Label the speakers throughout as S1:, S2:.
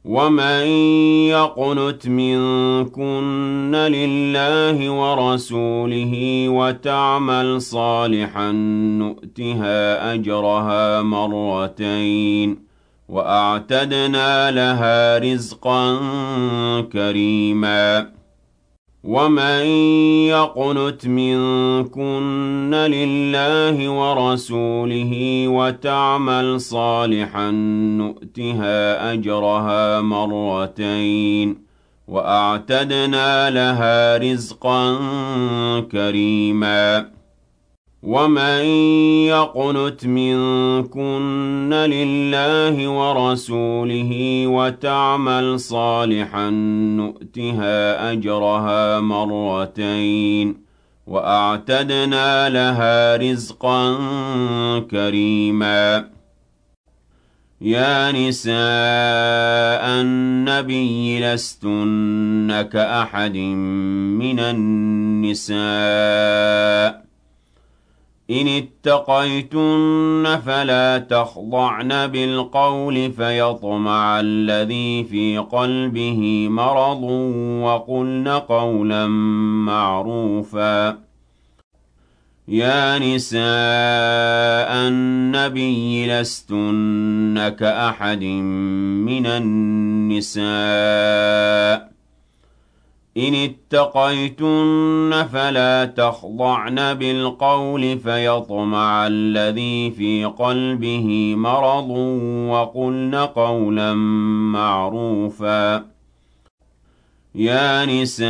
S1: ومن يقنت منكن لله ورسوله وتعمل صالحا نؤتها أجرها مرتين وأعتدنا لها رزقا كريما ومن يقنت منكن لله ورسوله وتعمل صالحا نؤتها أجرها مرتين وأعتدنا لها رزقا كريما ومن يقنت منكن لله ورسوله وتعمل صالحا نؤتها أجرها مرتين وأعتدنا لها رزقا كريما يا نساء النبي لستن كأحد من النساء إن اتقيتن فلا تخضعن بالقول فيطمع الذي في قلبه مرض وقلن قولا معروفا يا نساء النبي لستن كأحد من النساء إن اتقيتن فلا تخضعن بالقول فيطمع الذي في قلبه مرض وقلن قولا معروفا يا نساء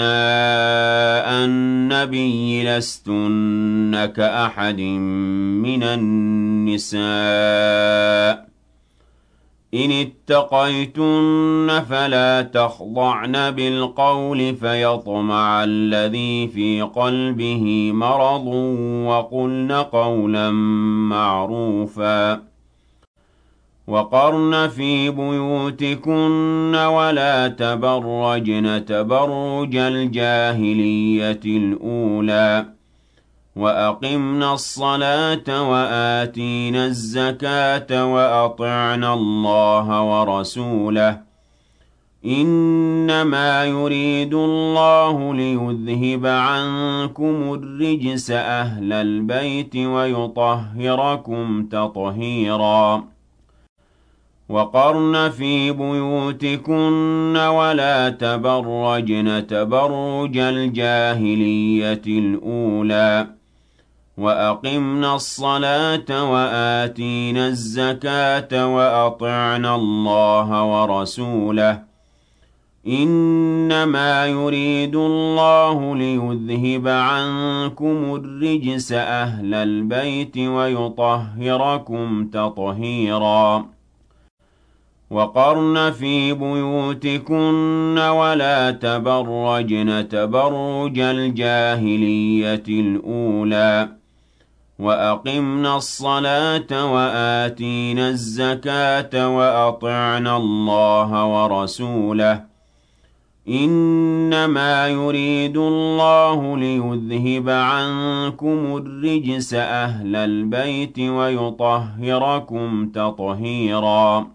S1: النبي لستن كأحد من النساء إن اتقيتن فلا تخضعن بالقول فيطمع الذي في قلبه مرض وقلن قولا معروفا وقرن في بيوتكن ولا تبرجن تبرج الجاهلية الأولى وأقمنا الصلاة وآتينا الزكاة وأطعنا الله ورسوله إنما يريد الله ليذهب عنكم الرجس أهل البيت ويطهركم تطهيرا وقرن في بيوتكن ولا تبرجن تبرج الجاهلية الأولى وأقمنا الصلاة وآتينا الزكاة وأطعنا الله ورسوله إنما يريد الله ليذهب عنكم الرجس أهل البيت ويطهركم تطهيرا وقرن في بيوتكن ولا تبرجن تبرج الجاهلية الأولى وأقمنا الصلاة وآتينا الزكاة وأطعنا الله ورسوله إنما يريد الله ليذهب عنكم الرجس أهل البيت ويطهركم تطهيرا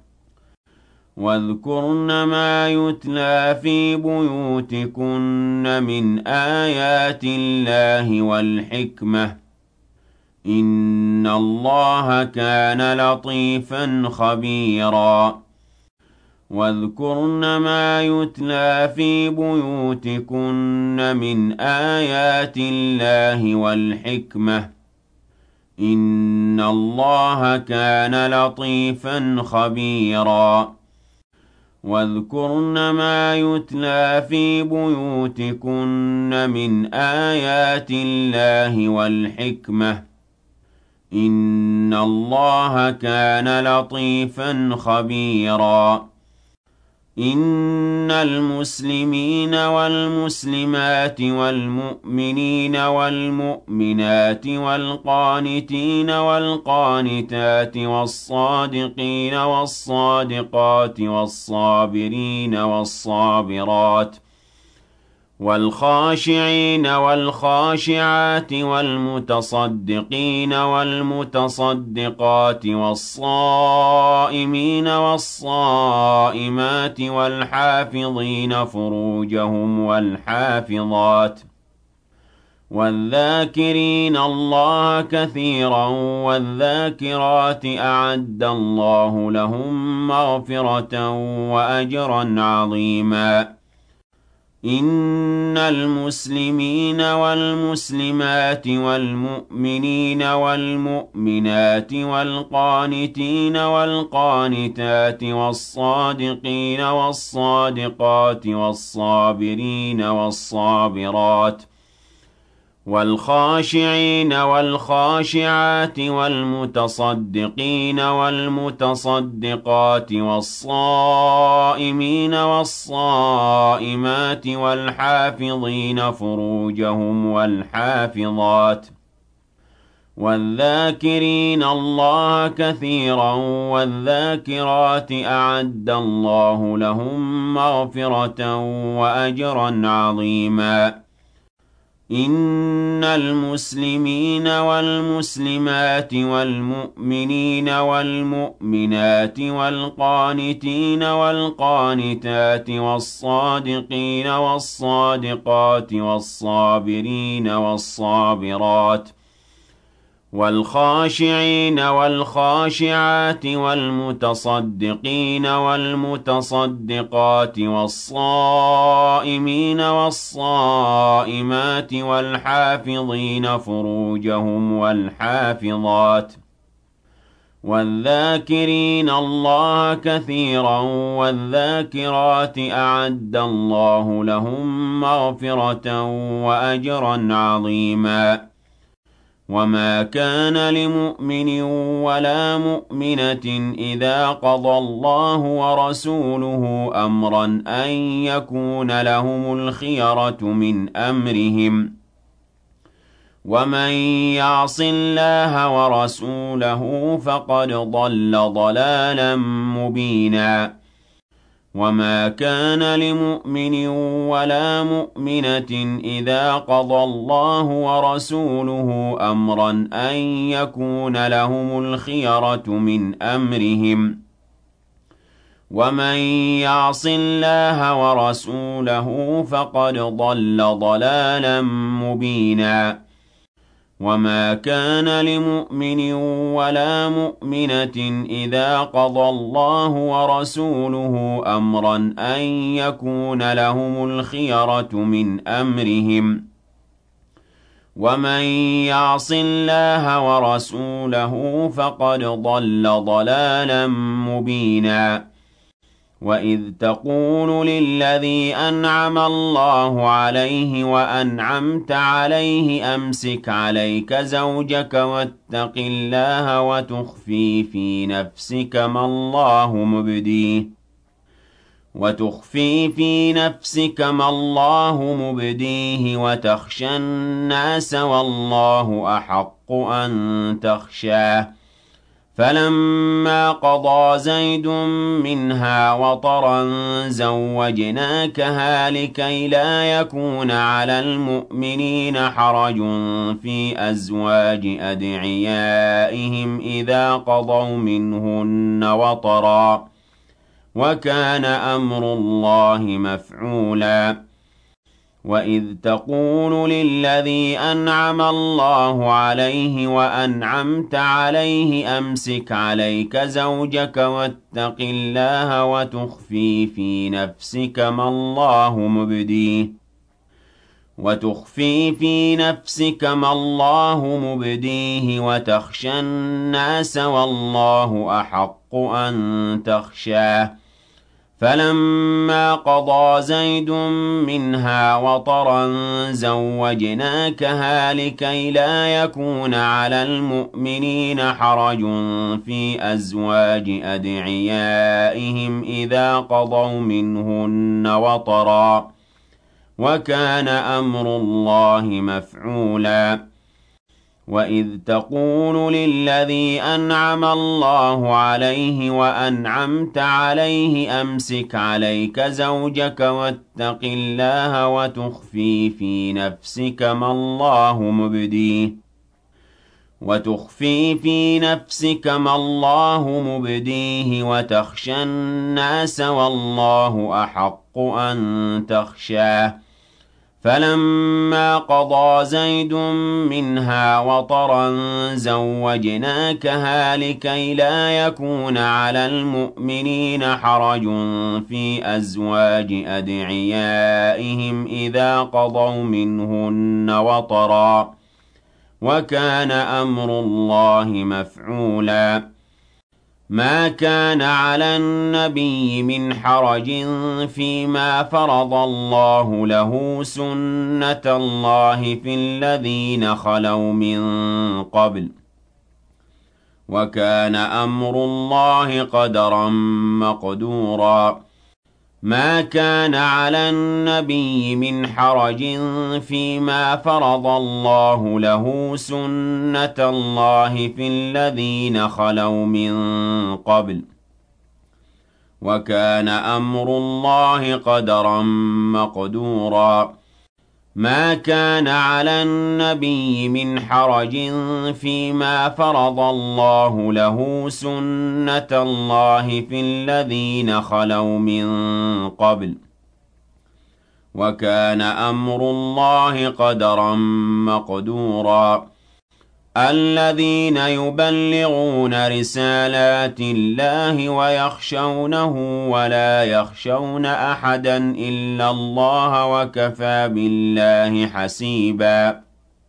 S1: واذكرن ما يتلى في بيوتكن من آيات الله والحكمة إن الله كان لطيفا خبيرا واذكرن ما يتلى في بيوتكن من آيات الله والحكمة إن الله كان لطيفا خبيرا واذكرن ما يتلى في بيوتكن من آيات الله والحكمة إن الله كان لطيفا خبيرا إن المسلمين والمسلمات والمؤمنين والمؤمنات والقانتين والقانتات والصادقين والصادقات والصابرين والصابرات والخاشعين والخاشعات والمتصدقين والمتصدقات والصائمين والصائمات والحافظين فروجهم والحافظات والذاكرين الله كثيرا والذاكرات أعد الله لهم مغفرة وأجرا عظيما. إن المسلمين والمسلمات والمؤمنين والمؤمنات والقانتين والقانتات والصادقين والصادقات والصابرين والصابرات والخاشعين والخاشعات والمتصدقين والمتصدقات والصائمين والصائمات والحافظين فروجهم والحافظات والذاكرين الله كثيرا والذاكرات أعد الله لهم مغفرة وأجرا عظيما. إن المسلمين والمسلمات والمؤمنين والمؤمنات والقانتين والقانتات والصادقين والصادقات والصابرين والصابرات والخاشعين والخاشعات والمتصدقين والمتصدقات والصائمين والصائمات والحافظين فروجهم والحافظات والذاكرين الله كثيرا والذاكرات أعد الله لهم مغفرة وأجرا عظيما. وما كان لمؤمن ولا مؤمنة إذا قضى الله ورسوله أمرا أن يكون لهم الخيرة من أمرهم ومن يعص الله ورسوله فقد ضل ضلالا مبينا. وما كان لمؤمن ولا مؤمنة إذا قضى الله ورسوله أمرا أن يكون لهم الخيرة من أمرهم ومن يعص الله ورسوله فقد ضل ضلالا مبينا. وما كان لمؤمن ولا مؤمنة إذا قضى الله ورسوله أمرا أن يكون لهم الخيرة من أمرهم ومن يعص الله ورسوله فقد ضل ضلالا مبينا. وإذ تقول للذي أنعم الله عليه وأنعمت عليه أمسك عليك زوجك واتق الله وتخفي في نفسك ما الله مبديه وتخشى الناس والله أحق أن تخشاه فلما قضى زيد منها وطرا زوجناكها لكي لا يكون على المؤمنين حرج في أزواج أدعيائهم إذا قضوا منهن وطرا وكان أمر الله مفعولا. وإذ تقول للذي أنعم الله عليه وأنعمت عليه أمسك عليك زوجك واتق الله وتخفي في نفسك ما الله مبديه وتخشى الناس والله أحق أن تخشاه فلما قضى زيد منها وطرا زوجناكها لكي لا يكون على المؤمنين حرج في أزواج أدعيائهم إذا قضوا منهن وطرا وكان أمر الله مفعولا. وَإِذْ تَقُولُ لِلَّذِي أَنْعَمَ اللَّهُ عَلَيْهِ وَأَنْعَمْتَ عَلَيْهِ أَمْسِكْ عَلَيْكَ زَوْجَكَ وَاتَّقِ اللَّهَ وَتُخْفِي فِي نَفْسِكَ مَا اللَّهُ مُبْدِيهِ وَتَخْشَى النَّاسَ وَاللَّهُ أَحَقُّ أَن تَخْشَاهُ فَلَمَّا قَضَىٰ زَيْدٌ مِّنْهَا وَطَرًا زَوَّجْنَاكَهَا لِكَيْ لَا يَكُونَ عَلَى الْمُؤْمِنِينَ حَرَجٌ فِي أَزْوَاجِ أَدْعِيَائِهِمْ إِذَا قَضَوْا مِنْهُنَّ وَطَرًا ۚ وَكَانَ أَمْرُ اللَّهِ مَفْعُولًا. مَا كَانَ عَلَى النَّبِيِّ مِنْ حَرَجٍ فِيمَا فَرَضَ اللَّهُ لَهُ ۖ سُنَّةَ اللَّهِ فِي الَّذِينَ خَلَوْا مِن قَبْلُ ۚ وَكَانَ أَمْرُ اللَّهِ قَدَرًا مَّقْدُورًا. مَا كَانَ عَلَى النَّبِيِّ مِنْ حَرَجٍ فِيمَا فَرَضَ اللَّهُ لَهُ ۖ سُنَّةَ اللَّهِ فِي الَّذِينَ خَلَوْا مِن قَبْلُ ۚ وَكَانَ أَمْرُ اللَّهِ قَدَرًا مَّقْدُورًا. مَا كَانَ عَلَى النَّبِيِّ مِنْ حَرَجٍ فِيمَا فَرَضَ اللَّهُ لَهُ ۖ سُنَّةَ اللَّهِ فِي الَّذِينَ خَلَوْا مِن قَبْلُ ۚ وَكَانَ أَمْرُ اللَّهِ قَدَرًا مَّقْدُورًا. الَّذِينَ يُبَلِّغُونَ رِسَالَاتِ اللَّهِ وَيَخْشَوْنَهُ وَلَا يَخْشَوْنَ أَحَدًا إِلَّا اللَّهَ ۚ وَكَفَىٰ بِاللَّهِ حَسِيبًا.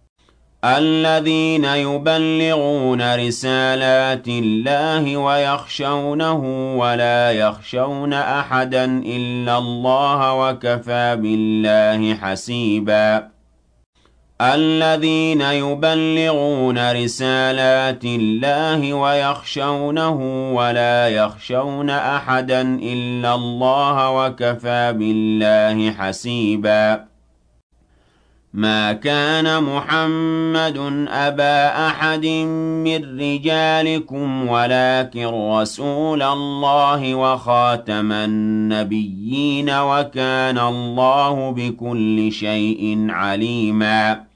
S1: الَّذِينَ يُبَلِّغُونَ رِسَالَاتِ اللَّهِ وَيَخْشَوْنَهُ وَلَا يَخْشَوْنَ أَحَدًا إِلَّا اللَّهَ ۚ وَكَفَىٰ بِاللَّهِ حَسِيبًا. الَّذِينَ يُبَلِّغُونَ رِسَالَاتِ اللَّهِ وَيَخْشَوْنَهُ وَلَا يَخْشَوْنَ أَحَدًا إِلَّا اللَّهَ ۚ وَكَفَىٰ بِاللَّهِ حَسِيبًا. مَا كَانَ مُحَمَّدٌ أَبَا أَحَدٍ مِّن رِّجَالِكُمْ وَلَٰكِن رَّسُولَ اللَّهِ وَخَاتَمَ النَّبِيِّينَ ۗ وَكَانَ اللَّهُ بِكُلِّ شَيْءٍ عَلِيمًا.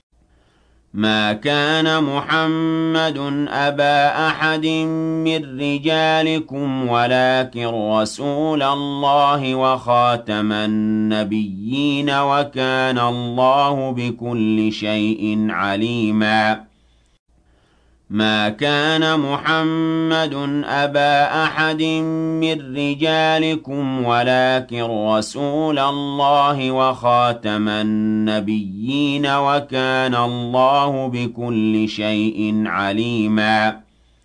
S1: مَا كَانَ مُحَمَّدٌ أَبَا أَحَدٍ مِّن رِّجَالِكُمْ وَلَٰكِن رَّسُولَ اللَّهِ وَخَاتَمَ النَّبِيِّينَ ۗ وَكَانَ اللَّهُ بِكُلِّ شَيْءٍ عَلِيمًا. مَا كَانَ مُحَمَّدٌ أَبَا أَحَدٍ مِّن رِّجَالِكُمْ وَلَٰكِن رَّسُولَ اللَّهِ وَخَاتَمَ النَّبِيِّينَ ۗ وَكَانَ اللَّهُ بِكُلِّ شَيْءٍ عَلِيمًا.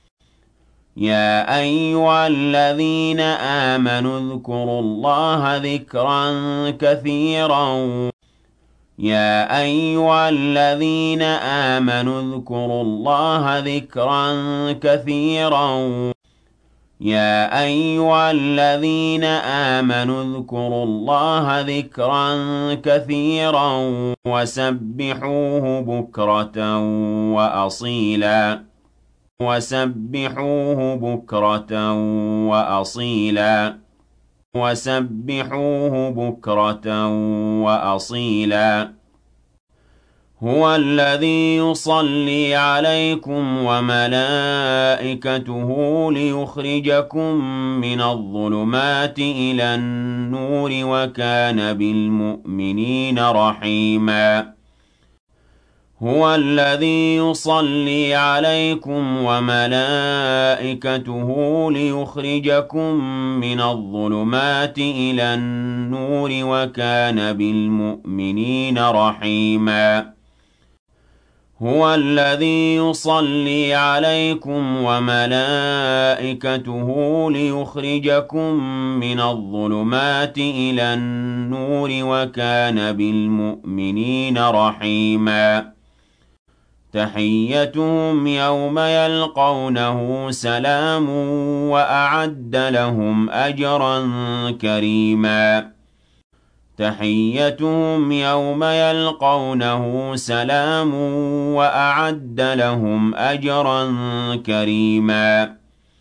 S1: يَا أَيُّهَا الَّذِينَ آمَنُوا اذْكُرُوا اللَّهَ ذِكْرًا كَثِيرًا يَا أَيُّهَا الَّذِينَ آمَنُوا اذْكُرُوا اللَّهَ ذِكْرًا كَثِيرًا يَا أَيُّهَا الَّذِينَ آمَنُوا اذْكُرُوا اللَّهَ ذِكْرًا كَثِيرًا وَسَبِّحُوهُ بُكْرَةً وَأَصِيلًا وَسَبِّحُوهُ بُكْرَةً وَأَصِيلًا وَسَبِّحُوهُ بُكْرَةً وَأَصِيلًا. هُوَ الَّذِي يُصَلِّي عَلَيْكُمْ وَمَلَائِكَتُهُ لِيُخْرِجَكُم مِّنَ الظُّلُمَاتِ إِلَى النُّورِ ۚ وَكَانَ بِالْمُؤْمِنِينَ رَحِيمًا. هُوَ الَّذِي يُصَلِّي عَلَيْكُمْ وَمَلَائِكَتُهُ لِيُخْرِجَكُم مِّنَ الظُّلُمَاتِ إِلَى النُّورِ ۚ وَكَانَ بِالْمُؤْمِنِينَ رَحِيمًا. هُوَ الَّذِي يُصَلِّي عَلَيْكُمْ وَمَلَائِكَتُهُ لِيُخْرِجَكُم مِّنَ الظُّلُمَاتِ إِلَى النُّورِ ۚ وَكَانَ بِالْمُؤْمِنِينَ رَحِيمًا. تَحِيَّتُهُمْ يَوْمَ يَلْقَوْنَهُ سَلَامٌ ۚ وَأَعَدَّ لَهُمْ أَجْرًا كَرِيمًا. تحيتهم يوم يلقونه سلام وأعد لهم أجرا كريما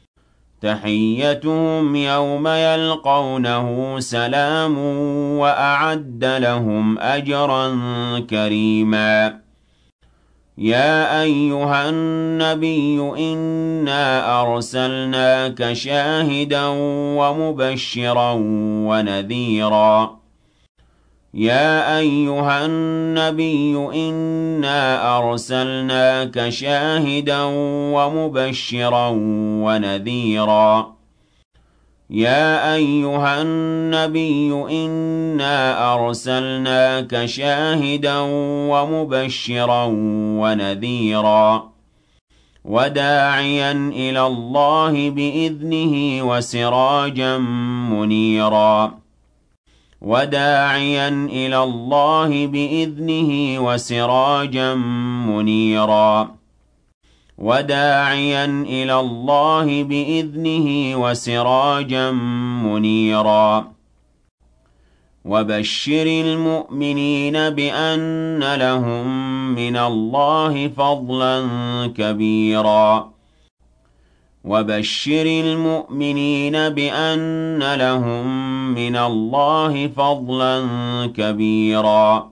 S1: تحيتهم يوم يلقونه سلام وأعد لهم أجرا كريما يا أيها النبي إنا أرسلناك شاهدا ومبشرا ونذيرا يا أيها النبي إنا أرسلناك شاهدا ومبشرا ونذيرا يا أيها النبي إنا أرسلناك شاهدا ومبشرا ونذيرا وداعيا إلى الله بإذنه وسراجا منيرا وداعيا إلى الله بإذنه وسراجا منيرا وداعيا إلى الله بإذنه وسراجا منيرا وبشر المؤمنين بأن لهم من الله فضلا كبيرا وبشر المؤمنين بأن لهم من الله فضلا كبيرا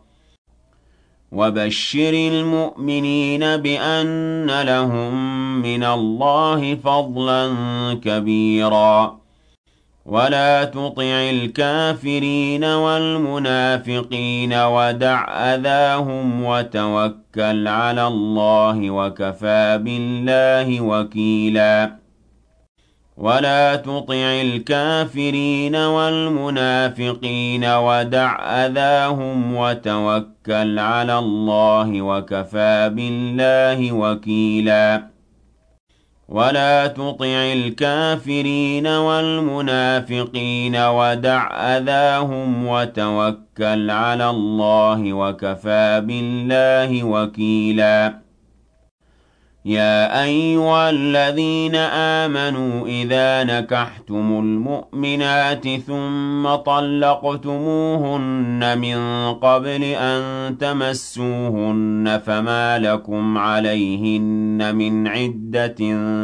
S1: وبشر المؤمنين بأن لهم من الله فضلا كبيرا ولا تطع الكافرين والمنافقين ودع أذاهم وتوكل على الله وكفى بالله وكيلا ولا تطع الكافرين والمنافقين ودع أذاهم وتوكل على الله وكفى بالله وكيلا ولا تطع الكافرين والمنافقين ودع أذاهم وتوكل على الله وكفى بالله وكيلا يا أيها الذين آمنوا إذا نكحتم المؤمنات ثم طلقتموهن من قبل أن تمسوهن فما لكم عليهن من عدة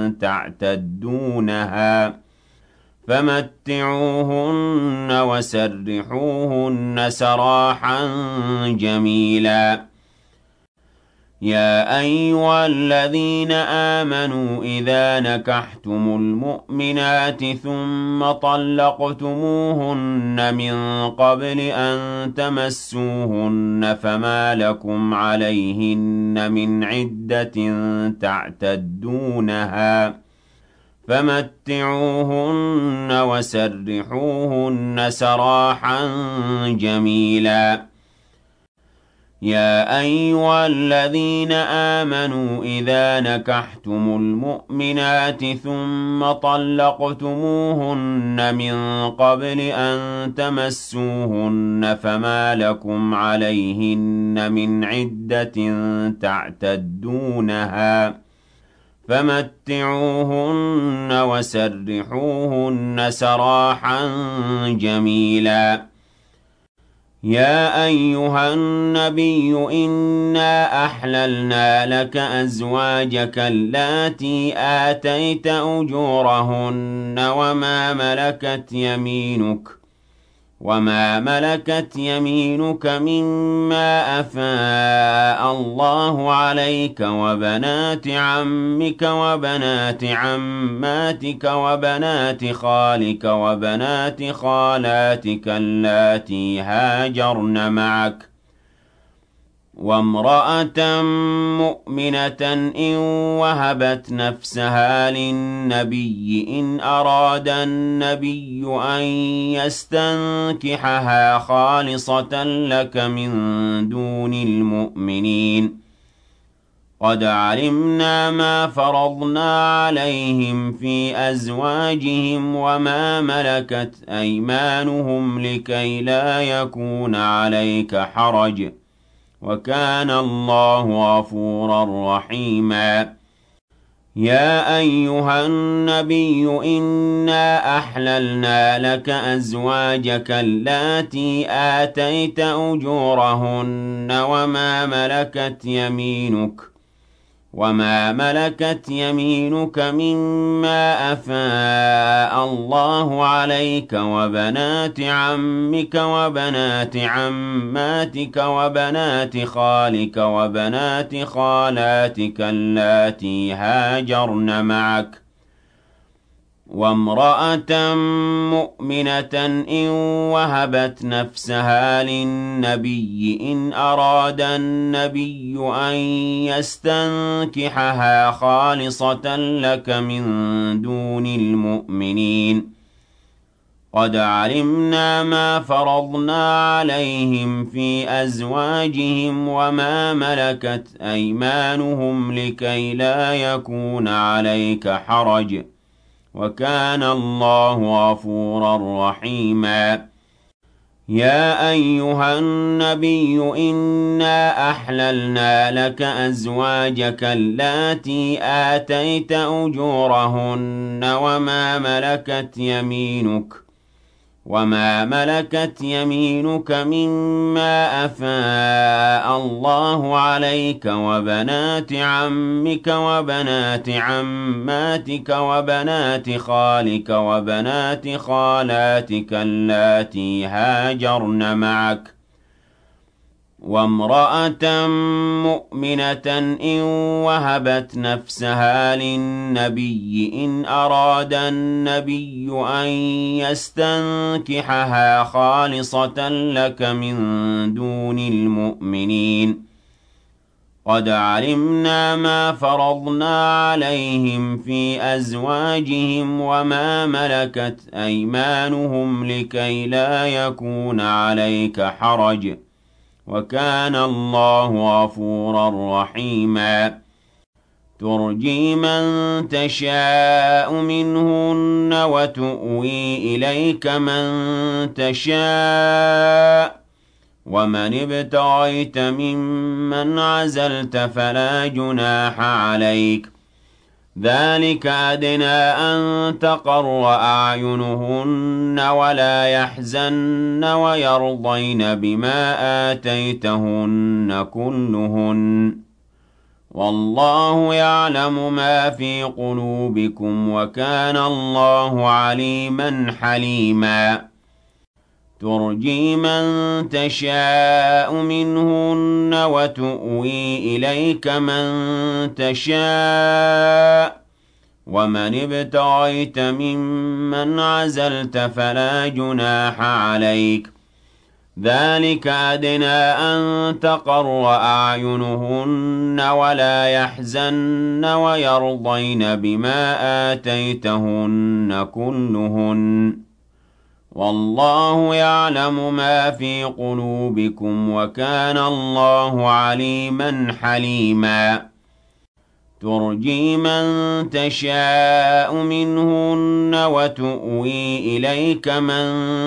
S1: تعتدونها فمتعوهن وسرحوهن سراحا جميلا يا أيها الذين آمنوا إذا نكحتم المؤمنات ثم طلقتموهن من قبل أن تمسوهن فما لكم عليهن من عدة تعتدونها فمتعوهن وسرحوهن سراحا جميلا يا أيها الذين آمنوا إذا نكحتم المؤمنات ثم طلقتموهن من قبل أن تمسوهن فما لكم عليهن من عدة تعتدونها فمتعوهن وسرحوهن سراحا جميلا يا أيها النبي إنا أحللنا لك أزواجك اللاتي آتيت أجورهن وما ملكت يمينك مما أفاء الله عليك وبنات عمك وبنات عماتك وبنات خالك وبنات خالاتك اللاتي هاجرن معك وامرأة مؤمنة إن وهبت نفسها للنبي إن أراد النبي أن يستنكحها خالصة لك من دون المؤمنين قد علمنا ما فرضنا عليهم في أزواجهم وما ملكت أيمانهم لكي لا يكون عليك حرج وكان الله غفورا رحيما يا أيها النبي إنا أحللنا لك أزواجك اللاتي آتيت أجورهن وما ملكت يمينك مما أفاء الله عليك وبنات عمك وبنات عماتك وبنات خالك وبنات خالاتك اللاتي هاجرن معك وامرأة مؤمنة إن وهبت نفسها للنبي إن أراد النبي أن يستنكحها خالصة لك من دون المؤمنين قد علمنا ما فرضنا عليهم في أزواجهم وما ملكت أيمانهم لكي لا يكون عليك حرج وكان الله غفورا رحيما يا أيها النبي إنا أحللنا لك أزواجك اللاتي آتيت أجورهن وما ملكت يمينك مما أفاء الله عليك وبنات عمك وبنات عماتك وبنات خالك وبنات خالاتك اللاتي هاجرن معك وامرأة مؤمنة إن وهبت نفسها للنبي إن أراد النبي أن يستنكحها خالصة لك من دون المؤمنين قد علمنا ما فرضنا عليهم في أزواجهم وما ملكت أيمانهم لكي لا يكون عليك حرج وكان الله غفورا رحيما ترجي من تشاء منهن وتؤوي إليك من تشاء ومن ابتغيت ممن عزلت فلا جناح عليك ذلك أدنى أن تقر أعينهن ولا يحزن ويرضين بما آتيتهن كلهن والله يعلم ما في قلوبكم وكان الله عليما حليما ترجي من تشاء منهن وتؤوي إليك من تشاء ومن ابتغيت ممن عزلت فلا جناح عليك ذلك أدنى أن تقر أعينهن ولا يحزن ويرضين بما آتيتهن كلهن والله يعلم ما في قلوبكم وكان الله عليما حليما ترجي من تشاء منهن وتؤوي إليك من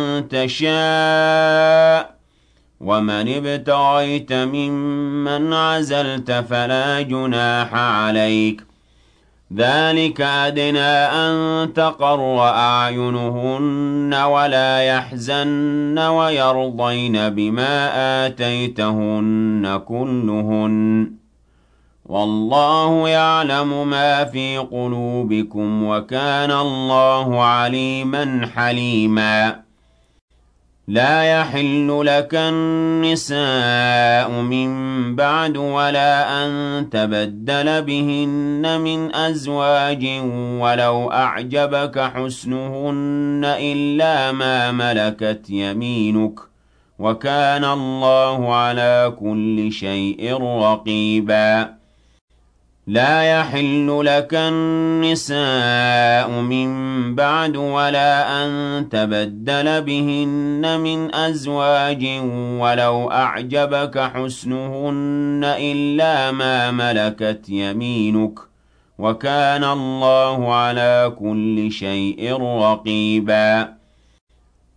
S1: تشاء ومن ابتغيت ممن عزلت فلا جناح عليك ذلك أدنى أن تقر أعينهن ولا يحزن ويرضين بما آتيتهن كلهن والله يعلم ما في قلوبكم وكان الله عليما حليما لا يحل لك النساء من بعد ولا أن تبدل بهن من أزواج ولو أعجبك حسنهن إلا ما ملكت يمينك وكان الله على كل شيء رقيبا لا يحل لك النساء من بعد ولا أن تبدل بهن من أزواج ولو أعجبك حسنهن إلا ما ملكت يمينك وكان الله على كل شيء رقيبا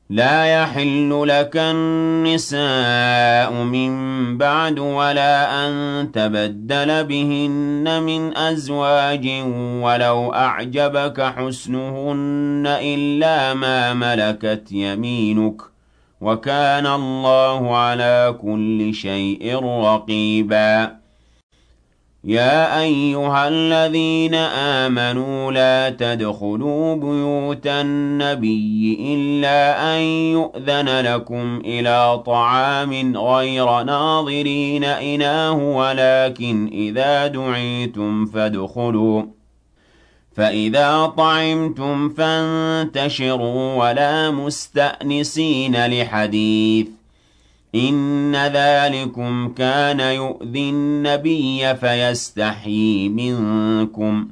S1: لا يحل لك النساء من بعد ولا أن تبدل بهن من أزواج ولو أعجبك حسنهن إلا ما ملكت يمينك وكان الله على كل شيء رقيبا يا أيها الذين آمنوا لا تدخلوا بيوت النبي إلا أن يؤذن لكم إلى طعام غير ناظرين إناه ولكن إذا دعيتم فادخلوا فإذا طعمتم فانتشروا ولا مستأنسين لحديث إن ذلكم كان يؤذي النبي فيستحيي منكم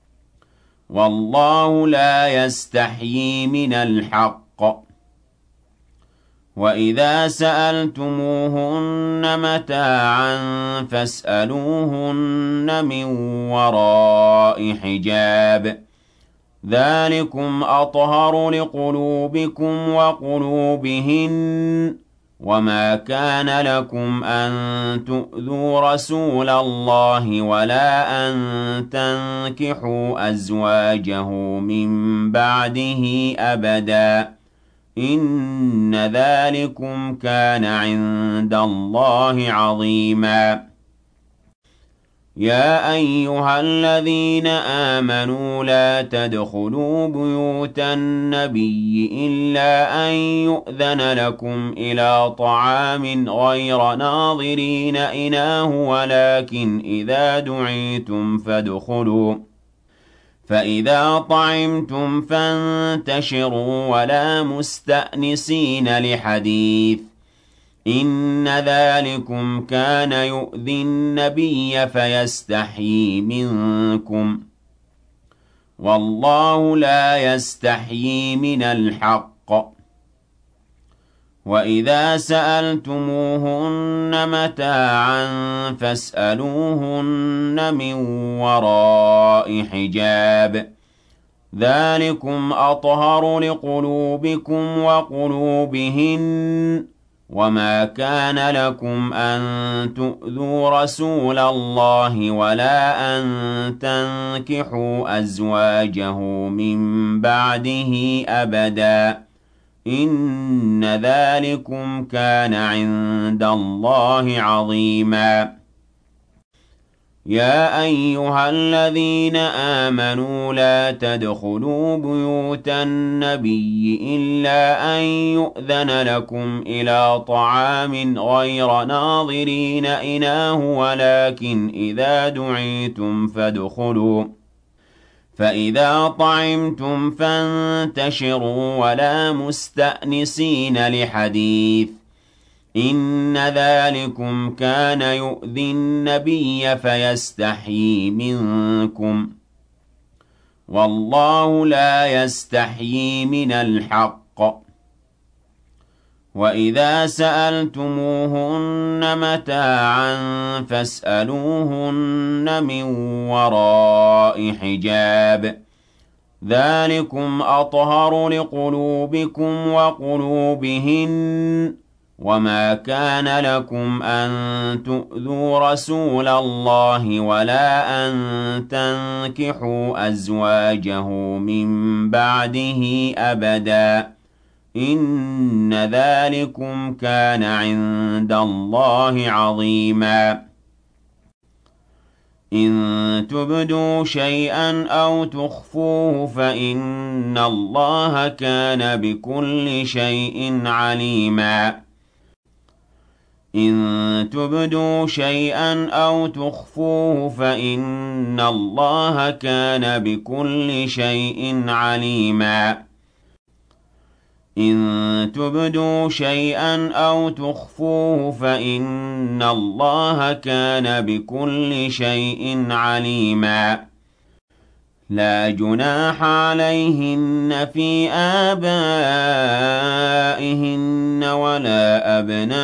S1: والله لا يستحيي من الحق وإذا سألتموهن متاعا فاسألوهن من وراء حجاب ذلكم أطهر لقلوبكم وقلوبهن وما كان لكم أن تؤذوا رسول الله ولا أن تنكحوا أزواجه من بعده أبدا إن ذلكم كان عند الله عظيما يا أيها الذين آمنوا لا تدخلوا بيوت النبي إلا أن يؤذن لكم إلى طعام غير ناظرين إناه ولكن إذا دعيتم فادخلوا فإذا طعمتم فانتشروا ولا مستأنسين لحديث إن ذلكم كان يؤذي النبي فيستحيي منكم والله لا يستحيي من الحق وإذا سألتموهن متاعا فاسألوهن من وراء حجاب ذلكم أطهر لقلوبكم وقلوبهن وما كان لكم أن تؤذوا رسول الله ولا أن تنكحوا أزواجه من بعده أبدا إن ذلكم كان عند الله عظيما يا أيها الذين آمنوا لا تدخلوا بيوت النبي إلا أن يؤذن لكم إلى طعام غير ناظرين إناه ولكن إذا دعيتم فادخلوا فإذا طعمتم فانتشروا ولا مستأنسين لحديث إن ذلكم كان يؤذي النبي فيستحيي منكم والله لا يستحيي من الحق وإذا سألتموهن متاعا فاسألوهن من وراء حجاب ذلكم أطهر لقلوبكم وقلوبهن وما كان لكم أن تؤذوا رسول الله ولا أن تنكحوا أزواجه من بعده أبدا إن ذلكم كان عند الله عظيما إن تبدوا شيئا أو تخفوه فإن الله كان بكل شيء عليما إن تبدوا شيئا أو تخفوه فإن الله كان بكل شيء عليما إن تبدوا شيئا أو تخفوه فإن الله كان بكل شيء عليما لا جناح عليهن في آبائهن ولا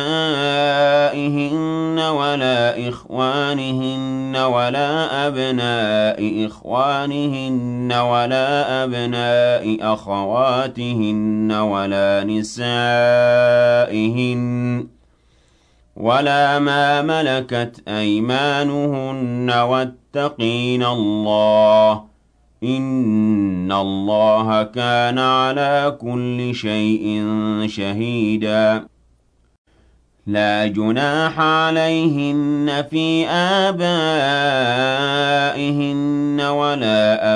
S1: أبنائهن ولا إخوانهن ولا أبناء إخوانهن ولا أبناء أخواتهن ولا نسائهن ولا ما ملكت أيمانهن واتقين الله إن الله كان على كل شيء شهيدا لا جناح عليهن في آبائهن ولا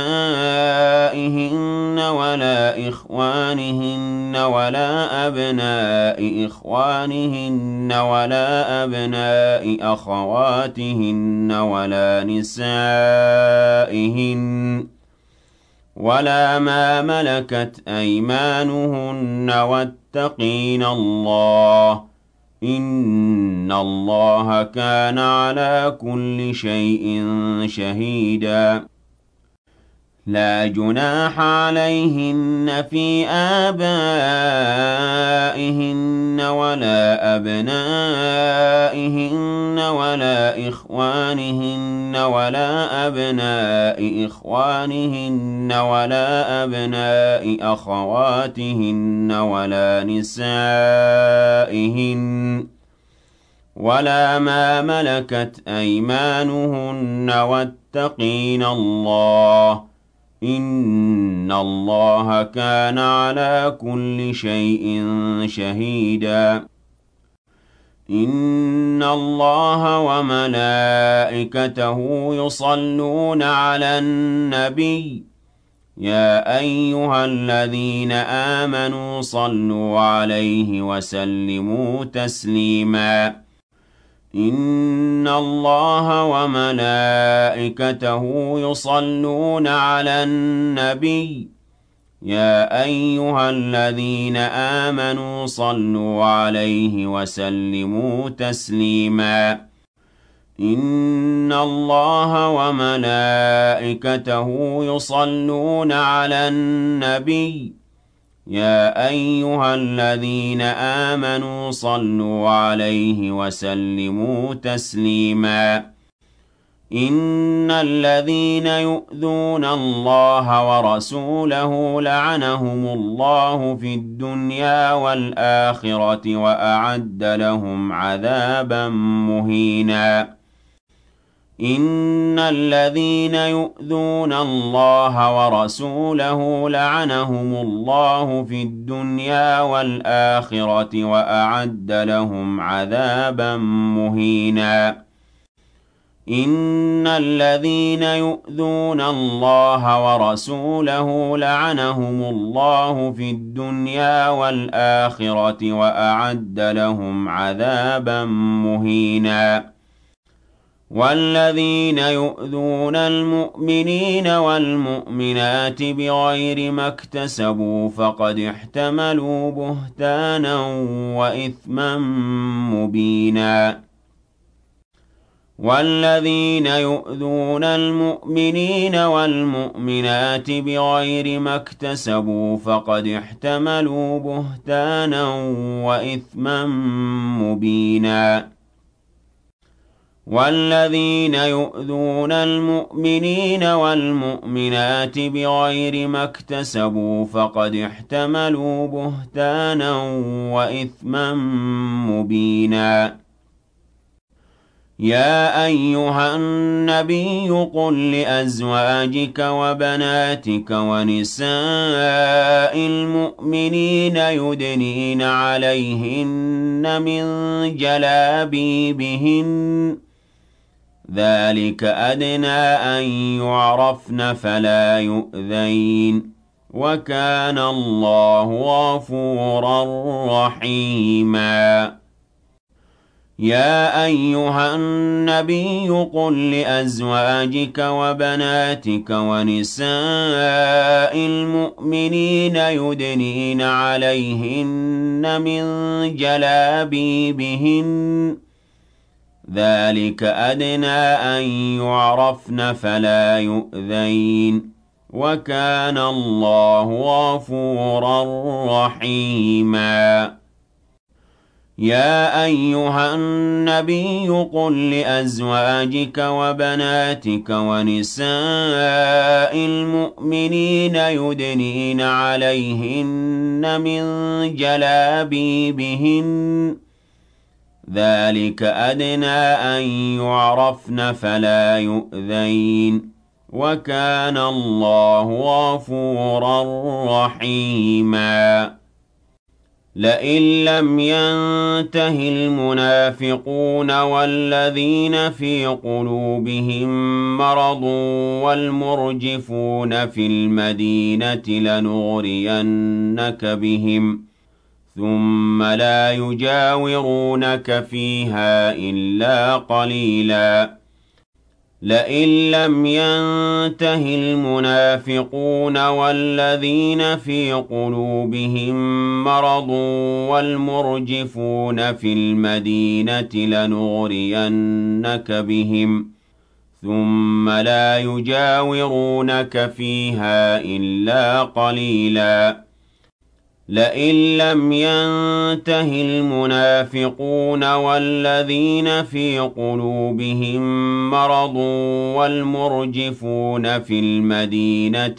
S1: أبنائهن ولا إخوانهن ولا أبناء إخوانهن ولا أبناء أخواتهن ولا نسائهن ولا ما ملكت أيمانهن واتقين الله إن الله كان على كل شيء شهيدا لا جناح عليهن في آبائهن ولا أبنائهن ولا إخوانهن ولا أبناء إخوانهن ولا أبناء أخواتهن ولا نسائهن ولا ما ملكت أيمانهن واتقين الله إن الله كان على كل شيء شهيدا إن الله وملائكته يصلون على النبي يا أيها الذين آمنوا صلوا عليه وسلموا تسليما إن الله وملائكته يصلون على النبي يا أيها الذين آمنوا صلوا عليه وسلموا تسليما إن الله وملائكته يصلون على النبي يا أيها الذين آمنوا صلوا عليه وسلموا تسليما إن الذين يؤذون الله ورسوله لعنهم الله في الدنيا والآخرة وأعد لهم عذابا مهينا إن الذين يؤذون الله ورسوله لعنهم الله في الدنيا والآخرة وأعد لهم عذابا مهينا إن الذين يؤذون الله ورسوله لعنهم الله في الدنيا والآخرة وأعد لهم عذابا مهينا والذين يؤذون المؤمنين والمؤمنات بغير ما اكتسبوا فقد احتملوا بهتانا وإثما مبينا والذين يؤذون المؤمنين والمؤمنات بغير ما اكتسبوا فقد احتملوا بهتانا وإثما مبينا والذين يؤذون المؤمنين والمؤمنات بغير ما اكتسبوا فقد احتملوا بهتانا وإثما مبينا يا أيها النبي قل لأزواجك وبناتك ونساء المؤمنين يدنين عليهن من جلابيبهن ذلك أدنى أن يعرفن فلا يؤذين وكان الله غفورا رحيما يا أيها النبي قل لأزواجك وبناتك ونساء المؤمنين يدنين عليهن من جلابيبهن ذلك أدنى أن يعرفن فلا يؤذين وكان الله غفورا رحيما يا أيها النبي قل لأزواجك وبناتك ونساء المؤمنين يدنين عليهن من جلابيبهن ذلك أدنى أن يعرفن فلا يؤذين وكان الله غفورا رحيما لئن لم ينته المنافقون والذين في قلوبهم مرض والمرجفون في المدينة لنغرينك بهم ثم لا يجاورونك فيها إلا قليلا لئن لم ينته المنافقون والذين في قلوبهم مرض والمرجفون في المدينة لنغرينك بهم ثم لا يجاورونك فيها إلا قليلا لئن لم ينته المنافقون والذين في قلوبهم مرض والمرجفون في المدينة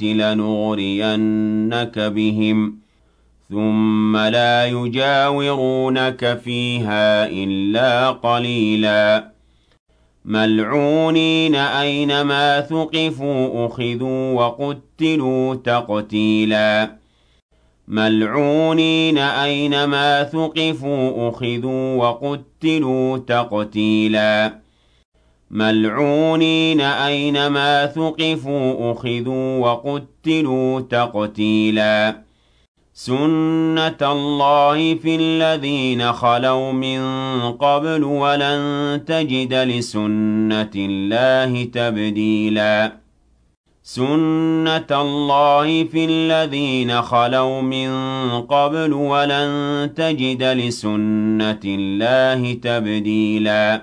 S1: لنغرينك بهم ثم لا يجاورونك فيها إلا قليلا ملعونين أينما ثقفوا أخذوا وقتلوا تقتيلا ملعونين أينما ثقفوا أخذوا وقتلوا تقتيلا ملعونين أينما ثقفوا أخذوا وقتلوا تقتيلا سنة الله في الذين خلوا من قبل ولن تجد لسنة الله تبديلا سنة الله في الذين خلوا من قبل ولن تجد لسنة الله تبديلا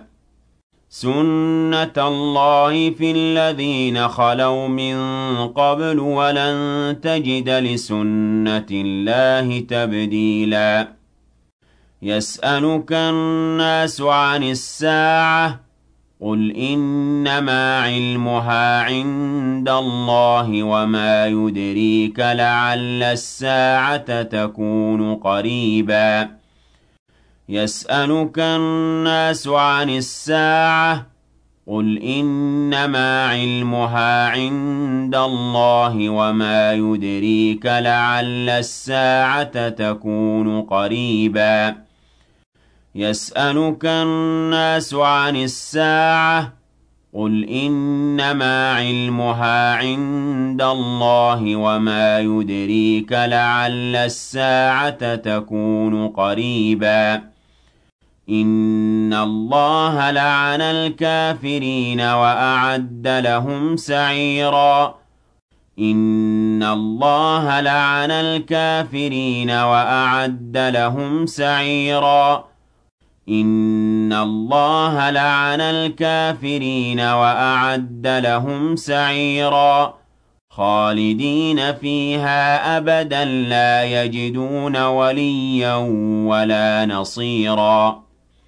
S1: سنة الله في الذين خلوا من قبل ولن تجد لسنة الله تبديلا يسألك الناس عن الساعة قل إنما علمها عند الله وما يدريك لعل الساعة تكون قريبا يسألك الناس عن الساعة قل إنما علمها عند الله وما يدريك لعل الساعة تكون قريبا يسألك الناس عن الساعة قل إنما علمها عند الله وما يدريك لعل الساعة تكون قريبا إن الله لعن الكافرين وأعد لهم سعيرا إن الله لعن الكافرين وأعد لهم سعيرا إن الله لعن الكافرين وأعد لهم سعيرا خالدين فيها أبدا لا يجدون وليا ولا نصيرا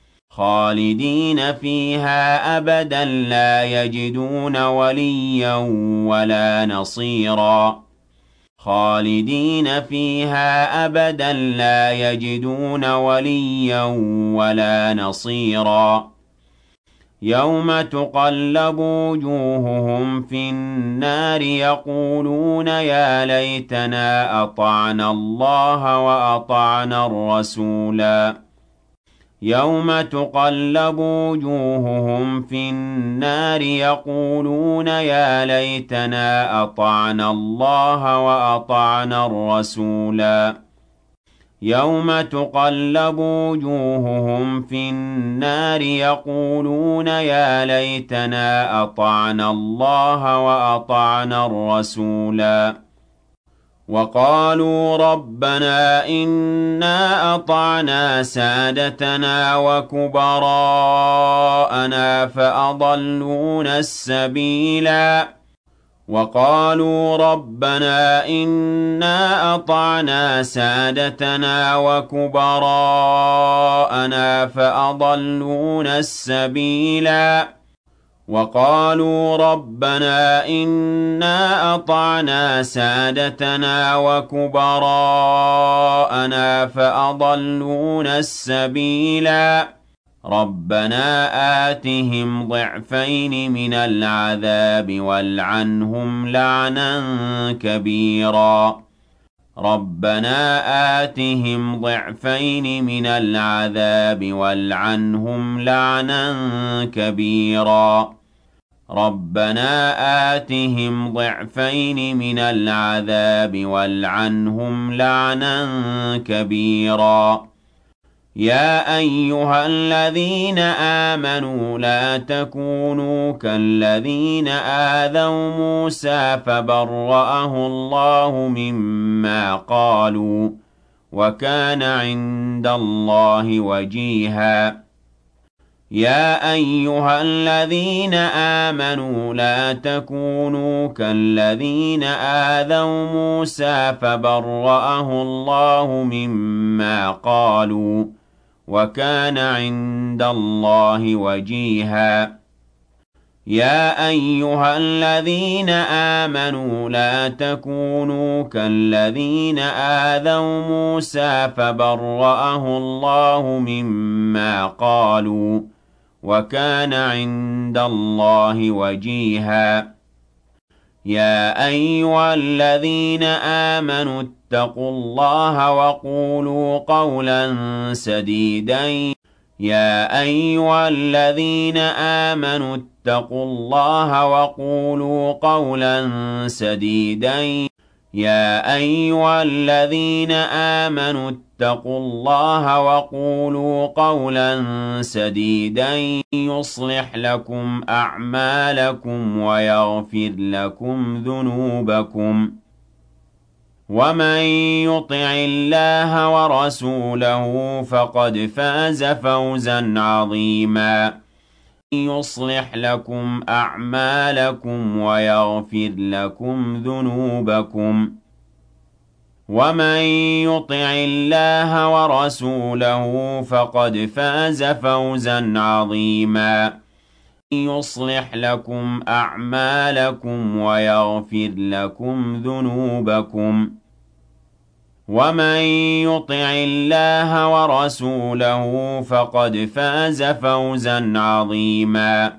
S1: خالدين فيها أبدا لا يجدون وليا ولا نصيرا خالدين فيها أبدا لا يجدون وليا ولا نصيرا يوم تقلب وجوههم في النار يقولون يا ليتنا أطعنا الله وأطعنا الرسولا يوم تقلب وجوههم في النار يقولون يا ليتنا أطعنا الله وأطعنا الرسولا يوم تقلب وجوههم في النار يقولون يا ليتنا أطعنا الله وأطعنا الرسولا وقالوا ربنا إنا أطعنا سادتنا وكبراءنا فأضلونا السبيلا وقالوا ربنا إنا أطعنا سادتنا وكبراءنا فأضلونا السبيلا وقالوا ربنا إنا أطعنا سادتنا وكبراءنا فأضلونا السبيلا ربنا آتهم ضعفين من العذاب والعنهم لعنا كبيرا ربنا آتهم ضعفين من العذاب والعنهم لعنا كبيرا ربنا آتهم ضعفين من العذاب والعنهم لعنا كبيرا يا أيها الذين آمنوا لا تكونوا كالذين آذوا موسى فبرأه الله مما قالوا وكان عند الله وجيها يا أيها الذين آمنوا لا تكونوا كالذين آذوا موسى فبرأه الله مما قالوا وكان عند الله وجيها يا أيها الذين آمنوا لا تكونوا كالذين آذوا موسى فبرأه الله مما قالوا وكان عند الله وجيها يا أيها الذين آمنوا اتقوا الله وقولوا قولا سديدا يا أيها الذين آمنوا اتقوا الله وقولوا قولا سديدا يا أيها الذين آمنوا اتقوا الله وقولوا قولا سديدا يصلح لكم أعمالكم ويغفر لكم ذنوبكم ومن يطع الله ورسوله فقد فاز فوزا عظيما يصلح لكم أعمالكم ويغفر لكم ذنوبكم ومن يطع الله ورسوله فقد فاز فوزا عظيما يصلح لكم أعمالكم ويغفر لكم ذنوبكم ومن يطع الله ورسوله فقد فاز فوزا عظيما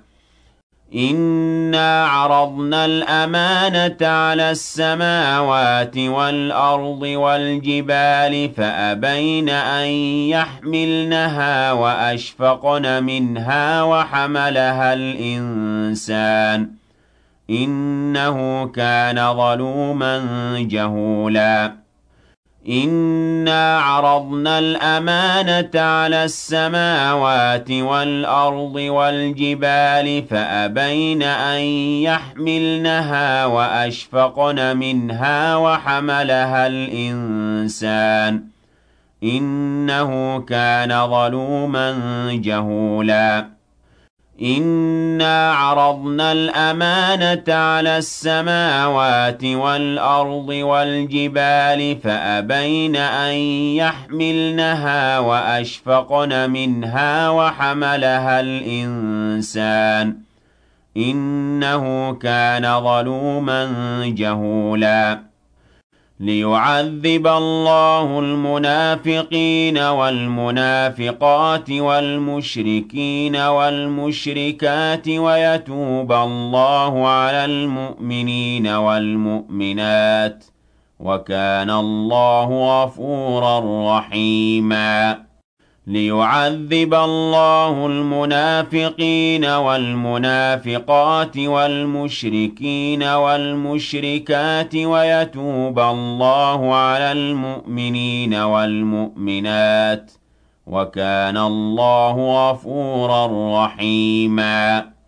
S1: إنا عرضنا الأمانة على السماوات والأرض والجبال فأبين أن يحملنها وأشفقن منها وحملها الإنسان إنه كان ظلوما جهولا إنا عرضنا الأمانة على السماوات والأرض والجبال فأبين أن يحملنها وأشفقن منها وحملها الإنسان إنه كان ظلوما جهولا إنا عرضنا الأمانة على السماوات والأرض والجبال فأبين أن يحملنها وأشفقن منها وحملها الإنسان إنه كان ظلوما جهولا ليعذب الله المنافقين والمنافقات والمشركين والمشركات ويتوب الله على المؤمنين والمؤمنات وكان الله غفورا رحيما ليعذب الله المنافقين والمنافقات والمشركين والمشركات ويتوب الله على المؤمنين والمؤمنات وكان الله غفورا رحيما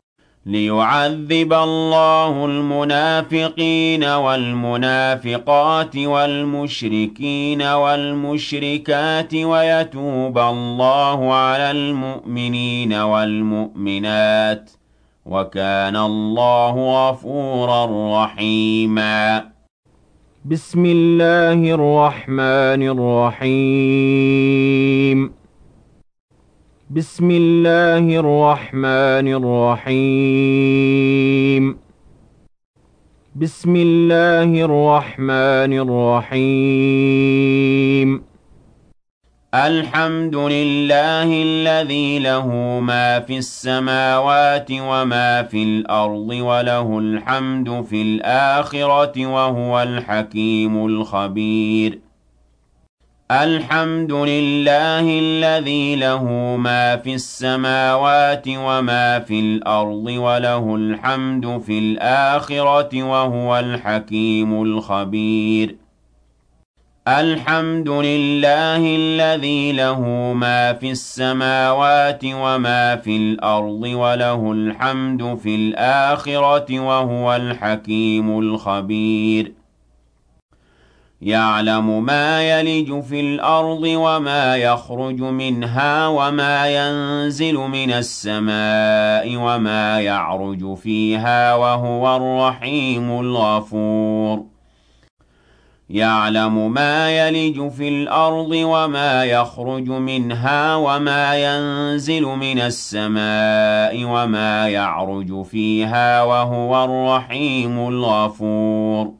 S1: ليعذب الله المنافقين والمنافقات والمشركين والمشركات ويتوب الله على المؤمنين والمؤمنات وكان الله غفورا رحيما.
S2: بسم الله الرحمن الرحيم. بسم الله الرحمن الرحيم. بسم الله الرحمن الرحيم.
S1: الحمد لله الذي له ما في السماوات وما في الأرض وله الحمد في الآخرة وهو الحكيم الخبير. الحمد لله الذي له ما في السماوات وما في الأرض وله الحمد في الآخرة وهو الحكيم الخبير. الحمد لله الذي له ما في السماوات وما في الأرض وله الحمد في الآخرة وهو الحكيم الخبير. يعلم ما يلج في الأرض وما يخرج منها وما ينزل من السماء وما يعرج فيها وهو الرحيم الغفور. يعلم ما يلج في الأرض وما يخرج منها وما ينزل من السماء وما يعرج فيها وهو الرحيم الغفور.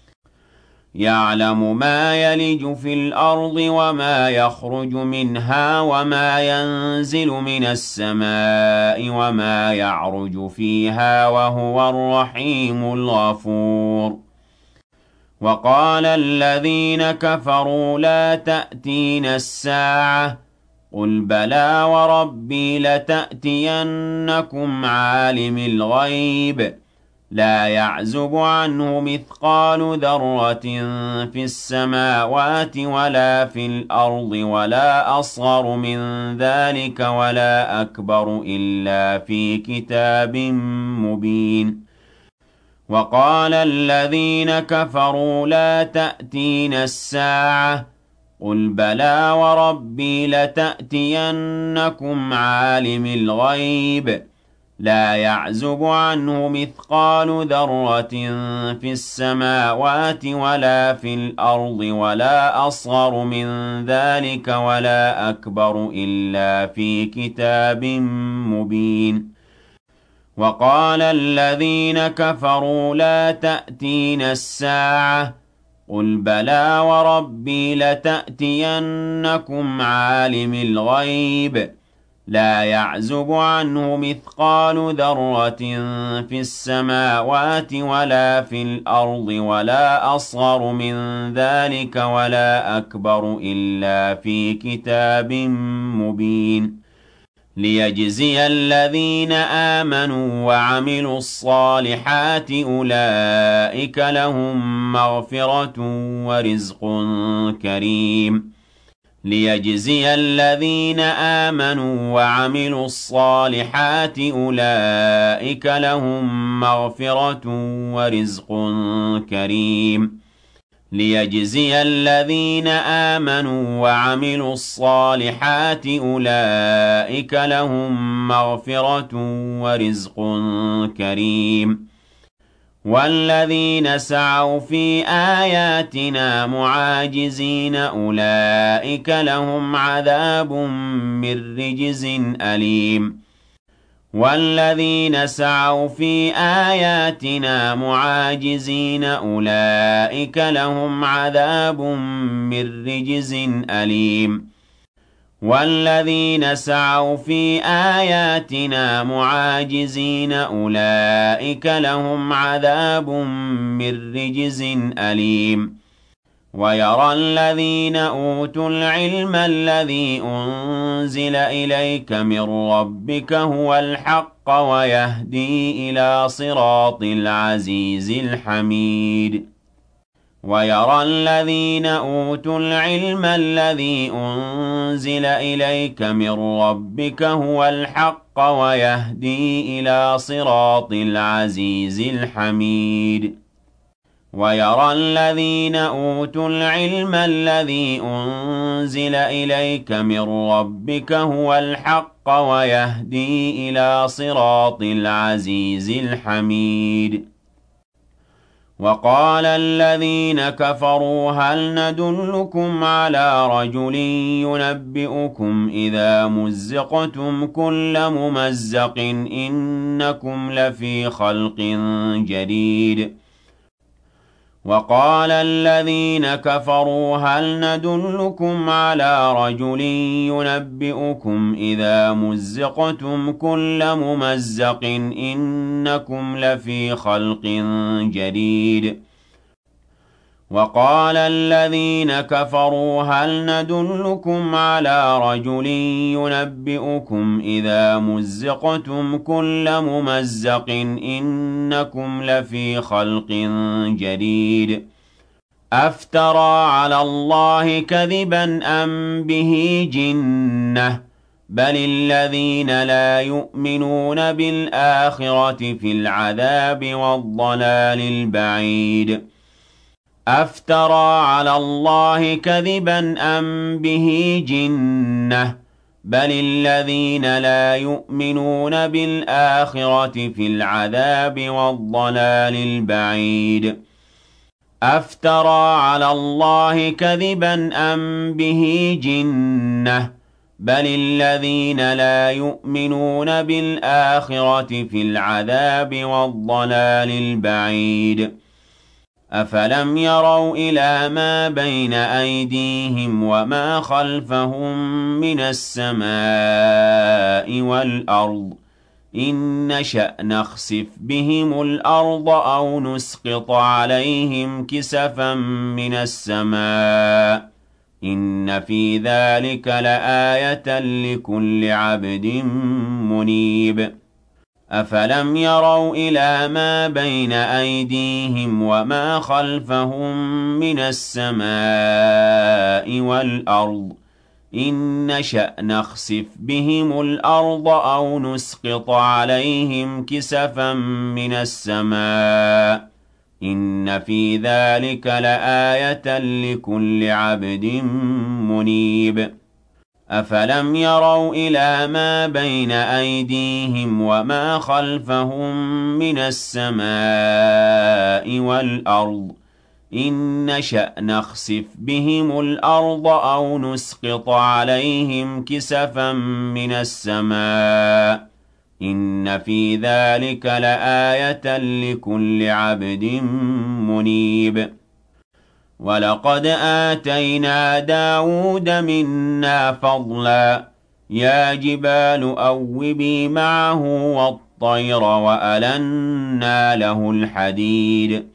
S1: يعلم ما يلج في الأرض وما يخرج منها وما ينزل من السماء وما يعرج فيها وهو الرحيم الغفور. وقال الذين كفروا لا تأتينا الساعة قل بلى وربي لتأتينكم عالم الغيب لا يعزب عنه مثقال ذرة في السماوات ولا في الأرض ولا أصغر من ذلك ولا أكبر إلا في كتاب مبين. وقال الذين كفروا لا تأتينا الساعة قل بلى وربي لتأتينكم عالم الغيب لا يعزب عنه مثقال ذرة في السماوات ولا في الأرض ولا أصغر من ذلك ولا أكبر إلا في كتاب مبين. وقال الذين كفروا لا تأتينا الساعة قل بلى وربي لتأتينكم عالم الغيب لا يعزب عنه مثقال ذرة في السماوات ولا في الأرض ولا أصغر من ذلك ولا أكبر إلا في كتاب مبين. ليجزي الذين آمنوا وعملوا الصالحات أولئك لهم مغفرة ورزق كريم. ليجزي الذين آمنوا وعملوا الصالحات أولئك لهم مغفرة ورزق كريم. ليجزي الذين آمنوا وعملوا الصالحات أولئك لهم مغفرة ورزق كريم. والذين سعوا في آياتنا معاجزين أولئك لهم عذاب من رجز أليم. والذين سعوا في آياتنا معاجزين أولئك لهم عذاب من رجز أليم. والذين سعوا في آياتنا معاجزين أولئك لهم عذاب من رجز أليم. ويرى الذين أوتوا العلم الذي أنزل إليك من ربك هو الحق ويهدي إلى صراط العزيز الحميد. ويرى الذين أوتوا العلم الذي أنزل إليك من ربك هو الحق ويهدي إلى صراط العزيز الحميد ويرى الذين أوتوا العلم الذي أنزل إليك من ربك هو الحق ويهدي إلى صراط العزيز الحميد وقال الذين كفروا هل ندلكم على رجل ينبئكم إذا مزقتم كل ممزق إنكم لفي خلق جديد وقال الذين كفروا هل ندلكم على رجل ينبئكم إذا مزقتم كل ممزق إنكم لفي خلق جديد وقال الذين كفروا هل ندلكم على رجل ينبئكم إذا مزقتم كل ممزق إنكم لفي خلق جديد أفترى على الله كذبا أم به جنة بل الذين لا يؤمنون بالآخرة في العذاب والضلال البعيد أفترى على الله كذبا أم به جنة بل الذين لا يؤمنون بالآخرة في العذاب والضلال البعيد أفترى على الله كذبا أم به جنة بل الذين لا يؤمنون بالآخرة في العذاب والضلال البعيد أفلم يروا إلى ما بين أيديهم وما خلفهم من السماء والأرض إن نشأ نخسف بهم الأرض أو نسقط عليهم كسفا من السماء إن في ذلك لآية لكل عبد منيب أفلم يروا إلى ما بين أيديهم وما خلفهم من السماء والأرض إن نشأ نخسف بهم الأرض أو نسقط عليهم كسفا من السماء إن في ذلك لآية لكل عبد منيب أفلم يروا إلى ما بين أيديهم وما خلفهم من السماء والأرض إن نشأ نخسف بهم الأرض أو نسقط عليهم كسفا من السماء إن في ذلك لآية لكل عبد منيب ولقد آتينا داود منا فضلا يا جبال أوبي معه والطير وألنا له الحديد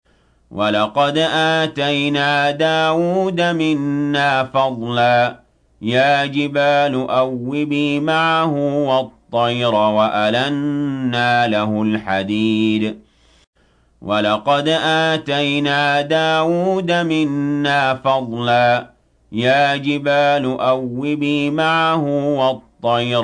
S1: ولقد آتينا داود منا فضلا يا جبال أوبي معه والطير وألنا له الحديد ولقد آتينا داود منا فضلا يا جبال أوبي معه والطير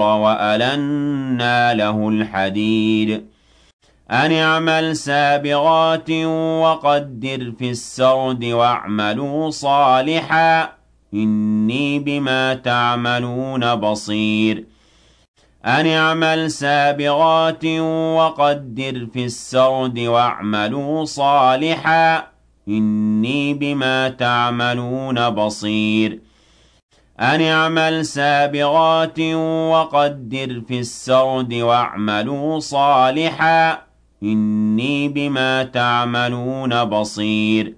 S1: وألنا له الحديد أن اعمل سابغات وقدر في السرد واعملوا صالحا إني بما تعملون بصير أن اعمل سابغات وقدر في السرد واعملوا صالحا إني بما تعملون بصير أن اعمل سابغات وقدر في السرد واعملوا صالحا إني بما تعملون بصير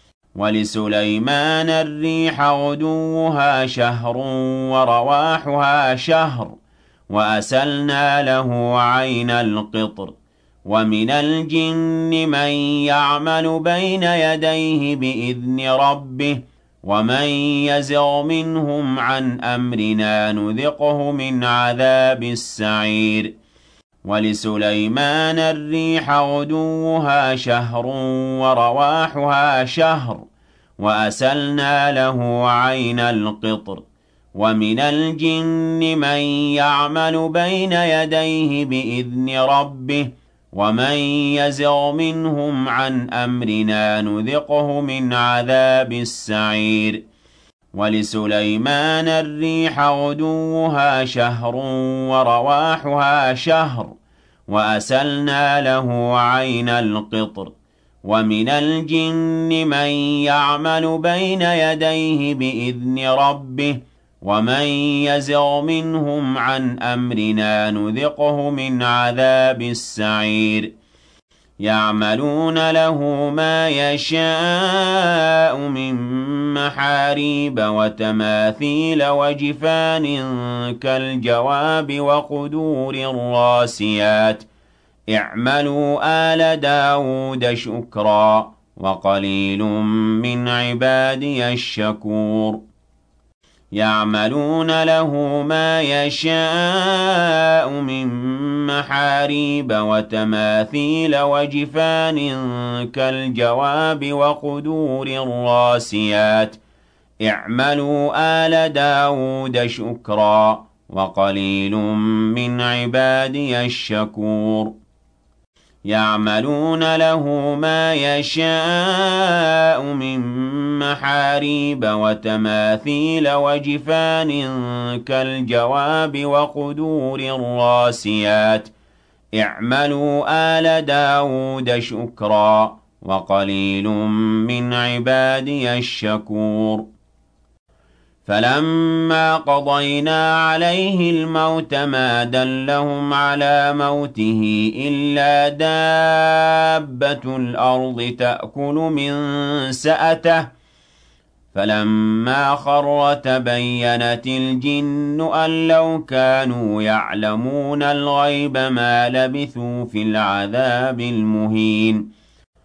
S1: ولسليمان الريح غدوها شهر ورواحها شهر وأسلنا له عين القطر ومن الجن من يعمل بين يديه بإذن ربه ومن يزغ منهم عن أمرنا نذقه من عذاب السعير وَلِسُلَيْمَانَ الرِّيحَ غُدُوُّهَا شَهْرٌ وَرَوَاحُهَا شَهْرٌ وَأَسَلْنَا لَهُ عَيْنَ الْقِطْرِ وَمِنَ الْجِنِّ مَن يَعْمَلُ بَيْنَ يَدَيْهِ بِإِذْنِ رَبِّهِ وَمَن يَزِغْ مِنْهُمْ عَنْ أَمْرِنَا نُذِقْهُ مِنْ عَذَابِ السَّعِيرِ وَلِسُلَيْمَانَ الرِّيحَ غُدُوُّهَا شَهْرٌ وَرَوَاحُهَا شَهْرٌ وَأَسَلْنَا لَهُ عَيْنَ الْقِطْرِ وَمِنَ الْجِنِّ مَن يَعْمَلُ بَيْنَ يَدَيْهِ بِإِذْنِ رَبِّهِ وَمَن يَزِغْ مِنْهُمْ عَنْ أَمْرِنَا نُذِقْهُ مِنْ عَذَابِ السَّعِيرِ يَعْمَلُونَ لَهُ مَا يَشَاءُ مِن مَّحَارِيبَ وَتَمَاثِيلَ وَجِفَانٍ كَالْجَوَابِ وَقُدُورٍ رَّاسِيَاتٍ اعْمَلُوا آلَ دَاوُودَ شُكْرًا وَقَلِيلٌ مِّنْ عِبَادِيَ الشَّكُورُ يَعْمَلُونَ لَهُ مَا يَشَاءُ مِن مَّحَارِيبَ وَتَمَاثِيلَ وَجِفَانٍ كَالْجَوَابِ وَقُدُورٍ رَّاسِيَاتٍ اعْمَلُوا آلَ دَاوُودَ شُكْرًا وَقَلِيلٌ مِّنْ عِبَادِيَ الشَّكُورُ يَعْمَلُونَ لَهُ مَا يَشَاءُ مِن مَّحَارِيبَ وَتَمَاثِيلَ وَجِفَانٍ كَالْجَوَابِ وَقُدُورٍ رَّاسِيَاتٍ اعْمَلُوا آلَ دَاوُودَ شُكْرًا وَقَلِيلٌ مِّنْ عِبَادِيَ الشَّكُورُ فَلَمَّا قَضَيْنَا عَلَيْهِ الْمَوْتَ مَا دَلَّهُمْ عَلَىٰ مَوْتِهِ إِلَّا دَابَّةُ الْأَرْضِ تَأْكُلُ مِن سَأَتَهُ فَلَمَّا خَرَّ تَبَيَّنَتِ الْجِنُّ أَن لَّوْ كَانُوا يَعْلَمُونَ الْغَيْبَ مَا لَبِثُوا فِي الْعَذَابِ الْمُهِينِ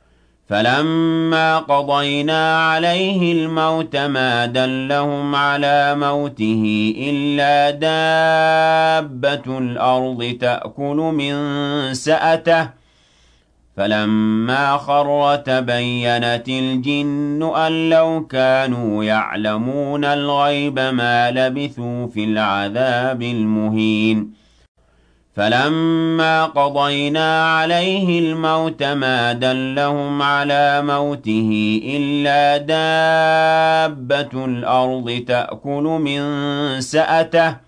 S1: فَلَمَّا قَضَيْنَا عَلَيْهِ الْمَوْتَ مَا دَلَّهُمْ عَلَىٰ مَوْتِهِ إِلَّا دَابَّةُ الْأَرْضِ تَأْكُلُ مِن سَأَتَهُ فَلَمَّا خَرَّ تَبَيَّنَتِ الْجِنُّ أَن لَّوْ كَانُوا يَعْلَمُونَ الْغَيْبَ مَا لَبِثُوا فِي الْعَذَابِ الْمُهِينِ فَلَمَّا قَضَيْنَا عَلَيْهِ الْمَوْتَ مَا دَلَّهُمْ عَلَىٰ مَوْتِهِ إِلَّا دَابَّةُ الْأَرْضِ تَأْكُلُ مِن سَأَتَهُ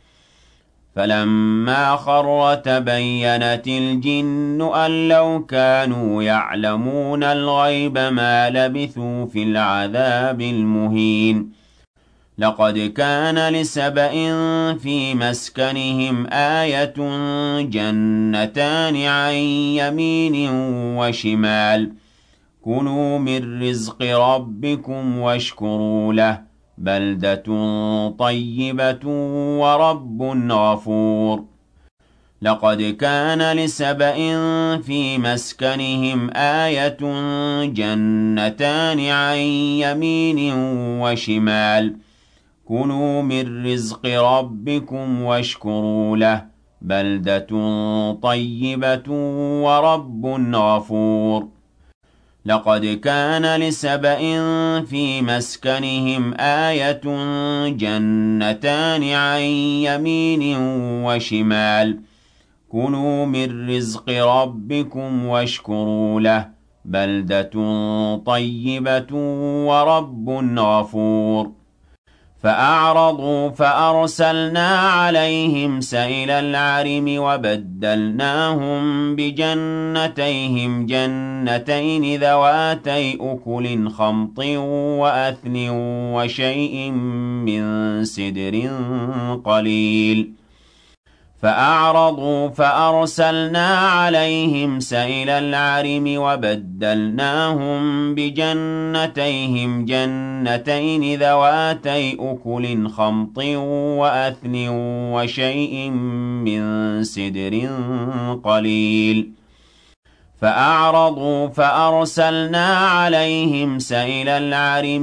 S1: فَلَمَّا خَرَّ تَبَيَّنَتِ الْجِنُّ أَن لَّوْ كَانُوا يَعْلَمُونَ الْغَيْبَ مَا لَبِثُوا فِي الْعَذَابِ الْمُهِينِ لَقَدْ كَانَ لِسَبَإٍ فِي مَسْكَنِهِمْ آيَةٌ جَنَّتَانِ عَن يَمِينٍ وَشِمَالٍ كُلُوا مِن رِّزْقِ رَبِّكُمْ وَاشْكُرُوا لَهُ بَلْدَةٌ طَيِّبَةٌ وَرَبٌّ غَفُورٌ لَقَدْ كَانَ لِسَبَإٍ فِي مَسْكَنِهِمْ آيَةٌ جَنَّتَانِ عَن يَمِينٍ وَشِمَالٍ كُلُوا مِن رِّزْقِ رَبِّكُمْ وَاشْكُرُوا لَهُ بَلْدَةٌ طَيِّبَةٌ وَرَبٌّ غَفُورٌ لَقَدْ كَانَ لِسَبَإٍ فِي مَسْكَنِهِمْ آيَةٌ جَنَّتَانِ عَن يَمِينٍ وَشِمَالٍ كُلُوا مِن رِّزْقِ رَبِّكُمْ وَاشْكُرُوا لَهُ بَلْدَةٌ طَيِّبَةٌ وَرَبٌّ غَفُورٌ فَأَعْرَضُوا فَأَرْسَلْنَا عَلَيْهِمْ سَيْلَ الْعَرِمِ وَبَدَّلْنَاهُم بِجَنَّتَيْهِمْ جَنَّتَيْنِ ذَوَاتَيْ أُكُلٍ خَمْطٍ وَأَثْلٍ وَشَيْءٍ مِّن سِدْرٍ قَلِيلٍ فَأَعْرَضُوا فَأَرْسَلْنَا عَلَيْهِمْ سَيْلَ الْعَرِمِ وَبَدَّلْنَاهُم بِجَنَّتَيْهِمْ جَنَّتَيْنِ ذَوَاتَيْ أُكُلٍ خَمْطٍ وَأَثْلٍ وَشَيْءٍ مِّن سِدْرٍ قَلِيلٍ فأعرضوا فأرسلنا عليهم سيل العرم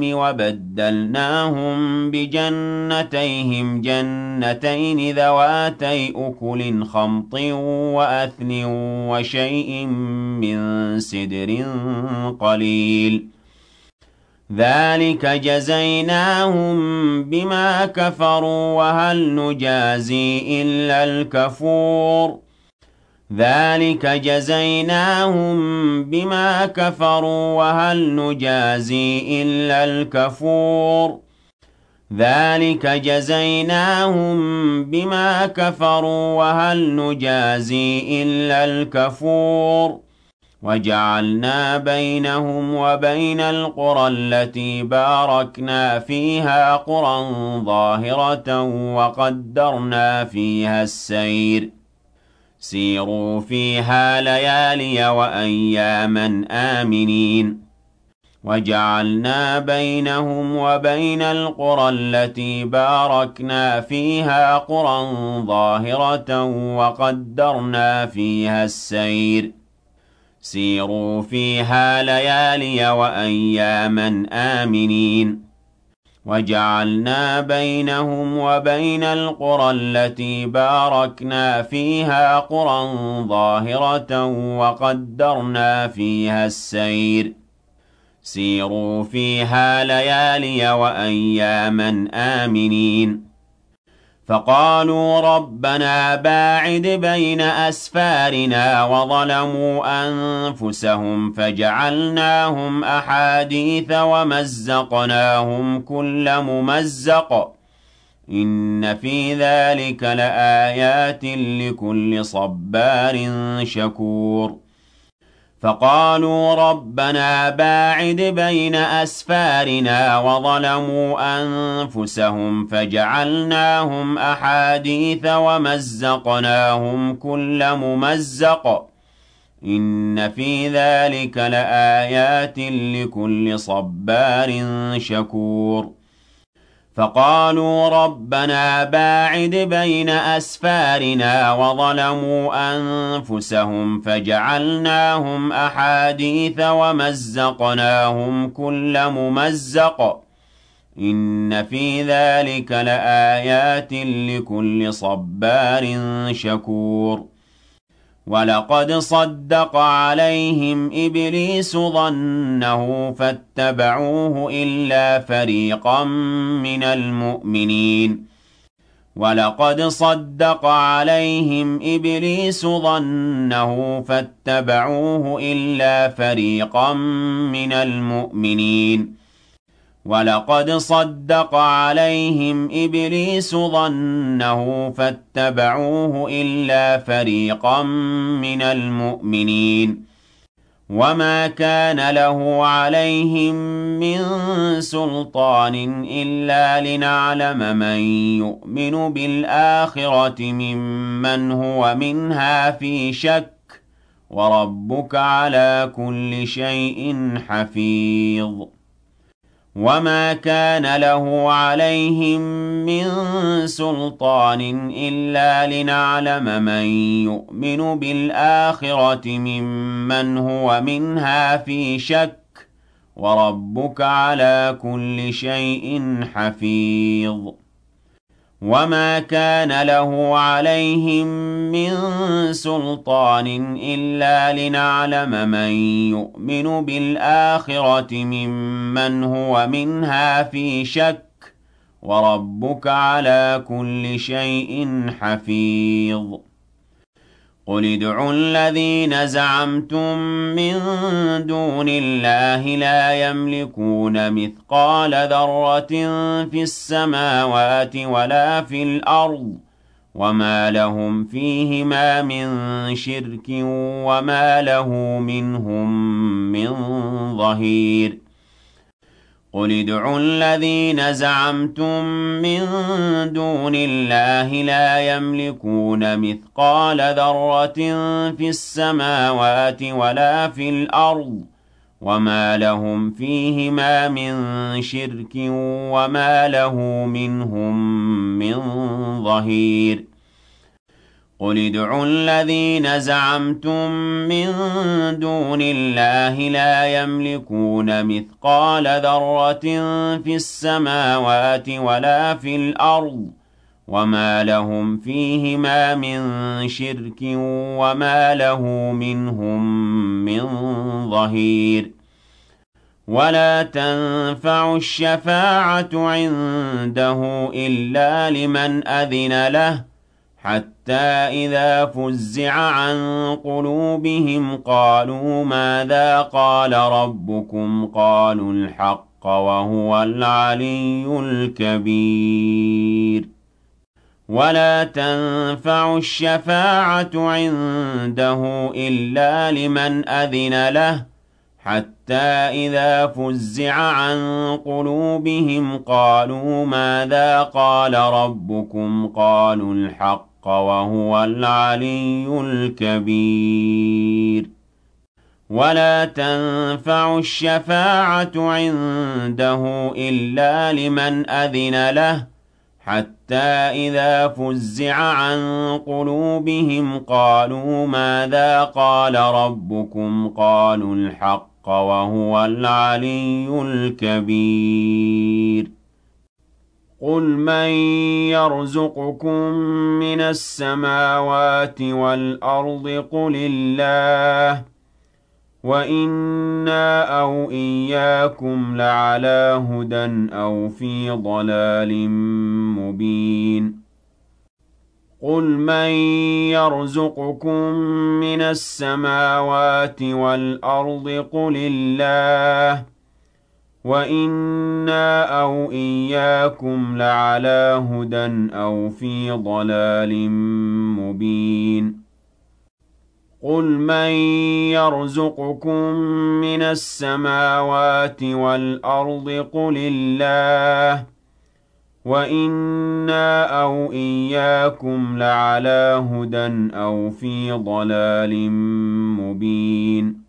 S1: وبدلناهم بجنتيهم جنتين ذواتي أكل خمط وأثل وشيء من سدر قليل ذلك جزيناهم بما كفروا وهل نجازي إلا الكفور ذلك جزيناهم بما كفروا وهل نجازي إلا الكفور ذلك جزيناهم بما كفروا وهل نجازي إلا الكفور وجعلنا بينهم وبين القرى التي باركنا فيها قرى ظاهرة وقدرنا فيها السير سيروا فيها ليالي وأياما آمنين وجعلنا بينهم وبين القرى التي باركنا فيها قرى ظاهرة وقدرنا فيها السير سيروا فيها ليالي وأياما آمنين وجعلنا بينهم وبين القرى التي باركنا فيها قرى ظاهرة وقدرنا فيها السير سيروا فيها ليالي وأياما آمنين فقالوا ربنا باعد بين أسفارنا وظلموا أنفسهم فجعلناهم أحاديث ومزقناهم كل ممزق إن في ذلك لآيات لكل صبار شكور فقالوا ربنا باعد بين أسفارنا وظلموا أنفسهم فجعلناهم أحاديث ومزقناهم كل ممزق إن في ذلك لآيات لكل صبار شكور فقالوا ربنا باعد بين أسفارنا وظلموا أنفسهم فجعلناهم أحاديث ومزقناهم كل ممزق إن في ذلك لآيات لكل صبار شكور ولقد صدق عليهم إبليس ظنه فاتبعوه إلا فريقا من المؤمنين ولقد صدق عليهم إبليس ظنه فاتبعوه إلا فريقا من المؤمنين ولقد صدق عليهم إبليس ظنه فاتبعوه إلا فريقا من المؤمنين وما كان له عليهم من سلطان إلا لنعلم من يؤمن بالآخرة ممن هو منها في شك وربك على كل شيء حفيظ وما كان له عليهم من سلطان إلا لنعلم من يؤمن بالآخرة ممن هو منها في شك وربك على كل شيء حفيظ وما كان له عليهم من سلطان إلا لنعلم من يؤمن بالآخرة ممن هو منها في شك وربك على كل شيء حفيظ قل ادعوا الذين زعمتم من دون الله لا يملكون مثقال ذرة في السماوات ولا في الأرض وما لهم فيهما من شرك وما له منهم من ظهير قل ادعوا الذين زعمتم من دون الله لا يملكون مثقال ذرة في السماوات ولا في الأرض وما لهم فيهما من شرك وما له منهم من ظهير قُلِ ادْعُوا الَّذِينَ زَعَمْتُم مِّن دُونِ اللَّهِ لَا يَمْلِكُونَ مِثْقَالَ ذَرَّةٍ فِي السَّمَاوَاتِ وَلَا فِي الْأَرْضِ وَمَا لَهُمْ فِيهِمَا مِن شِرْكٍ وَمَا لَهُ مِنْهُم مِّن ظَهِيرٍ وَلَا تَنفَعُ الشَّفَاعَةُ عِندَهُ إِلَّا لِمَنْ أَذِنَ لَهُ حَتَّى إِذَا فُزِّعَ عَن قُلُوبِهِمْ قَالُوا مَاذَا قَالَ رَبُّكُمْ قَالُوا الْحَقَّ وَهُوَ الْعَلِيُّ الْكَبِيرُ وَلَا تَنفَعُ الشَّفَاعَةُ عِندَهُ إِلَّا لِمَنْ أَذِنَ لَهُ حَتَّى إِذَا فُزِّعَ عَن قُلُوبِهِمْ قَالُوا مَاذَا قَالَ رَبُّكُمْ قَالُوا الْحَقَّ وَهُوَ الْعَلِيُّ الْكَبِيرُ وَلَا تَنفَعُ الشَّفَاعَةُ عِندَهُ إِلَّا لِمَنْ أَذِنَ لَهُ حَتَّى إِذَا فُزِّعَ عَن قُلُوبِهِمْ قَالُوا مَاذَا قَالَ رَبُّكُمْ قَالُوا الْحَقَّ وَهُوَ الْعَلِيُّ الْكَبِيرُ قُلْ مَن يَرْزُقُكُم مِّنَ السَّمَاوَاتِ وَالْأَرْضِ قُلِ اللَّهُ وَإِنَّا أَوْ إِيَّاكُمْ لَعَلَىٰ هُدًى أَوْ فِي ضَلَالٍ مُّبِينٍ قُلْ مَن يَرْزُقُكُم مِّنَ السَّمَاوَاتِ وَالْأَرْضِ قُلِ اللَّهُ وَإِنَّا أَوْ إِيَّاكُمْ لَعَلَىٰ هُدًى أَوْ فِي ضَلَالٍ مُّبِينٍ قُلْ مَن يَرْزُقُكُم مِّنَ السَّمَاوَاتِ وَالْأَرْضِ قُلِ اللَّهُ وَإِنَّا أَوْ إِيَّاكُمْ لَعَلَىٰ هُدًى أَوْ فِي ضَلَالٍ مُّبِينٍ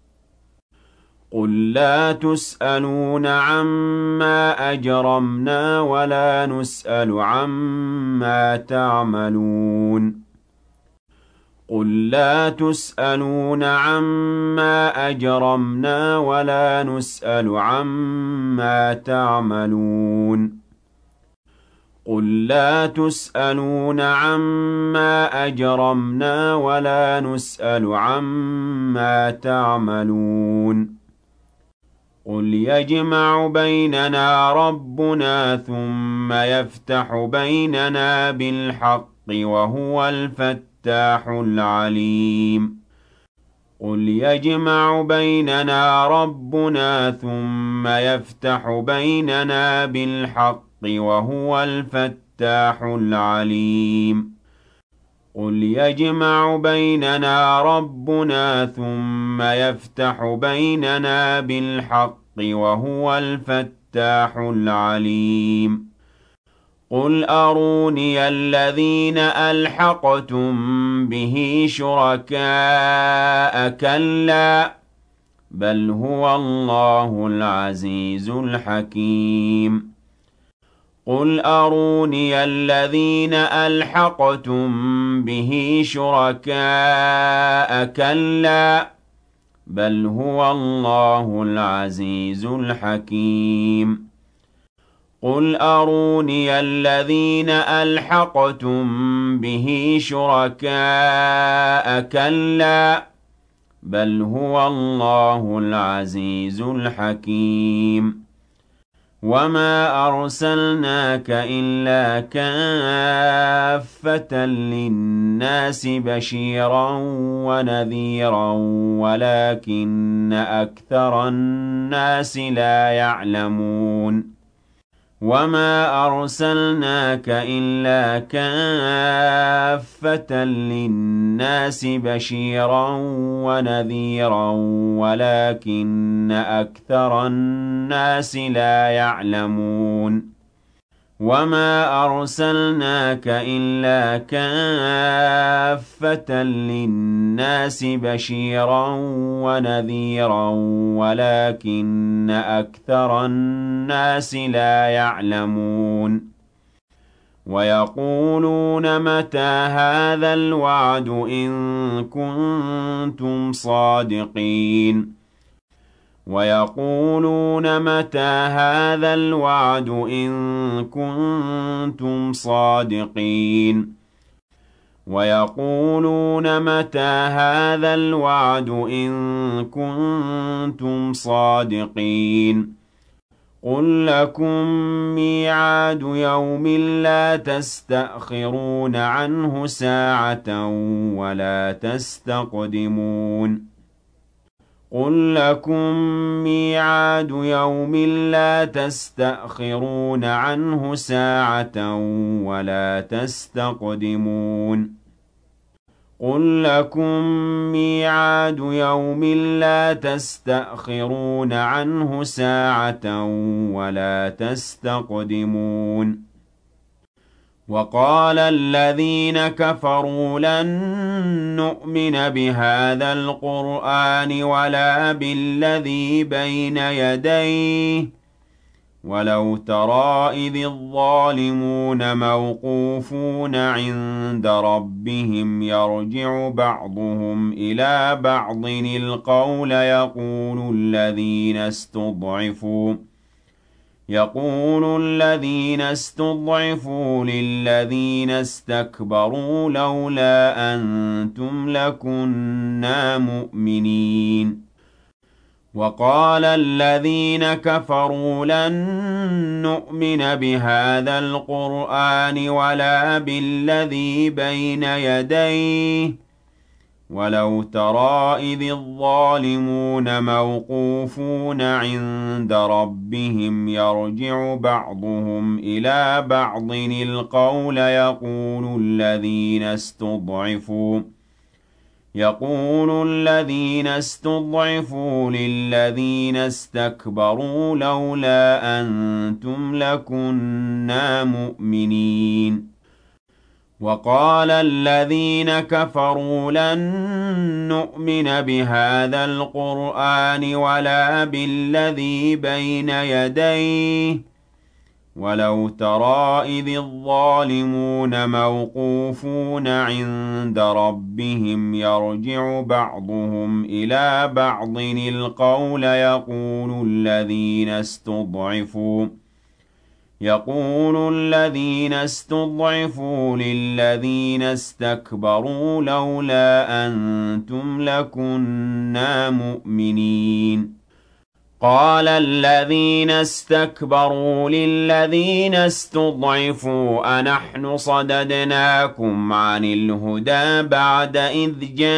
S1: قُل لَّا تُسْأَلُونَ عَمَّا أَجْرَمْنَا وَلَا نُسْأَلُ عَمَّا تَعْمَلُونَ قُل لَّا تُسْأَلُونَ عَمَّا أَجْرَمْنَا وَلَا نُسْأَلُ عَمَّا تَعْمَلُونَ قُل لَّا تُسْأَلُونَ عَمَّا أَجْرَمْنَا وَلَا نُسْأَلُ عَمَّا تَعْمَلُونَ قُلْ يَجْمَعُ بَيْنَنَا رَبُّنَا ثُمَّ يَفْتَحُ بَيْنَنَا بِالْحَقِّ وَهُوَ الْفَتَّاحُ الْعَلِيمُ قُلْ يَجْمَعُ بَيْنَنَا رَبُّنَا ثُمَّ يَفْتَحُ بَيْنَنَا بِالْحَقِّ وَهُوَ الْفَتَّاحُ الْعَلِيمُ قُلْ يَجْمَعُ بَيْنَنَا رَبُّنَا ثُمَّ يَفْتَحُ بَيْنَنَا بِالْحَقِّ وَهُوَ الْفَتَّاحُ الْعَلِيمُ قُلْ أَرُونِيَ الَّذِينَ أَلْحَقْتُم بِهِ شُرَكَاءَ كَلَّا بَلْ هُوَ اللَّهُ الْعَزِيزُ الْحَكِيمُ قُلْ أَرُونِيَ الَّذِينَ أَلْحَقْتُم بِهِ شُرَكَاءَ كَلَّا بَلْ هُوَ اللَّهُ الْعَزِيزُ الْحَكِيمُ قُلْ أَرُونِيَ الَّذِينَ أَلْحَقْتُم بِهِ شُرَكَاءَ كَلَّا بَلْ هُوَ اللَّهُ الْعَزِيزُ الْحَكِيمُ وَمَا أَرْسَلْنَاكَ إِلَّا كَافَّةً لِّلنَّاسِ بَشِيرًا وَنَذِيرًا وَلَٰكِنَّ أَكْثَرَ النَّاسِ لَا يَعْلَمُونَ وَمَا أَرْسَلْنَاكَ إِلَّا كَافَّةً لِّلنَّاسِ بَشِيرًا وَنَذِيرًا وَلَٰكِنَّ أَكْثَرَ النَّاسِ لَا يَعْلَمُونَ وَمَا أَرْسَلْنَاكَ إِلَّا كَافَّةً لِّلنَّاسِ بَشِيرًا وَنَذِيرًا وَلَٰكِنَّ أَكْثَرَ النَّاسِ لَا يَعْلَمُونَ ويقولون متى هذا الوعد إن كنتم صادقين ويقولون متى هذا الوعد إن كنتم صادقين ويقولون متى هذا الوعد إن كنتم صادقين قل لكم ميعاد يوم لا تستأخرون عنه ساعة ولا تستقدمون قل لكم ميعاد يوم لا تستأخرون عنه ساعة ولا تستقدمون قل لكم ميعاد يوم لا تستأخرون عنه ساعة ولا تستقدمون وقال الذين كفروا لن نؤمن بهذا القرآن ولا بالذي بين يديه ولو ترى إذ الظالمون موقوفون عند ربهم يرجع بعضهم إلى بعض القول يقول الذين استضعفوا للذين استكبروا لولا أنتم لكنا مؤمنين وقال الذين كفروا لن نؤمن بهذا القرآن ولا بالذي بين يديه ولو ترى إذ الظالمون موقوفون عند ربهم يرجع بعضهم إلى بعض القول يقول الذين استضعفوا للذين استكبروا لولا أنتم لكنا مؤمنين وقال الذين كفروا لن نؤمن بهذا القرآن ولا بالذي بين يديه ولو ترى إذ الظالمون موقوفون عند ربهم يرجع بعضهم إلى بعض القول يقول الذين استضعفوا للذين استكبروا لولا أنتم لكنا مؤمنين قال الذين استكبروا للذين استضعفوا أنحن صددناكم عن الهدى بعد إذ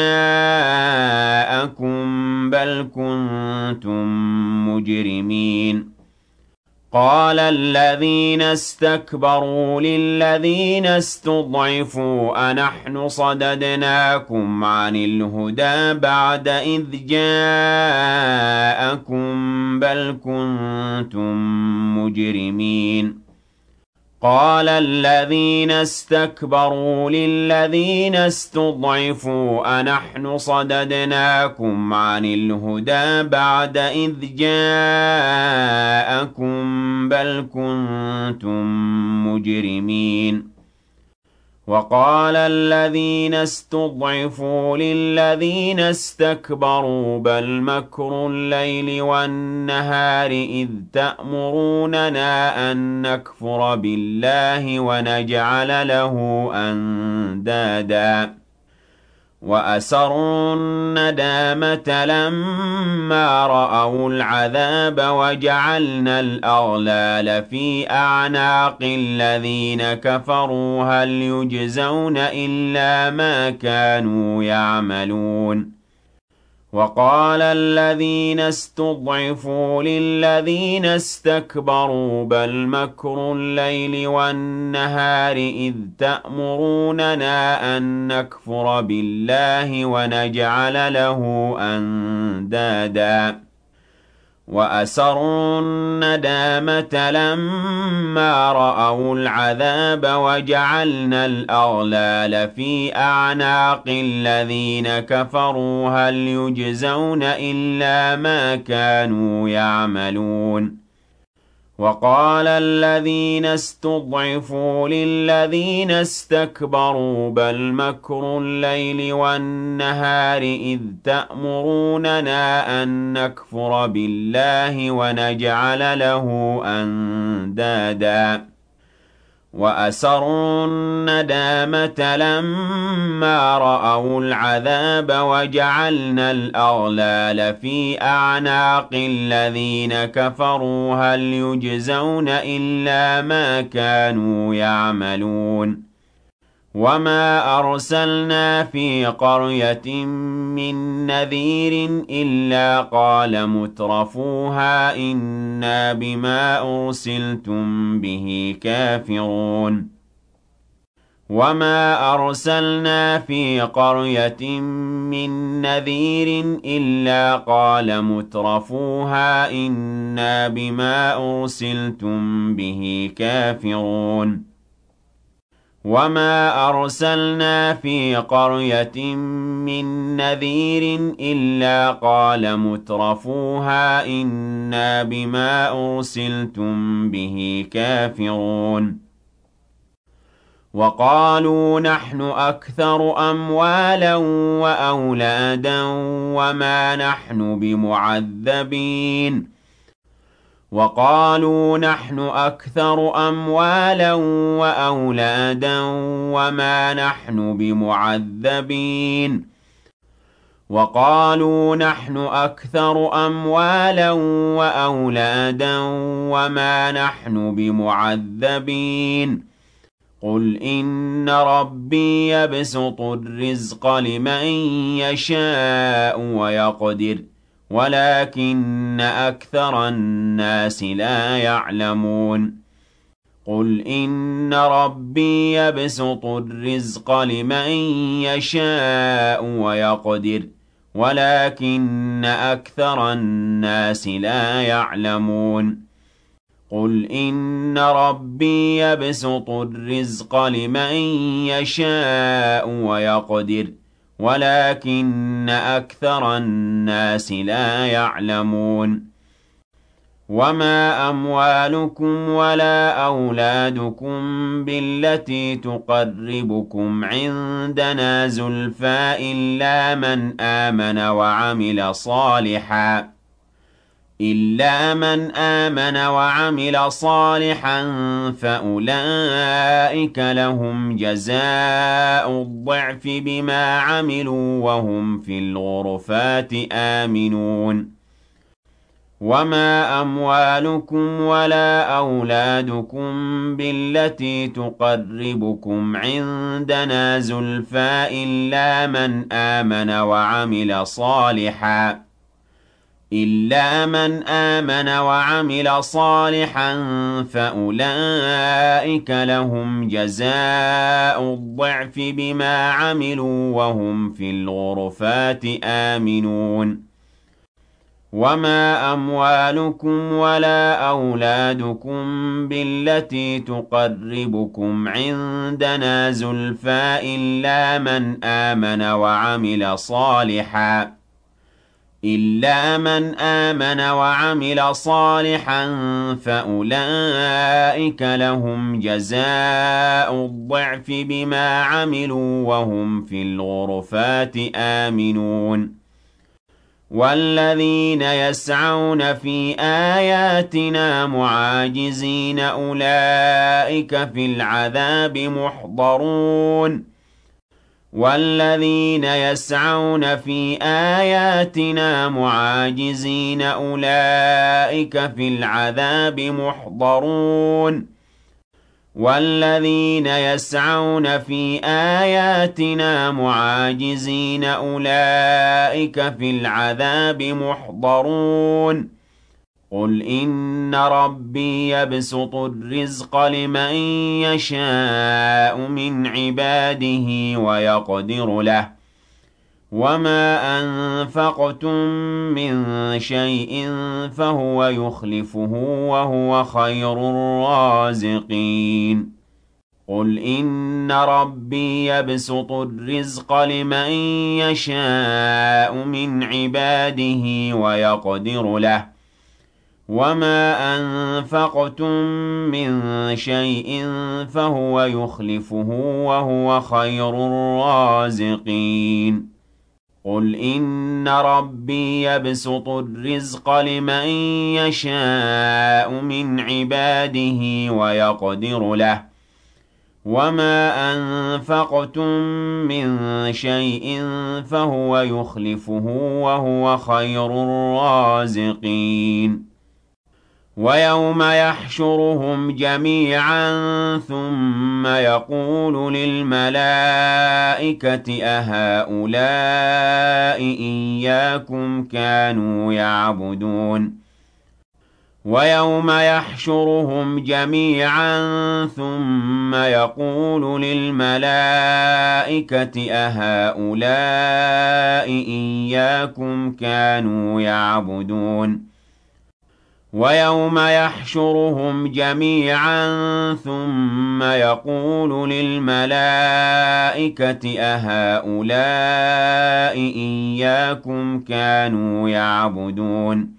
S1: جاءكم بل كنتم مجرمين قال الذين استكبروا للذين استضعفوا أنحن صددناكم عن الهدى بعد إذ جاءكم بل كنتم مجرمين قال الذين استكبروا للذين استضعفوا أنحن صددناكم عن الهدى بعد إذ جاءكم بل كنتم مجرمين وقال الذين استضعفوا للذين استكبروا بل مكر الليل والنهار إذ تأمروننا أن نكفر بالله ونجعل له أندادا وأسروا الندامة لما رأوا العذاب وجعلنا الأغلال في أعناق الذين كفروا هل يجزون إلا ما كانوا يعملون وقال الذين استضعفوا للذين استكبروا بل مكر الليل والنهار إذ تأمروننا أن نكفر بالله ونجعل له أندادا وأسروا الندامة لما رأوا العذاب وجعلنا الأغلال في أعناق الذين كفروا هل يجزون إلا ما كانوا يعملون وقال الذين استضعفوا للذين استكبروا بل مكر الليل والنهار إذ تأمروننا أن نكفر بالله ونجعل له أندادا وأسروا الندامة لما رأوا العذاب وجعلنا الأغلال في أعناق الذين كفروا هل يجزون إلا ما كانوا يعملون وما أرسلنا في قرية من نذير إلا قال مترفوها إنا بما أرسلتم به كافرون وما أرسلنا في قرية من نذير إلا قال مترفوها إنا بما أرسلتم به كافرون وما أرسلنا في قرية من نذير إلا قال مترفوها إنا بما أرسلتم به كافرون وقالوا نحن أكثر أموالا وأولادا وما نحن بمعذبين وقالوا نحن أكثر أموالا وأولادا وما نحن بمعذبين وقالوا نحن أكثر أموالا وأولادا وما نحن بمعذبين قل إن ربي يبسط الرزق لمن يشاء ويقدر ولكن أكثر الناس لا يعلمون قل إن ربي يبسط الرزق لمن يشاء ويقدر ولكن أكثر الناس لا يعلمون قل إن ربي يبسط الرزق لمن يشاء ويقدر ولكن أكثر الناس لا يعلمون وما أموالكم ولا أولادكم بالتي تقربكم عندنا زلفى إلا من آمن وعمل صالحا فأولئك لهم جزاء الضعف بما عملوا وهم في الغرفات آمنون وما أموالكم ولا أولادكم بالتي تقربكم عندنا زلفى إلا من آمن وعمل صالحا فأولئك لهم جزاء الضعف بما عملوا وهم في الغرفات آمنون وما أموالكم ولا أولادكم بالتي تقربكم عندنا زلفى إلا من آمن وعمل صالحا فأولئك لهم جزاء الضعف بما عملوا وهم في الغرفات آمنون والذين يسعون في آياتنا معاجزين أولئك في العذاب محضرون والذين يسعون في آياتنا معاجزين أولئك في العذاب محضرون والذين يسعون في آياتنا معاجزين أولئك في العذاب محضرون قل إن ربي يبسط الرزق لمن يشاء من عباده ويقدر له وما أنفقتم من شيء فهو يخلفه وهو خير الرازقين قل إن ربي يبسط الرزق لمن يشاء من عباده ويقدر له وَمَا أَنفَقْتُم مِّن شَيْءٍ فَهُوَ يُخْلِفُهُ وَهُوَ خَيْرُ الرَّازِقِينَ قُلْ إِنَّ رَبِّي يَبْسُطُ الرِّزْقَ لِمَن يَشَاءُ مِنْ عِبَادِهِ وَيَقْدِرُ لَهُ وَمَا أَنفَقْتُم مِّن شَيْءٍ فَهُوَ يُخْلِفُهُ وَهُوَ خَيْرُ الرَّازِقِينَ وَيَوْمَ يَحْشُرُهُمْ جَمِيعًا ثُمَّ يَقُولُ لِلْمَلَائِكَةِ أَهَٰؤُلَاءِ إِيَّاكُمْ كَانُوا يَعْبُدُونَ وَيَوْمَ يَحْشُرُهُمْ جَمِيعًا ثُمَّ يَقُولُ لِلْمَلَائِكَةِ أَهَٰؤُلَاءِ إِيَّاكُمْ كَانُوا يَعْبُدُونَ وَيَوْمَ يَحْشُرُهُمْ جَمِيعًا ثُمَّ يَقُولُ لِلْمَلَائِكَةِ أَهَٰؤُلَاءِ إِيَّاكُمْ كَانُوا يَعْبُدُونَ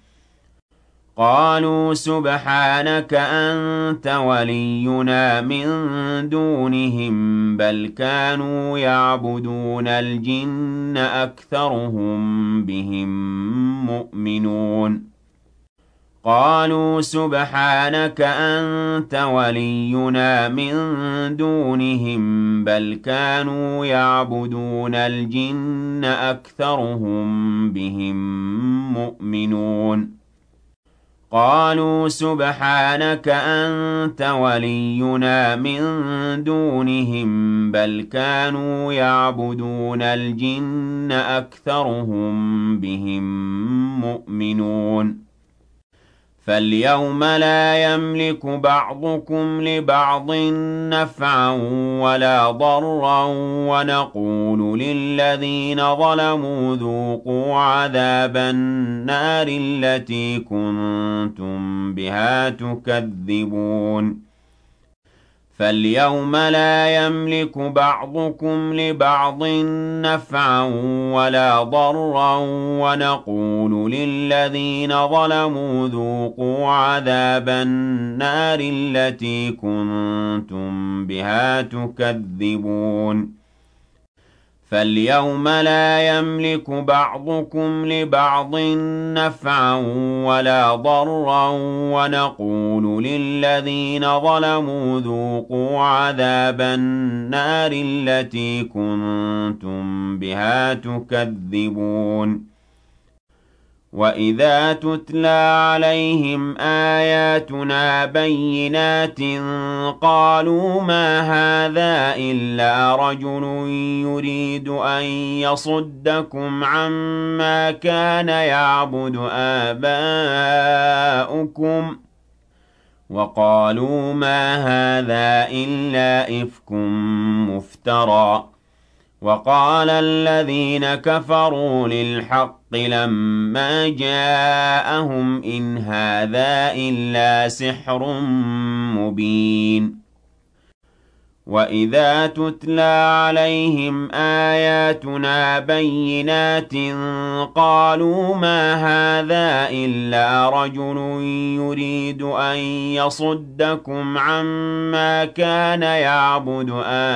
S1: قَالُوا سُبْحَانَكَ أَنتَ وَلِيُّنَا مِن دُونِهِم بَلْ كَانُوا يَعْبُدُونَ الْجِنَّ أَكْثَرُهُم بِهِم مُّؤْمِنُونَ قَالُوا سُبْحَانَكَ أَنتَ وَلِيُّنَا مِن دُونِهِم بَلْ كَانُوا يَعْبُدُونَ الْجِنَّ أَكْثَرُهُم بِهِم مُّؤْمِنُونَ قَالُوا سُبْحَانَكَ أَنتَ وَلِيُّنَا مِن دُونِهِم بَلْ كَانُوا يَعْبُدُونَ الْجِنَّ أَكْثَرُهُم بِهِم مُّؤْمِنُونَ فَالْيَوْمَ لَا يَمْلِكُ بَعْضُكُمْ لِبَعْضٍ نَّفْعًا وَلَا ضَرًّا وَنَقُولُ لِلَّذِينَ ظَلَمُوا ذُوقُوا عَذَابَ النَّارِ الَّتِي كُنتُم بِهَا تُكَذِّبُونَ فَالْيَوْمَ لَا يَمْلِكُ بَعْضُكُمْ لِبَعْضٍ نَّفْعًا وَلَا ضَرًّا وَنَقُولُ لِلَّذِينَ ظَلَمُوا ذُوقُوا عَذَابَ النَّارِ الَّتِي كُنتُم بِهَا تُكَذِّبُونَ فَالْيَوْمَ لَا يَمْلِكُ بَعْضُكُمْ لِبَعْضٍ نَّفْعًا وَلَا ضَرًّا وَنَقُولُ لِلَّذِينَ ظَلَمُوا ذُوقُوا عَذَابَ النَّارِ الَّتِي كُنتُم بِهَا تُكَذِّبُونَ وَإِذَا تُتْلَىٰ عَلَيْهِمْ آيَاتُنَا بَيِّنَاتٍ قَالُوا مَا هَٰذَا إِلَّا رَجُلٌ يُرِيدُ أَن يَصُدَّكُمْ عَمَّا كَانَ يَعْبُدُ آبَاؤُكُمْ وَقَالُوا مَا هَٰذَا إِلَّا إِفْكٌ مُّفْتَرًى وَقَالَ الَّذِينَ كَفَرُوا لِلْحَقِّ لَمَّا جَاءَهُمْ إِنْ هَٰذَا إِلَّا سِحْرٌ مُّبِينٌ وَإِذَا تُتْلَىٰ عَلَيْهِمْ آيَاتُنَا بَيِّنَاتٍ قَالُوا مَا هَٰذَا إِلَّا رَجُلٌ يُرِيدُ أَن يَصُدَّكُمْ عَمَّا كَانَ يَعْبُدُ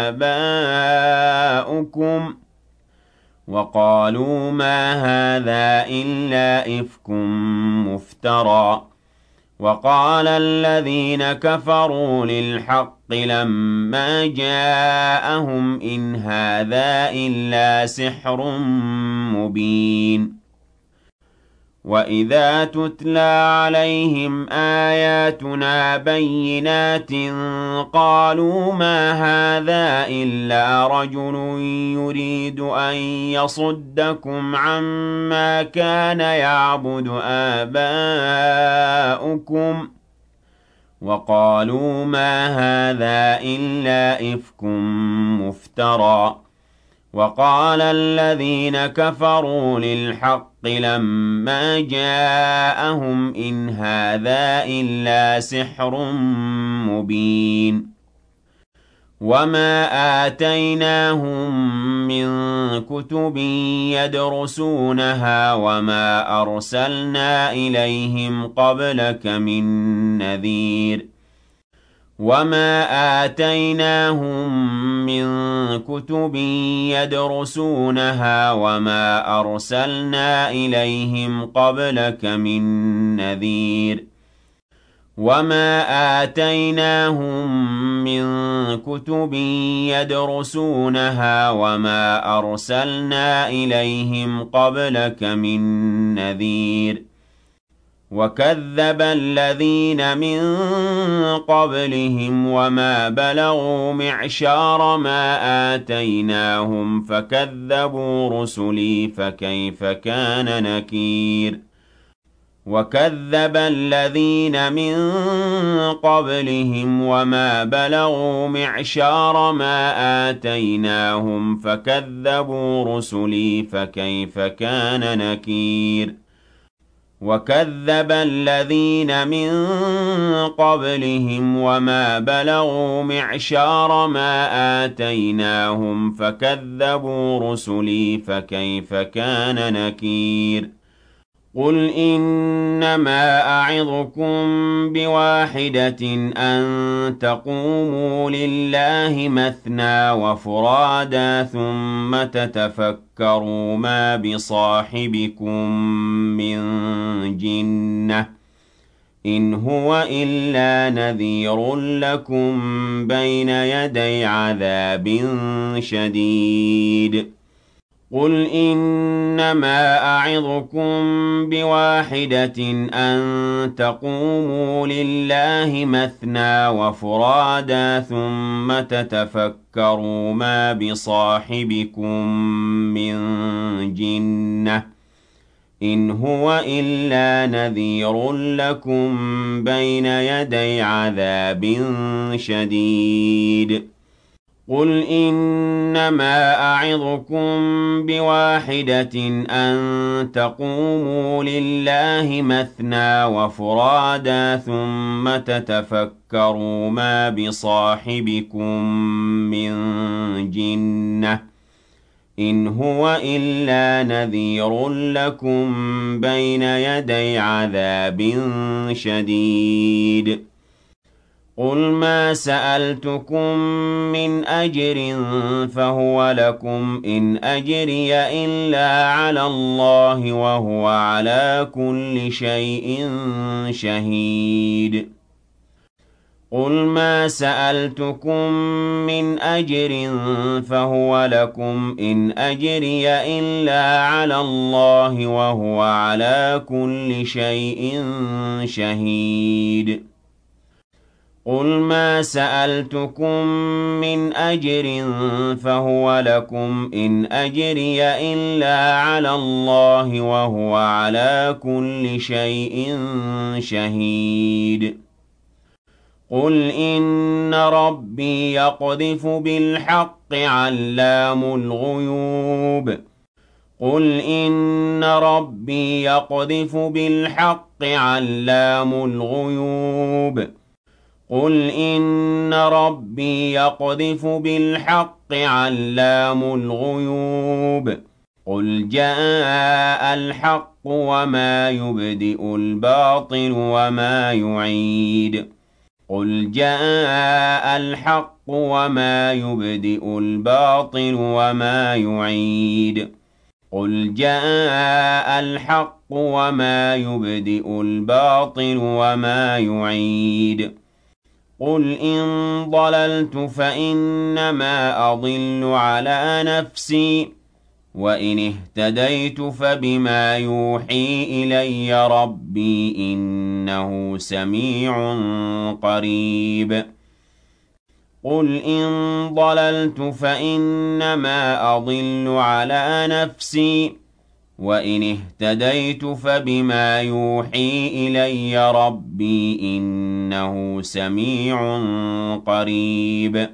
S1: آبَاؤُكُمْ وَقَالُوا مَا هَٰذَا إِلَّا إِفْكٌ مُّفْتَرًى وَقَالَ الَّذِينَ كَفَرُوا لِلْحَقِّ لَمَّا جَاءَهُمْ إِنْ هَٰذَا إِلَّا سِحْرٌ مُّبِينٌ وَإِذَا تُتْلَىٰ عَلَيْهِمْ آيَاتُنَا بَيِّنَاتٍ قَالُوا مَا هَٰذَا إِلَّا رَجُلٌ يُرِيدُ أَن يَصُدَّكُمْ عَمَّا كَانَ يَعْبُدُ آبَاؤُكُمْ وَقَالُوا مَا هَٰذَا إِلَّا إِفْكٌ مُّفْتَرًى وَقَالَ الَّذِينَ كَفَرُوا لِلْحَقِّ لَمَّا جَاءَهُمْ إِنْ هَٰذَا إِلَّا سِحْرٌ مُّبِينٌ وَمَا آتَيْنَاهُم مِّن كُتُبٍ يَدْرُسُونَهَا وَمَا أَرْسَلْنَا إِلَيْهِمْ قَبْلَكَ مِن نَّذِيرٍ وَمَا آتَيْنَاهُم مِّن كُتُبٍ يَدْرُسُونَهَا وَمَا أَرْسَلْنَا إِلَيْهِمْ قَبْلَكَ مِن نَّذِيرٍ وَمَا آتَيْنَاهُم مِّن كُتُبٍ يَدْرُسُونَهَا وَمَا أَرْسَلْنَا إِلَيْهِمْ قَبْلَكَ مِن نَّذِيرٍ وَكَذَّبَ الَّذِينَ مِن قَبْلِهِمْ وَمَا بَلَغُوا مِعْشَارَ مَا آتَيْنَاهُمْ فَكَذَّبُوا رُسُلِي فَكَيْفَ كَانَ نَكِيرِ وَكَذَّبَ الَّذِينَ مِن قَبْلِهِمْ وَمَا بَلَغُوا مِعْشَارَ مَا آتَيْنَاهُمْ فَكَذَّبُوا رُسُلِي فَكَيْفَ كَانَ نَكِيرِ وَكَذَّبَ الَّذِينَ مِن قَبْلِهِمْ وَمَا بَلَغُوا مِعْشَارَ مَا آتَيْنَاهُمْ فَكَذَّبُوا رُسُلِي فَكَيْفَ كَانَ نَكِيرِ قُلْ إِنَّمَا أَعِظُكُم بِوَاحِدَةٍ أَن تَقُومُوا لِلَّهِ مَثْنَىٰ وَفُرَادَىٰ ثُمَّ تَتَفَكَّرُوا مَا بِصَاحِبِكُم مِّن جِنَّةٍ إِنْ هُوَ إِلَّا نَذِيرٌ لَّكُم بَيْنَ يَدَيْ عَذَابٍ شَدِيدٍ قُلْ إِنَّمَا أَعِظُكُم بِوَاحِدَةٍ أَن تَقُومُوا لِلَّهِ مَثْنَىٰ وَفُرَادَىٰ ثُمَّ تَتَفَكَّرُوا مَا بِصَاحِبِكُم مِّن جِنَّةٍ إِنْ هُوَ إِلَّا نَذِيرٌ لَّكُم بَيْنَ يَدَيْ عَذَابٍ شَدِيدٍ قُلْ إِنَّمَا أَعِظُكُم بِوَاحِدَةٍ أَن تَقُومُوا لِلَّهِ مَثْنَىٰ وَفُرَادَىٰ ثُمَّ تَتَفَكَّرُوا مَا بِصَاحِبِكُم مِّن جِنَّةٍ إِنْ هُوَ إِلَّا نَذِيرٌ لَّكُم بَيْنَ يَدَيْ عَذَابٍ شَدِيدٍ قُلْ مَا سَأَلْتُكُم مِّنْ أَجْرٍ فَهُوَ لَكُمْ إِنْ أَجْرِيَ إِلَّا عَلَى اللَّهِ وَهُوَ عَلَىٰ كُلِّ شَيْءٍ شَهِيدٌ قُلْ مَا سَأَلْتُكُم مِّنْ أَجْرٍ فَهُوَ لَكُمْ إِنْ أَجْرِيَ إِلَّا عَلَى اللَّهِ وَهُوَ عَلَىٰ كُلِّ شَيْءٍ شَهِيدٌ قُلْ مَا سَأَلْتُكُم مِّنْ أَجْرٍ فَهُوَ لَكُمْ إِنْ أَجْرِيَ إِلَّا عَلَى اللَّهِ وَهُوَ عَلَىٰ كُلِّ شَيْءٍ شَهِيدٌ قُلْ إِنَّ رَبِّي يَقْذِفُ بِالْحَقِّ عَلَّامُ الْغُيُوبِ قُلْ إِنَّ رَبِّي يَقْذِفُ بِالْحَقِّ عَلَّامُ الْغُيُوبِ قُلْ إِنَّ رَبِّي يَقْذِفُ بِالْحَقِّ عَلَّامُ الْغُيُوبِ قُلْ جَاءَ الْحَقُّ وَمَا يُبْدِئُ الْبَاطِلُ وَمَا يُعِيدُ قُلْ جَاءَ الْحَقُّ وَمَا يُبْدِئُ الْبَاطِلُ وَمَا يُعِيدُ قُلْ جَاءَ الْحَقُّ وَمَا يُبْدِئُ الْبَاطِلُ وَمَا يُعِيدُ قُلْ إِن ضَلَلْتُ فَإِنَّمَا أَضِلُّ عَلَىٰ نَفْسِي وَإِنِ اهْتَدَيْتُ فَبِمَا يُوحِي إِلَيَّ رَبِّي ۚ إِنَّهُ سَمِيعٌ قَرِيبٌ قُلْ إِن ضَلَلْتُ فَإِنَّمَا أَضِلُّ عَلَىٰ نَفْسِي وَإِنِ اهْتَدَيْتُ فَبِمَا يُوحِي إِلَيَّ رَبِّي ۚ إِنَّهُ سَمِيعٌ قَرِيبٌ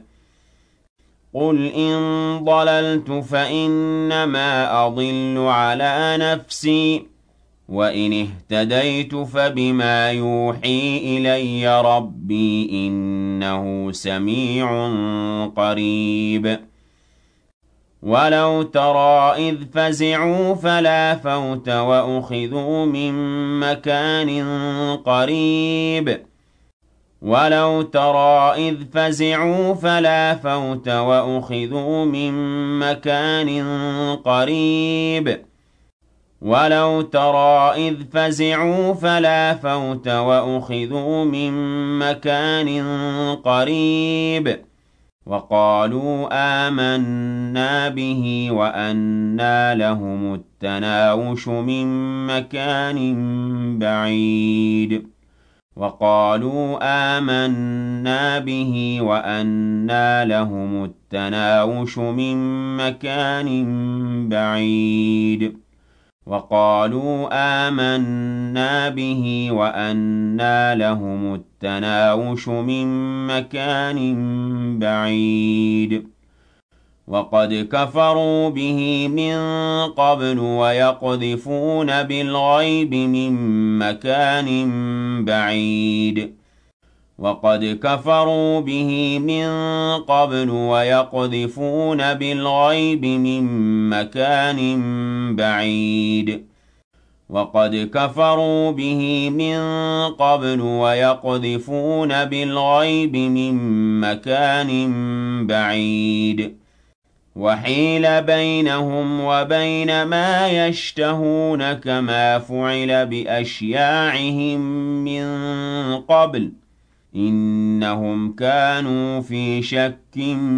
S1: قُلْ إِن ضَلَلْتُ فَإِنَّمَا أَضِلُّ عَلَىٰ نَفْسِي وإن اهتديت فبما يوحي إلي ربي إنه سميع قريب ولو ترى إذ فزعوا فلا فوت وأخذوا من مكان قريب ولو ترى إذ فزعوا فلا فوت وأخذوا من مكان قريب ولو ترى إذ فزعوا فلا فوت وأخذوا من مكان قريب وقالوا آمنا به وأنى لهم التناوش من مكان بعيد وقالوا آمنا به وأنى لهم التناوش من مكان بعيد وقالوا آمنا به وأنى لهم التناوش من مكان بعيد وقد كفروا به من قبل ويقذفون بالغيب من مكان بعيد وقد كفروا به من قبل ويقذفون بالغيب من مكان بعيد وقد كفروا به من قبل ويقذفون بالغيب من مكان بعيد وحيل بينهم وبين ما يشتهون كما فعل بأشياعهم من قبل إنهم كانوا في شك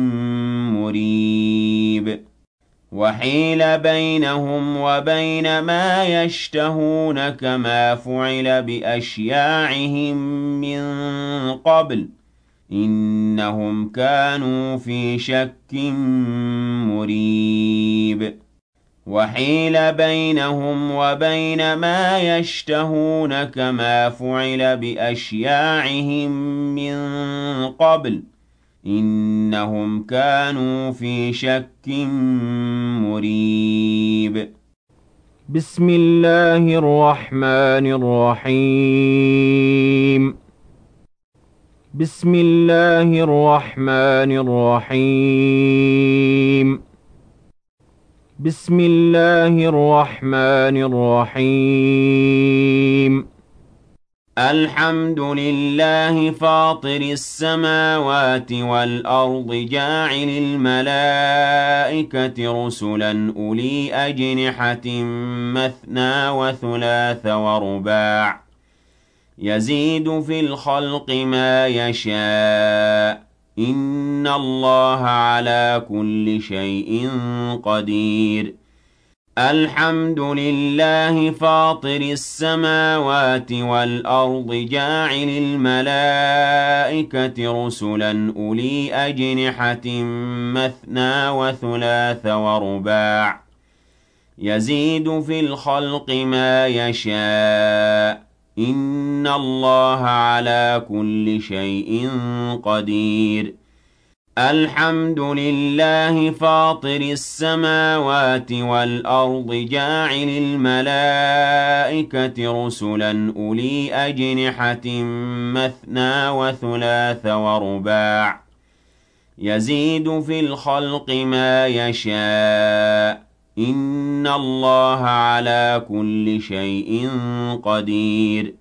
S1: مريب وحيل بينهم وبين ما يشتهون كما فعل بأشياعهم من قبل إنهم كانوا في شك مريب وحيل بينهم وبين ما يشتهون كما فعل بأشياعهم من قبل إنهم كانوا في شك مريب
S2: بسم الله الرحمن الرحيم بسم الله الرحمن الرحيم بسم الله الرحمن الرحيم
S1: الحمد لله فاطر السماوات والأرض جاعل الملائكة رسلا أولي أجنحة مثنى وثلاث ورباع يزيد في الخلق ما يشاء إن الله على كل شيء قدير الحمد لله فاطر السماوات والأرض جاعل الملائكة رسلا أولي أجنحة مثنى وثلاث ورباع يزيد في الخلق ما يشاء إن الله على كل شيء قدير الحمد لله فاطر السماوات والأرض جاعل الملائكة رسلا أولي أجنحة مثنى وثلاث ورباع يزيد في الخلق ما يشاء إن الله على كل شيء قدير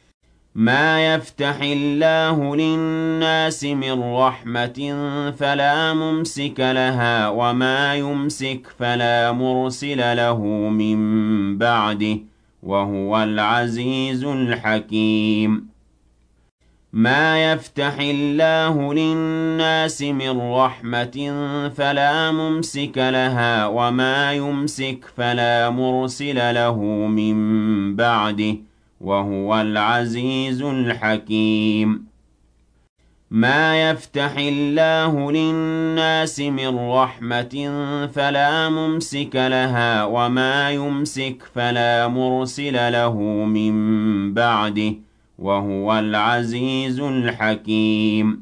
S1: ما يفتح الله للناس من رحمة فلا ممسك لها وما يمسك فلا مرسل له من بعده وهو العزيز الحكيم ما يفتح الله للناس من رحمة فلا ممسك لها وما يمسك فلا مرسل له من بعده وهو العزيز الحكيم ما يفتح الله للناس من رحمة فلا ممسك لها وما يمسك فلا مرسل له من بعده وهو العزيز الحكيم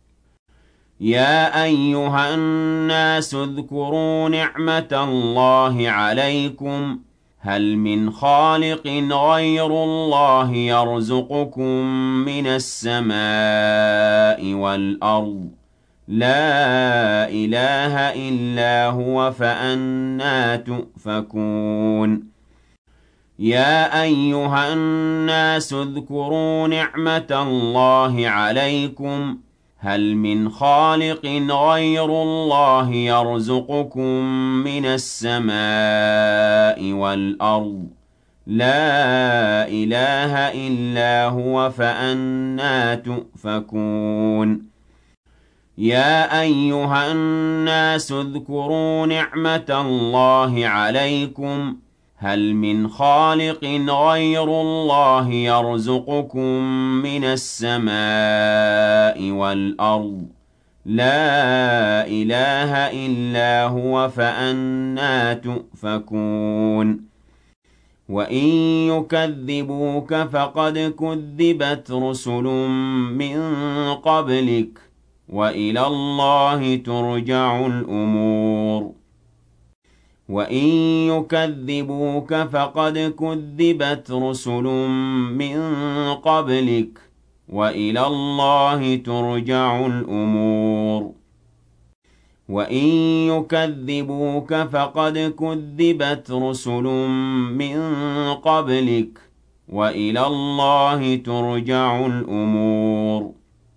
S1: يا أيها الناس اذكروا نعمة الله عليكم هل من خالق غير الله يرزقكم من السماء والأرض لا إله إلا هو فأنى تؤفكون يا أيها الناس اذكروا نعمة الله عليكم هل من خالق غير الله يرزقكم من السماء والأرض لا إله إلا هو فأنى تؤفكون يا أيها الناس اذكروا نعمة الله عليكم هل من خالق غير الله يرزقكم من السماء والأرض لا إله إلا هو فأنى تؤفكون وإن يكذبوك فقد كذبت رسل من قبلك وإلى الله ترجع الأمور وإن يكذبوك فقد كذبت رسل من قبلك وإلى الله ترجع الأمور وإن يكذبوك فقد كذبت رسل من قبلك وإلى الله ترجع الأمور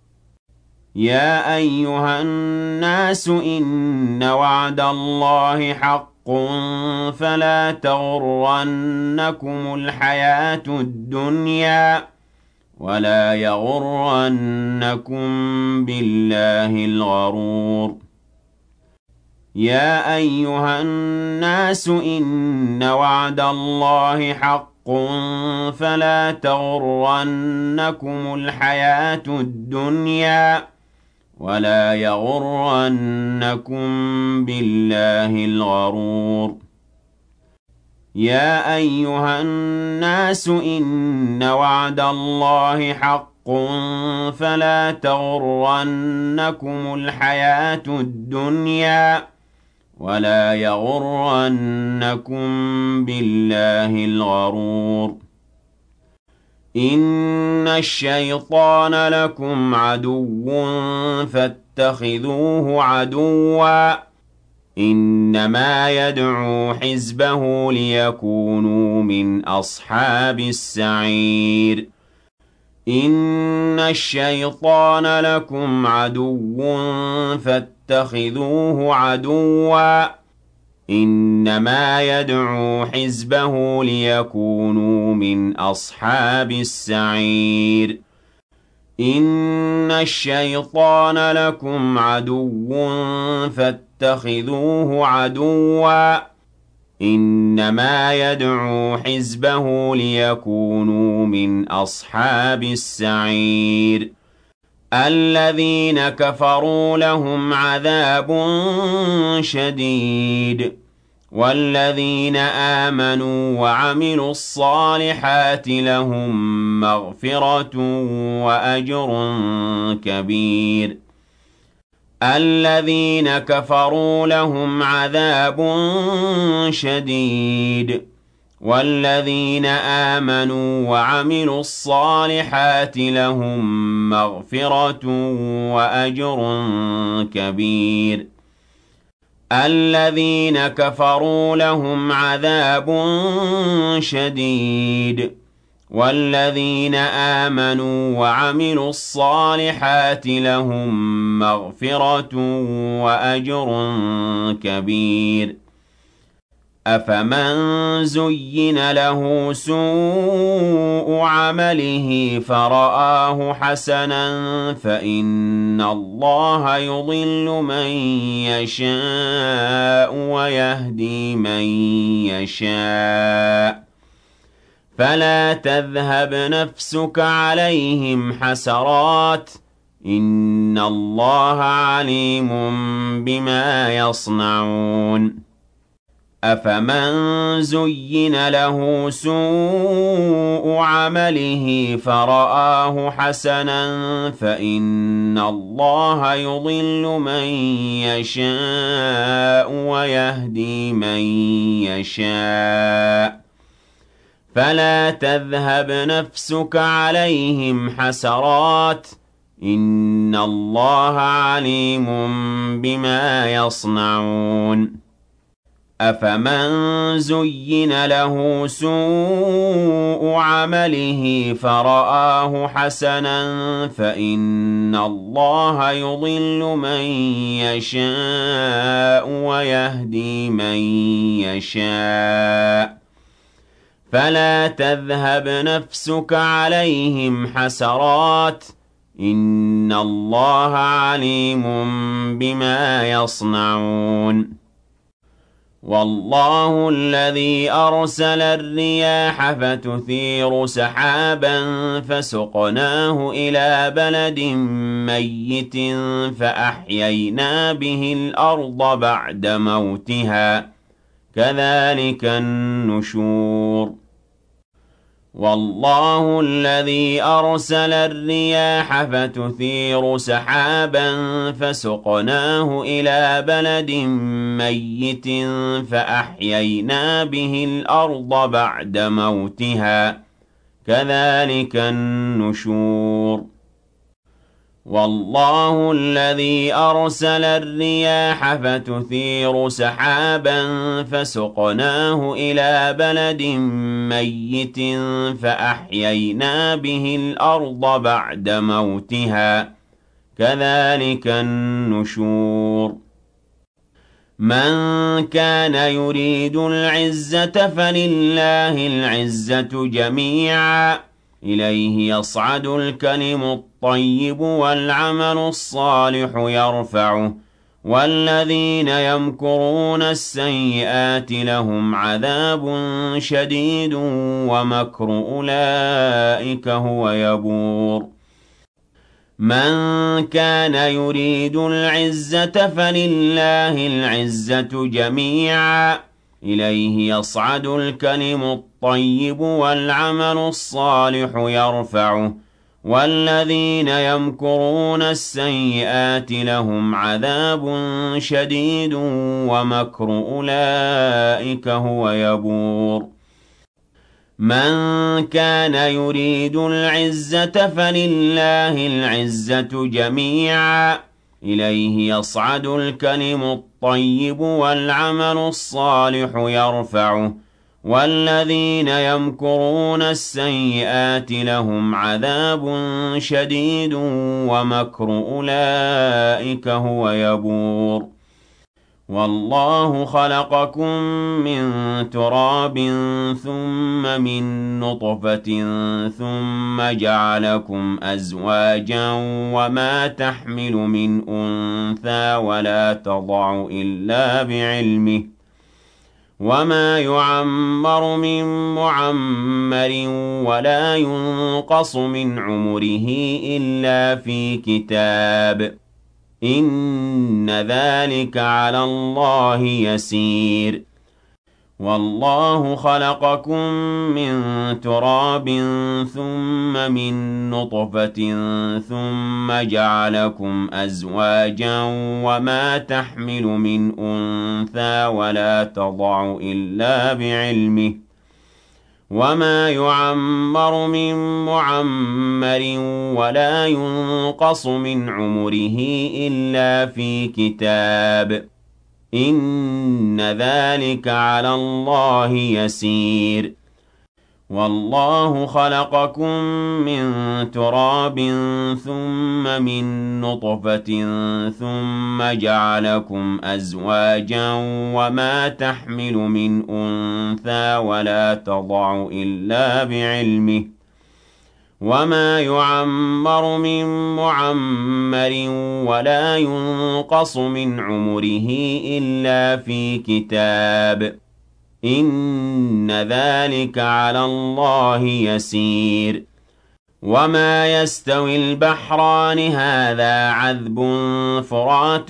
S1: يا أيها الناس إن وعد الله حق فلا تغرنكم الحياة الدنيا ولا يغرنكم بالله الغرور يا أيها الناس إن وعد الله حق فلا تغرنكم الحياة الدنيا ولا يغرنكم بالله الغرور يا أيها الناس إن وعد الله حق فلا تغرنكم الحياة الدنيا ولا يغرنكم بالله الغرور إن الشيطان لكم عدو فاتخذوه عدوا إنما يدعو حزبه ليكونوا من أصحاب السعير إن الشيطان لكم عدو فاتخذوه عدوا إنما يدعو حزبه ليكونوا من أصحاب السعير إن الشيطان لكم عدو فاتخذوه عدوا إنما يدعو حزبه ليكونوا من أصحاب السعير الذين كفروا لهم عذاب شديد والذين آمنوا وعملوا الصالحات لهم مغفرة وأجر كبير الذين كفروا لهم عذاب شديد والذين آمنوا وعملوا الصالحات لهم مغفرة وأجر كبير الذين كفروا لهم عذاب شديد والذين آمنوا وعملوا الصالحات لهم مغفرة وأجر كبير أفمن زين له سوء عمله فرآه حسنا فإن الله يضل من يشاء ويهدي من يشاء فلا تذهب نفسك عليهم حسرات إن الله عليم بما يصنعون أفمن زين له سوء عمله فرآه حسنا فإن الله يضل من يشاء ويهدي من يشاء فلا تذهب نفسك عليهم حسرات إن الله عليم بما يصنعون أفمن زين له سوء عمله فرآه حسنا فإن الله يضل من يشاء ويهدي من يشاء فلا تذهب نفسك عليهم حسرات إن الله عليم بما يصنعون والله الذي أرسل الرياح فتثير سحابا فسقناه إلى بلد ميت فأحيينا به الأرض بعد موتها كذلك النشور والله الذي أرسل الرياح فتثير سحابا فسقناه إلى بلد ميت فأحيينا به الأرض بعد موتها كذلك النشور والله الذي أرسل الرياح فتثير سحابا فسقناه إلى بلد ميت فأحيينا به الأرض بعد موتها كذلك النشور من كان يريد العزة فلله العزة جميعا إليه يصعد الكلم الطيب والعمل الصالح يرفعه والذين يمكرون السيئات لهم عذاب شديد ومكر أولئك هو يبور من كان يريد العزة فلله العزة جميعا إليه يصعد الكلم الطيب والعمل الصالح يرفعه والذين يمكرون السيئات لهم عذاب شديد ومكر أولئك هو يبور من كان يريد العزة فلله العزة جميعا إليه يصعد الكلم الطيب والعمل الصالح يرفعه والذين يمكرون السيئات لهم عذاب شديد ومكر أولئك هو يبور والله خلقكم من تراب ثم من نطفة ثم جعلكم أزواجا وما تحمل من أنثى ولا تضع إلا بعلمه وما يعمر من معمر ولا ينقص من عمره إلا في كتاب إن ذلك على الله يسير والله خلقكم من تراب ثم من نطفة ثم جعلكم أزواجا وما تحمل من أنثى ولا تضع إلا بعلمه وما يعمر من معمر ولا ينقص من عمره إلا في كتاب إن ذلك على الله يسير والله خلقكم من تراب ثم من نطفة ثم جعلكم أزواجا وما تحمل من أنثى ولا تضع إلا بعلمه وما يعمر من معمر ولا ينقص من عمره إلا في كتاب إن ذلك على الله يسير وما يستوي البحران هذا عذب فرات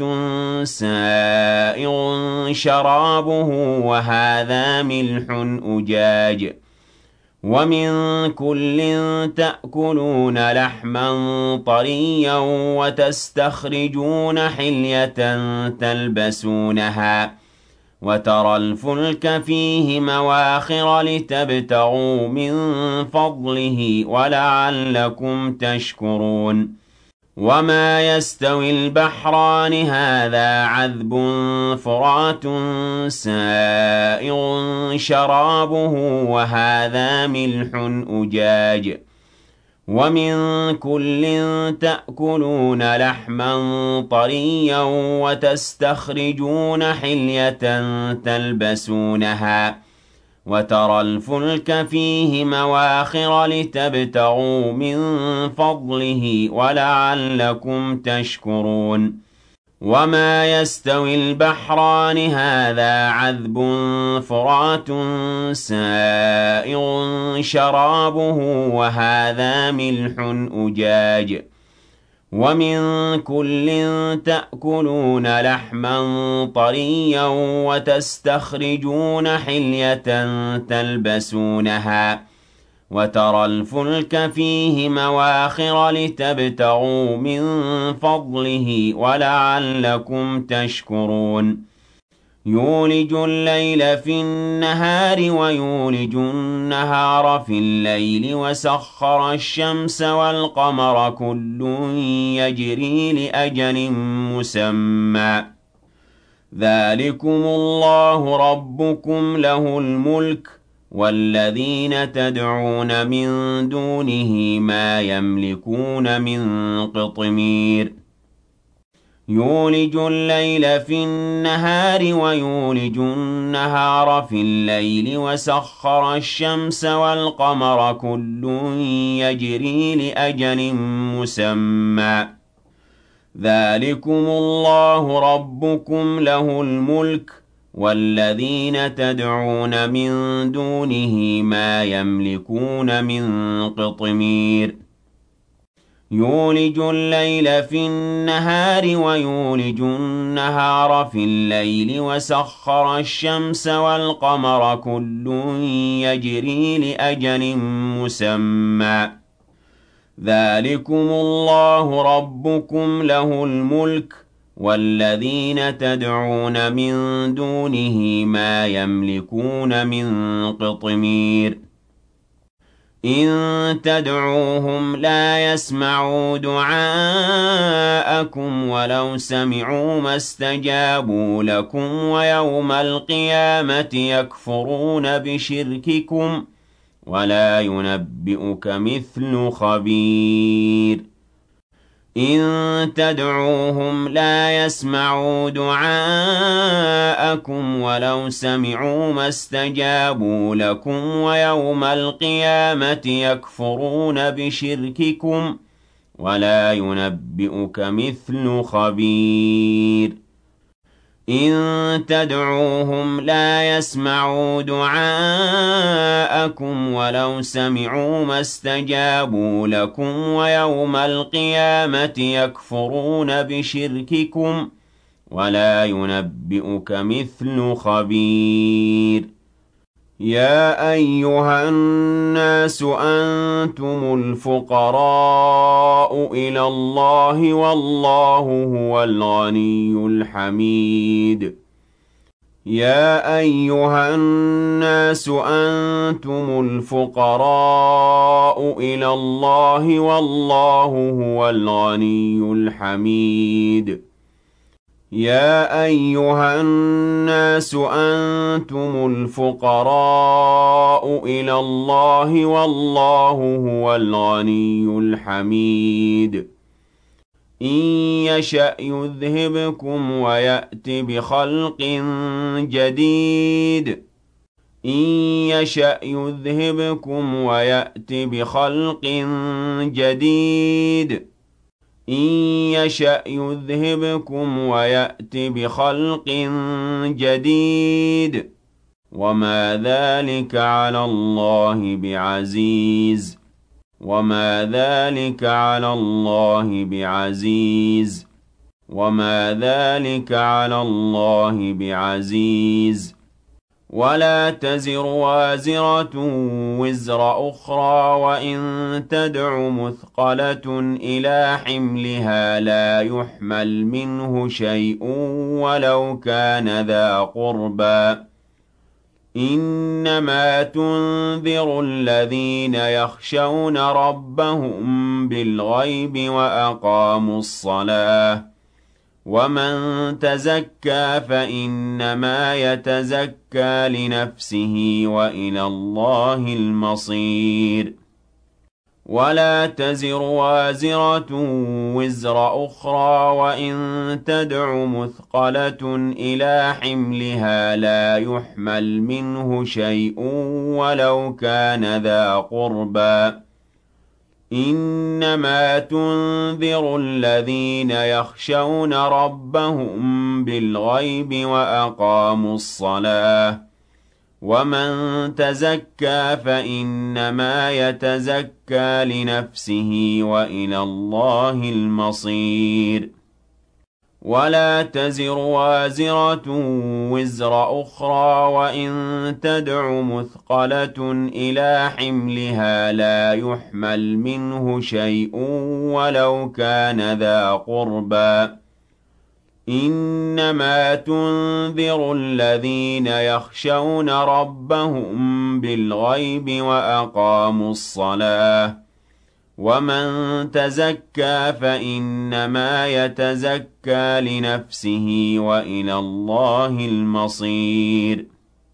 S1: سائغ شرابه وهذا ملح أجاج ومن كل تأكلون لحما طريا وتستخرجون حلية تلبسونها وترى الفلك فيه مواخر لتبتغوا من فضله ولعلكم تشكرون وما يستوي البحران هذا عذب فرات سائغ شرابه وهذا ملح أجاج ومن كل تأكلون لحما طريا وتستخرجون حلية تلبسونها وترى الفلك فيه مواخر لتبتغوا من فضله ولعلكم تشكرون وما يستوي البحران هذا عذب فرات سائغ شرابه وهذا ملح أجاج ومن كل تأكلون لحما طريا وتستخرجون حلية تلبسونها وترى الفلك فيه مواخر لتبتغوا من فضله ولعلكم تشكرون يولج الليل في النهار ويولج النهار في الليل وسخر الشمس والقمر كل يجري لأجل مسمى ذلكم الله ربكم له الملك والذين تدعون من دونه ما يملكون من قطمير يولج الليل في النهار ويولج النهار في الليل وسخر الشمس والقمر كل يجري لأجل مسمى ذلكم الله ربكم له الملك والذين تدعون من دونه ما يملكون من قطمير يولج الليل في النهار ويولج النهار في الليل وسخر الشمس والقمر كل يجري لأجل مسمى ذلكم الله ربكم له الملك والذين تدعون من دونه ما يملكون من قطمير إن تدعوهم لا يسمعوا دعاءكم ولو سمعوا ما استجابوا لكم ويوم القيامة يكفرون بشرككم ولا ينبئك مثل خبير إن تدعوهم لا يسمعوا دعاءكم ولو سمعوا ما استجابوا لكم ويوم القيامة يكفرون بشرككم ولا ينبئك مثل خبير إن تدعوهم لا يسمعوا دعاءكم ولو سمعوا ما استجابوا لكم ويوم القيامة يكفرون بشرككم ولا ينبئك مثل خبير يا أيها الناس أنتم الفقراء إلى الله والله هو الغني الحميد يا أيها الناس أنتم الفقراء إلى الله والله هو الغني الحميد يا أيها الناس أنتم الفقراء إلى الله والله هو الغني الحميد إن يشأ يذهبكم ويأت بخلق جديد إن يشأ يذهبكم ويأت بخلق جديد إن يشأ يذهبكم ويأت بخلق جديد وما ذلك على الله بعزيز وما ذلك على الله بعزيز وما ذلك على الله بعزيز ولا تزر وازرة وزر أخرى وإن تدع مثقلة إلى حملها لا يحمل منه شيء ولو كان ذا قربى إنما تنذر الذين يخشون ربهم بالغيب وأقاموا الصلاة ومن تزكى فإنما يتزكى لنفسه وإلى الله المصير ولا تزر وازرة وزر أخرى وإن تدع مثقلة إلى حملها لا يحمل منه شيء ولو كان ذا قربى إنما تنذر الذين يخشون ربهم بالغيب وأقاموا الصلاة ومن تزكى فإنما يتزكى لنفسه وإلى الله المصير ولا تزر وازرة وزر أخرى وإن تدع مثقلة إلى حملها لا يحمل منه شيء ولو كان ذا قربى إنما تنذر الذين يخشون ربهم بالغيب وأقاموا الصلاة ومن تزكى فإنما يتزكى لنفسه وإلى الله المصير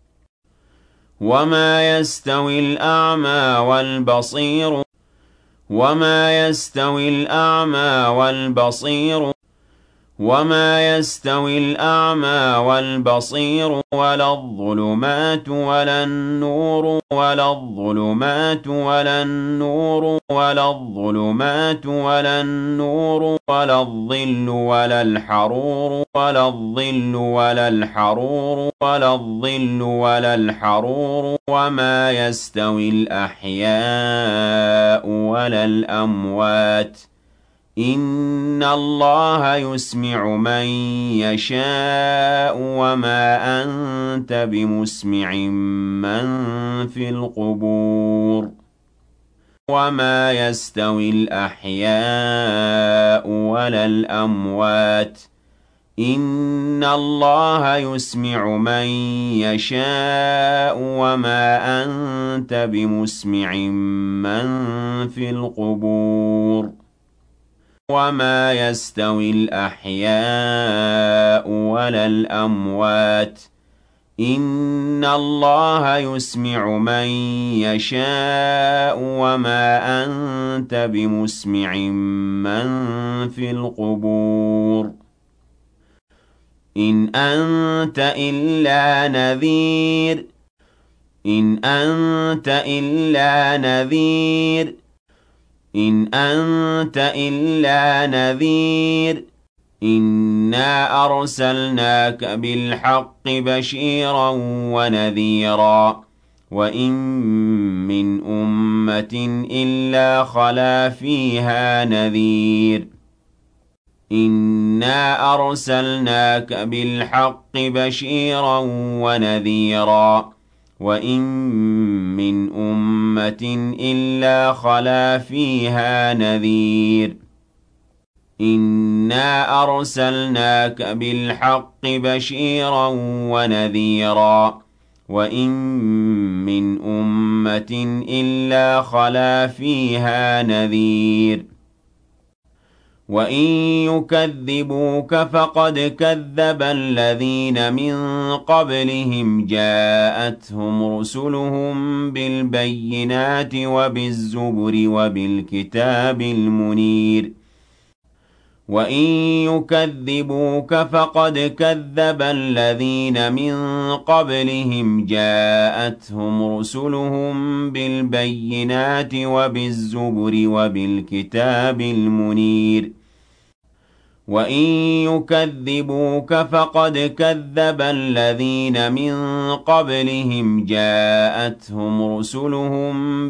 S1: وما يستوي الأعمى والبصير وما يستوي الأعمى والبصير وما يستوي الأعمى والبصير ولا الظلمات ولا النور ولا الظلمات ولا النور ولا الظلمات ولا النور ولا الظل ولا الحرور ولا الظل ولا الحرور ولا الظل ولا الحرور وما يستوي الأحياء ولا الأموات إن الله يسمع من يشاء وما أنت بمسمع من في القبور وما يستوي الأحياء ولا الأموات إن الله يسمع من يشاء وما أنت بمسمع من في القبور وما يستوي الأحياء ولا الأموات إن الله يسمع من يشاء وما أنت بمسمع من في القبور إن أنت إلا نذير إن أنت إلا نذير إن أنت إلا نذير إنا أرسلناك بالحق بشيرا ونذيرا وإن من أمة إلا خلا فيها نذير إنا أرسلناك بالحق بشيرا ونذيرا وإن من أمة إلا خلا فيها نذير إنا أرسلناك بالحق بشيرا ونذيرا وإن من أمة إلا خلا فيها نذير وإن يكذبوك فقد كذب الذين من قبلهم جاءتهم رسلهم بالبينات وبالزبر وبالكتاب المنير وإن يكذبوك فقد كذب الذين من قبلهم جاءتهم رسلهم بالبينات وبالزبر وبالكتاب المنير وإن يكذبوك فقد كذب الذين من قبلهم جاءتهم رسلهم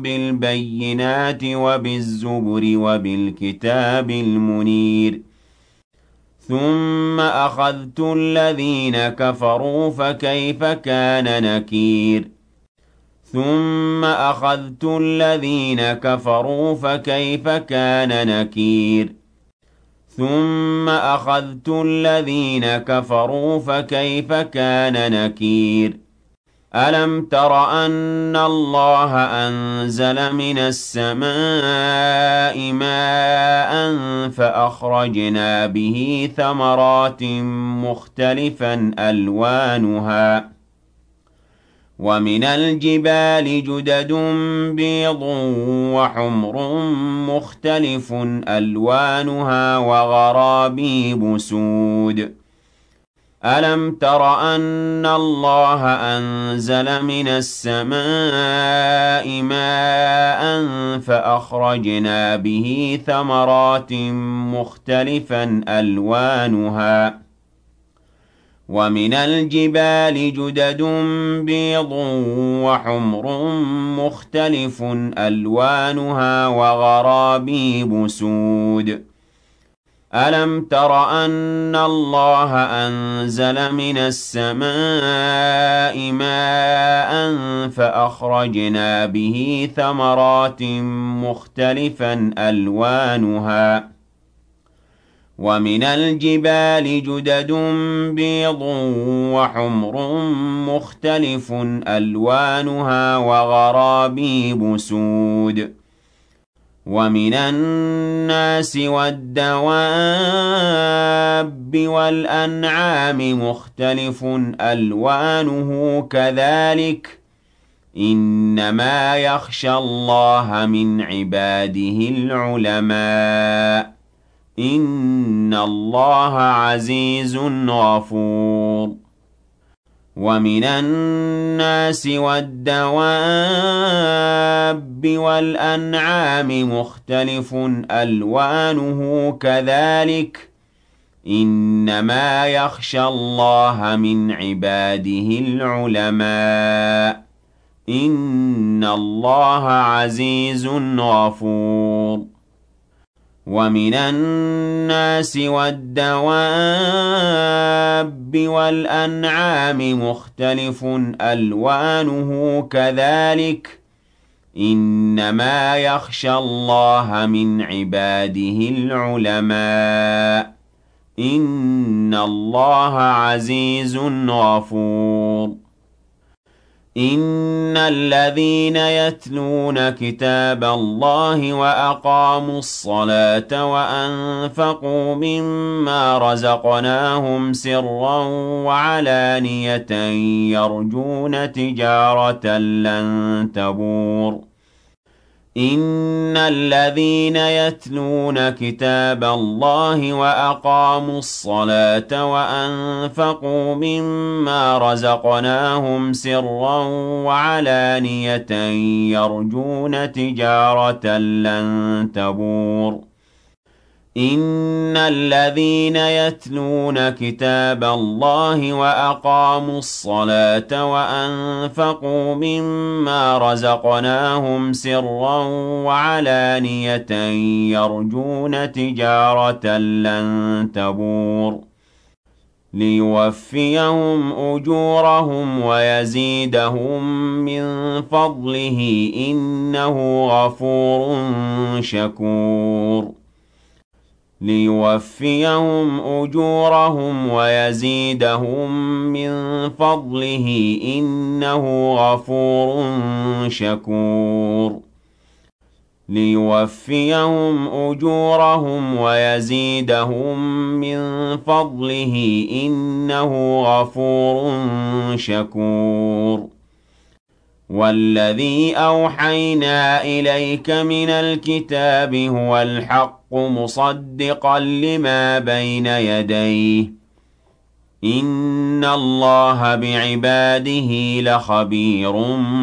S1: بالبينات وبالزبر وبالكتاب المنير ثم أخذت الذين كفروا فكيف كان نكير ثم أخذت الذين كفروا فكيف كان نكير ثم أخذت الذين كفروا فكيف كان نكير ألم تر أن الله أنزل من السماء ماء فأخرجنا به ثمرات مختلفا ألوانها ومن الجبال جدد بيض وحمر مختلف ألوانها وغرابيب سود ألم تر أن الله أنزل من السماء ماء فأخرجنا به ثمرات مختلفا ألوانها ومن الجبال جدد بيض وحمر مختلف ألوانها وغرابيب سود ألم تر أن الله أنزل من السماء ماء فأخرجنا به ثمرات مختلفا ألوانها ومن الجبال جدد بيض وحمر مختلف ألوانها وغرابيب سود ومن الناس والدواب والأنعام مختلف ألوانه كذلك إنما يخشى الله من عباده العلماء إن الله عزيز غفور ومن الناس والدواب والأنعام مختلف ألوانه كذلك إنما يخشى الله من عباده العلماء إن الله عزيز غفور ومن الناس والدواب والأنعام مختلف ألوانه كذلك إنما يخشى الله من عباده العلماء إن الله عزيز غفور إن الذين يتلون كتاب الله وأقاموا الصلاة وأنفقوا مما رزقناهم سرا وعلانية يرجون تجارة لن تبور إن الذين يتلون كتاب الله وأقاموا الصلاة وأنفقوا مما رزقناهم سرا وعلانية يرجون تجارة لن تبور إن الذين يتلون كتاب الله وأقاموا الصلاة وأنفقوا مما رزقناهم سرا وعلانية يرجون تجارة لن تبور ليوفيهم أجورهم ويزيدهم من فضله إنه غفور شكور ليوفيهم أجورهم ويزيدهم من فضله إنه غفور شكور ليوفيهم أجورهم ويزيدهم من فضله إنه غفور شكور والذي أوحينا إليك من الكتاب هو الحق مصدقا لما بين يديه إن الله بعباده لخبير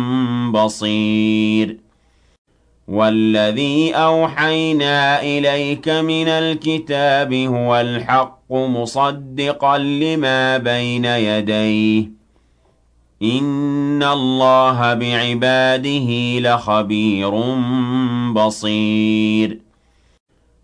S1: بصير والذي أوحينا إليك من الكتاب هو الحق مصدقا لما بين يديه إن الله بعباده لخبير بصير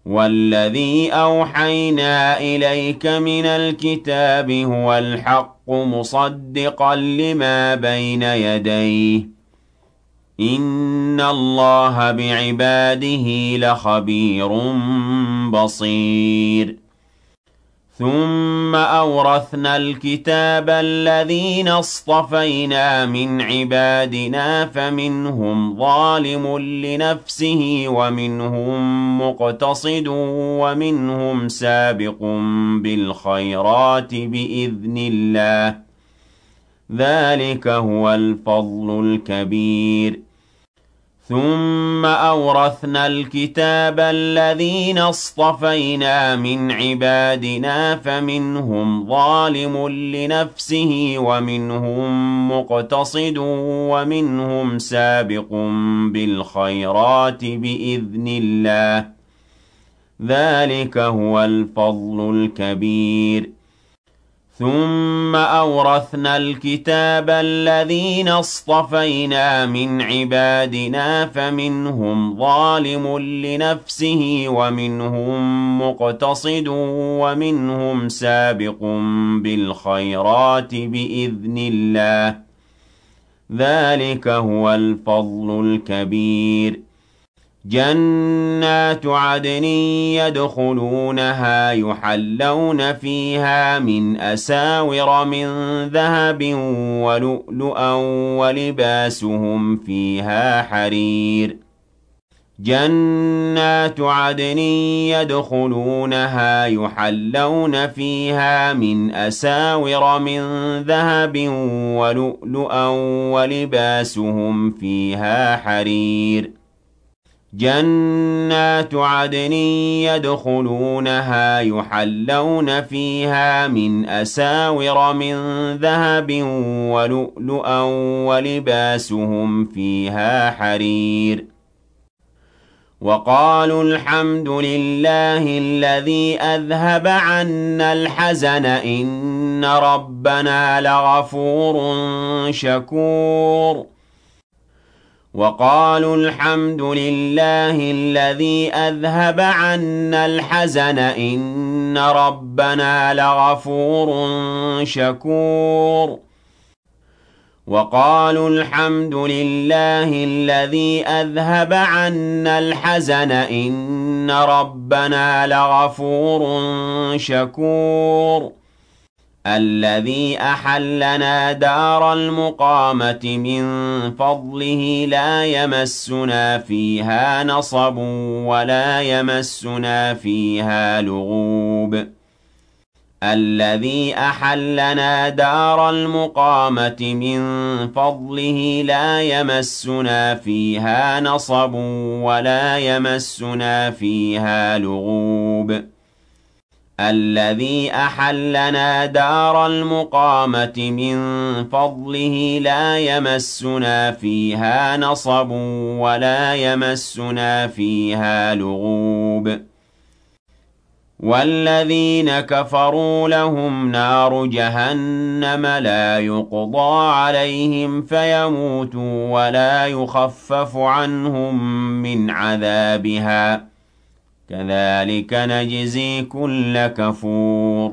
S1: وَالَّذِي أَوْحَيْنَا إِلَيْكَ مِنَ الْكِتَابِ هُوَ الْحَقُّ مُصَدِّقًا لِّمَا بَيْنَ يَدَيْهِ ۗ إِنَّ اللَّهَ بِعِبَادِهِ لَخَبِيرٌ بَصِيرٌ ثُمَّ أَوْرَثْنَا الْكِتَابَ الَّذِينَ اصْطَفَيْنَا مِنْ عِبَادِنَا فَمِنْهُمْ ظَالِمٌ لِّنَفْسِهِ وَمِنْهُم مُّقْتَصِدٌ وَمِنْهُمْ سَابِقٌ بِالْخَيْرَاتِ بِإِذْنِ اللَّهِ ۚ ذَٰلِكَ هُوَ الْفَضْلُ الْكَبِيرُ ثُمَّ أَوْرَثْنَا الْكِتَابَ الَّذِينَ اصْطَفَيْنَا مِنْ عِبَادِنَا فَمِنْهُمْ ظَالِمٌ لِّنَفْسِهِ وَمِنْهُم مُّقْتَصِدٌ وَمِنْهُمْ سَابِقٌ بِالْخَيْرَاتِ بِإِذْنِ اللَّهِ ۚ ذَٰلِكَ هُوَ الْفَضْلُ الْكَبِيرُ ثُمَّ أَوْرَثْنَا الْكِتَابَ الَّذِينَ اصْطَفَيْنَا مِنْ عِبَادِنَا فَمِنْهُمْ ظَالِمٌ لِّنَفْسِهِ وَمِنْهُم مُّقْتَصِدٌ وَمِنْهُمْ سَابِقٌ بِالْخَيْرَاتِ بِإِذْنِ اللَّهِ ۚ ذَٰلِكَ هُوَ الْفَضْلُ الْكَبِيرُ جَنَّاتُ عَدْنٍ يَدْخُلُونَهَا يُحَلَّوْنَ فِيهَا مِنْ أَسَاوِرَ مِنْ ذَهَبٍ وَلُؤْلُؤًا وَلِبَاسُهُمْ فِيهَا حَرِيرٌ جَنَّاتُ عَدْنٍ يَدْخُلُونَهَا يُحَلَّوْنَ فِيهَا مِنْ أَسَاوِرَ مِنْ ذَهَبٍ وَلُؤْلُؤًا وَلِبَاسُهُمْ فِيهَا حَرِيرٌ جَنَّاتُ عَدْنٍ يَدْخُلُونَهَا يُحَلَّوْنَ فِيهَا مِنْ أَسَاوِرَ مِنْ ذَهَبٍ وَلُؤْلُؤًا وَلِبَاسُهُمْ فِيهَا حَرِيرٌ وَقَالُوا الْحَمْدُ لِلَّهِ الَّذِي أَذْهَبَ عَنَّا الْحَزَنَ إِنَّ رَبَّنَا لَغَفُورٌ شَكُورٌ وَقَالُوا الْحَمْدُ لِلَّهِ الَّذِي أَذْهَبَ عَنَّا الْحَزَنَ إِنَّ رَبَّنَا لَغَفُورٌ شَكُورٌ وَقَالُوا الْحَمْدُ لِلَّهِ الَّذِي أَذْهَبَ عَنَّا الْحَزَنَ إِنَّ رَبَّنَا لَغَفُورٌ شَكُورٌ الَّذِي أَحَلَّنَا دَارَ الْمُقَامَةِ مِن فَضْلِهِ لَا يَمَسُّنَا فِيهَا نَصَبٌ وَلَا يَمَسُّنَا فِيهَا لُغُوبٌ الَّذِي أَحَلَّنَا دَارَ الْمُقَامَةِ مِن فَضْلِهِ لَا يَمَسُّنَا فِيهَا نَصَبٌ وَلَا يَمَسُّنَا فِيهَا لُغُوبٌ الَّذِي أَحَلَّنَا دَارَ الْمُقَامَةِ مِن فَضْلِهِ لَا يَمَسُّنَا فِيهَا نَصَبٌ وَلَا يَمَسُّنَا فِيهَا لُغُوبٌ وَالَّذِينَ كَفَرُوا لَهُمْ نَارُ جَهَنَّمَ لَا يُقْضَىٰ عَلَيْهِمْ فَيَمُوتُوا وَلَا يُخَفَّفُ عَنْهُم مِّنْ عَذَابِهَا ۚ كَذَٰلِكَ نَجْزِي كُلَّ كَفُورٍ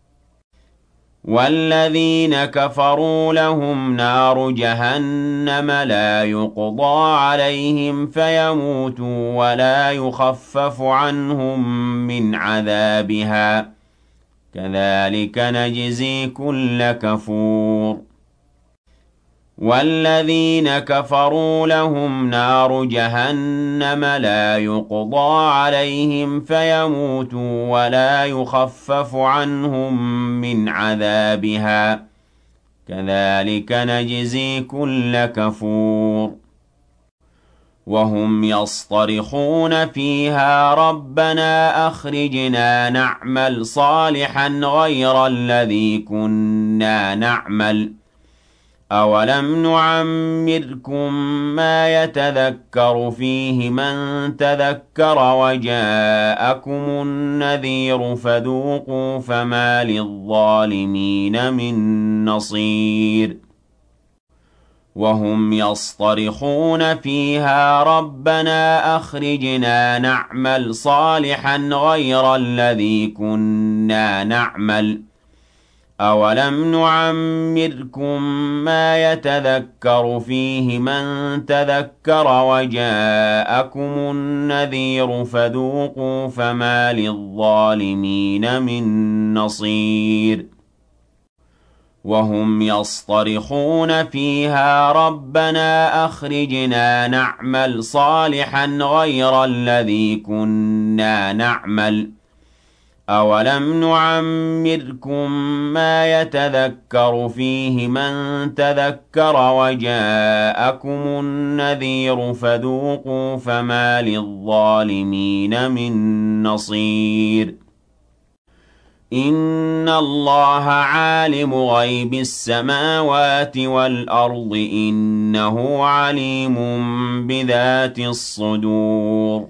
S1: وَالَّذِينَ كَفَرُوا لَهُمْ نَارُ جَهَنَّمَ لَا يُقْضَىٰ عَلَيْهِمْ فَيَمُوتُوا وَلَا يُخَفَّفُ عَنْهُم مِّنْ عَذَابِهَا ۚ كَذَٰلِكَ نَجْزِي كُلَّ كَفُورٍ وَالَّذِينَ كَفَرُوا لَهُمْ نَارُ جَهَنَّمَ لَا يُقْضَىٰ عَلَيْهِمْ فَيَمُوتُوا وَلَا يُخَفَّفُ عَنْهُم مِّنْ عَذَابِهَا ۚ كَذَٰلِكَ نَجْزِي كُلَّ كَفُورٍ وَهُمْ يَصْطَرِخُونَ فِيهَا رَبَّنَا أَخْرِجْنَا نَعْمَلْ صَالِحًا غَيْرَ الَّذِي كُنَّا نَعْمَلُ أَوَلَمْ نُعَمِّرْكُم مَّا يَتَذَكَّرُ فِيهِ مَن تَذَكَّرَ وَجَاءَكُمُ النَّذِيرُ فَذُوقُوا فَمَا لِلظَّالِمِينَ مِن نَّصِيرٍ وهم يصطرخون فيها ربنا أخرجنا نعمل صالحا غير الذي كنا نعمل أولم نعمركم ما يتذكر فيه من تذكر وجاءكم النذير فذوقوا فما للظالمين من نصير وهم يصطرخون فيها ربنا أخرجنا نعمل صالحا غير الذي كنا نعمل أولم نعمركم ما يتذكر فيه من تذكر وجاءكم النذير فذوقوا فما للظالمين من نصير إن الله عالم غيب السماوات والأرض إنه عليم بذات الصدور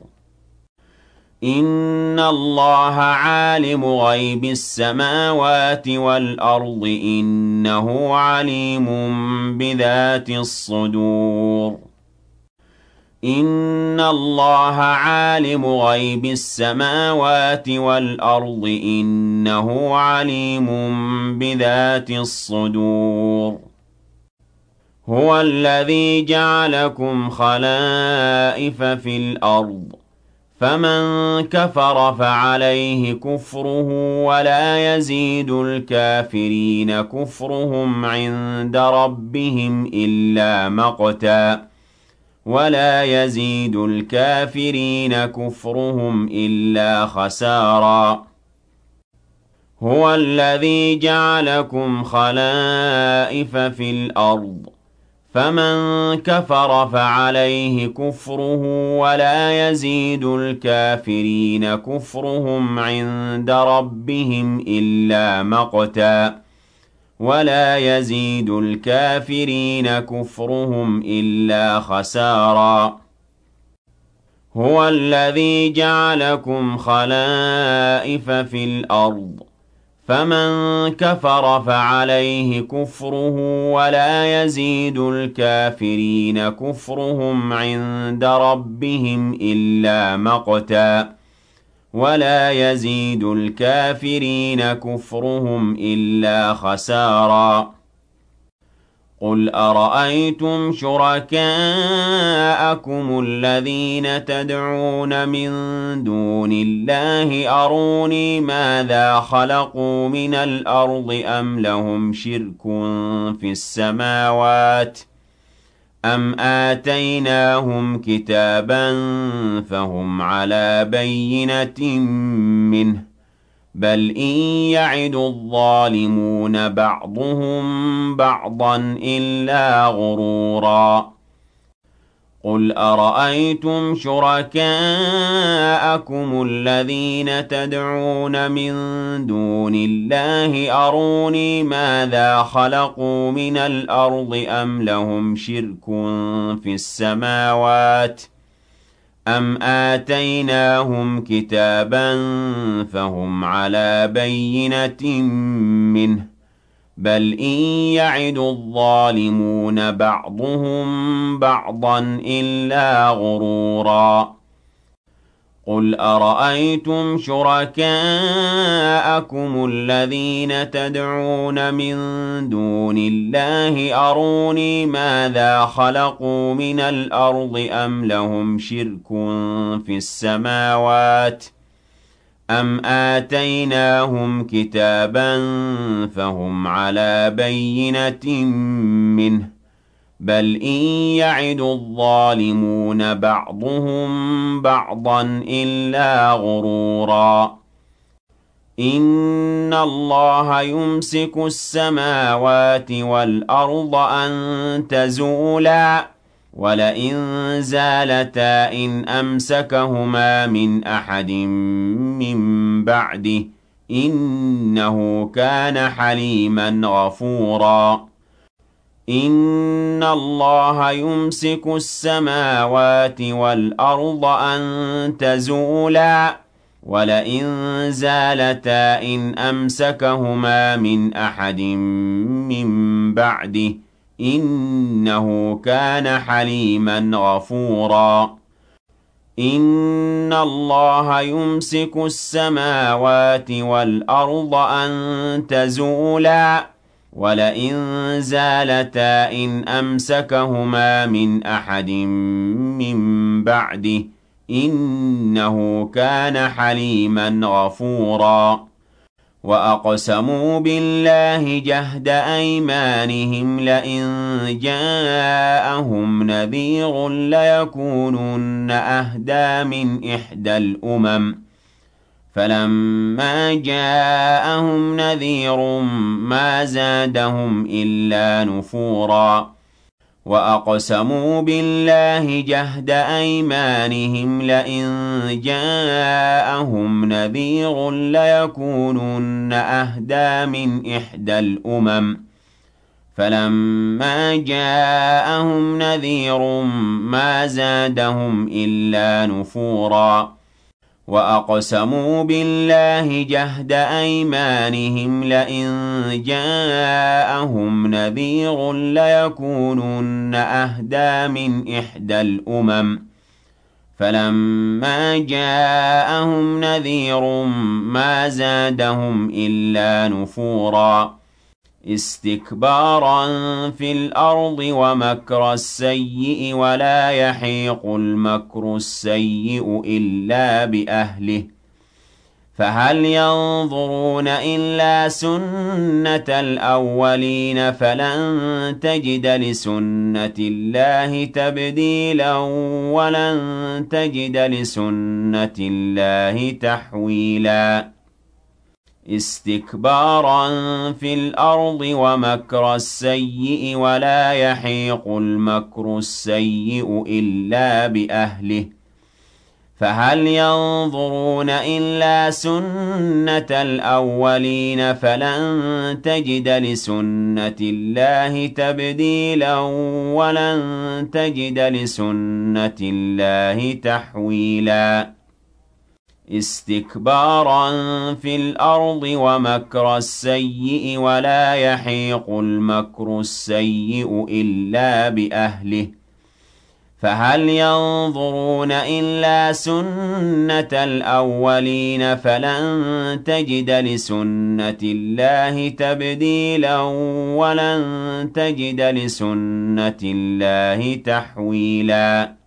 S1: إن الله عالم غيب السماوات والأرض إنه عليم بذات الصدور إن الله عالم غيب السماوات والأرض إنه عليم بذات الصدور هو الذي جعلكم خلائف في الأرض فمن كفر فعليه كفره ولا يزيد الكافرين كفرهم عند ربهم إلا مقتا ولا يزيد الكافرين كفرهم إلا خسارا هو الذي جعلكم خلائف في الأرض فمن كفر فعليه كفره ولا يزيد الكافرين كفرهم عند ربهم إلا مقتا ولا يزيد الكافرين كفرهم إلا خسارا هو الذي جعلكم خلائف في الأرض فمن كفر فعليه كفره ولا يزيد الكافرين كفرهم عند ربهم إلا مقتا ولا يزيد الكافرين كفرهم إلا خسارا قل أرأيتم شركاءكم الذين تدعون من دون الله أروني ماذا خلقوا من الأرض أم لهم شرك في السماوات أم آتيناهم كتابا فهم على بينة منه بل إن يعد الظالمون بعضهم بعضا إلا غرورا قل أرأيتم شركاءكم الذين تدعون من دون الله أروني ماذا خلقوا من الأرض أم لهم شرك في السماوات أم آتيناهم كتابا فهم على بينة منه بل إن يعد الظالمون بعضهم بعضا إلا غرورا قل أرأيتم شركاءكم الذين تدعون من دون الله أروني ماذا خلقوا من الأرض أم لهم شرك في السماوات أم آتيناهم كتابا فهم على بينة منه بل إن يعد الظالمون بعضهم بعضا إلا غرورا إن الله يمسك السماوات والأرض أن تزولا ولئن زالتا إن أمسكهما من أحد من بعده إنه كان حليما غفورا إن الله يمسك السماوات والأرض أن تزولا ولئن زالتا إن أمسكهما من أحد من بعده إنه كان حليما غفورا إن الله يمسك السماوات والأرض أن تزولا ولئن زالتا إن أمسكهما من أحد من بعده إنه كان حليما غفورا وأقسموا بالله جهد أيمانهم لئن جاءهم نذير ليكونن أهدى من إحدى الأمم فلما جاءهم نذير ما زادهم إلا نفورا وأقسموا بالله جهد أيمانهم لئن جاءهم نذير ليكونن أهدى من إحدى الأمم فلما جاءهم نذير ما زادهم إلا نفورا وأقسموا بالله جهد أيمانهم لئن جاءهم نذير ليكونن أهدى من إحدى الأمم فلما جاءهم نذير ما زادهم إلا نفورا استكبارا في الأرض ومكر السيء ولا يحيق المكر السيء إلا بأهله فهل ينظرون إلا سنة الأولين فلن تجد لسنة الله تبديلا ولن تجد لسنة الله تحويلا استكبارا في الأرض ومكر السيء ولا يحيق المكر السيء إلا بأهله فهل ينظرون إلا سنة الأولين فلن تجد لسنة الله تبديلا ولن تجد لسنة الله تحويلا استكبارا في الأرض ومكر السيء ولا يحيق المكر السيء إلا بأهله فهل ينظرون إلا سنة الأولين فلن تجد لسنة الله تبديلا ولن تجد لسنة الله تحويلا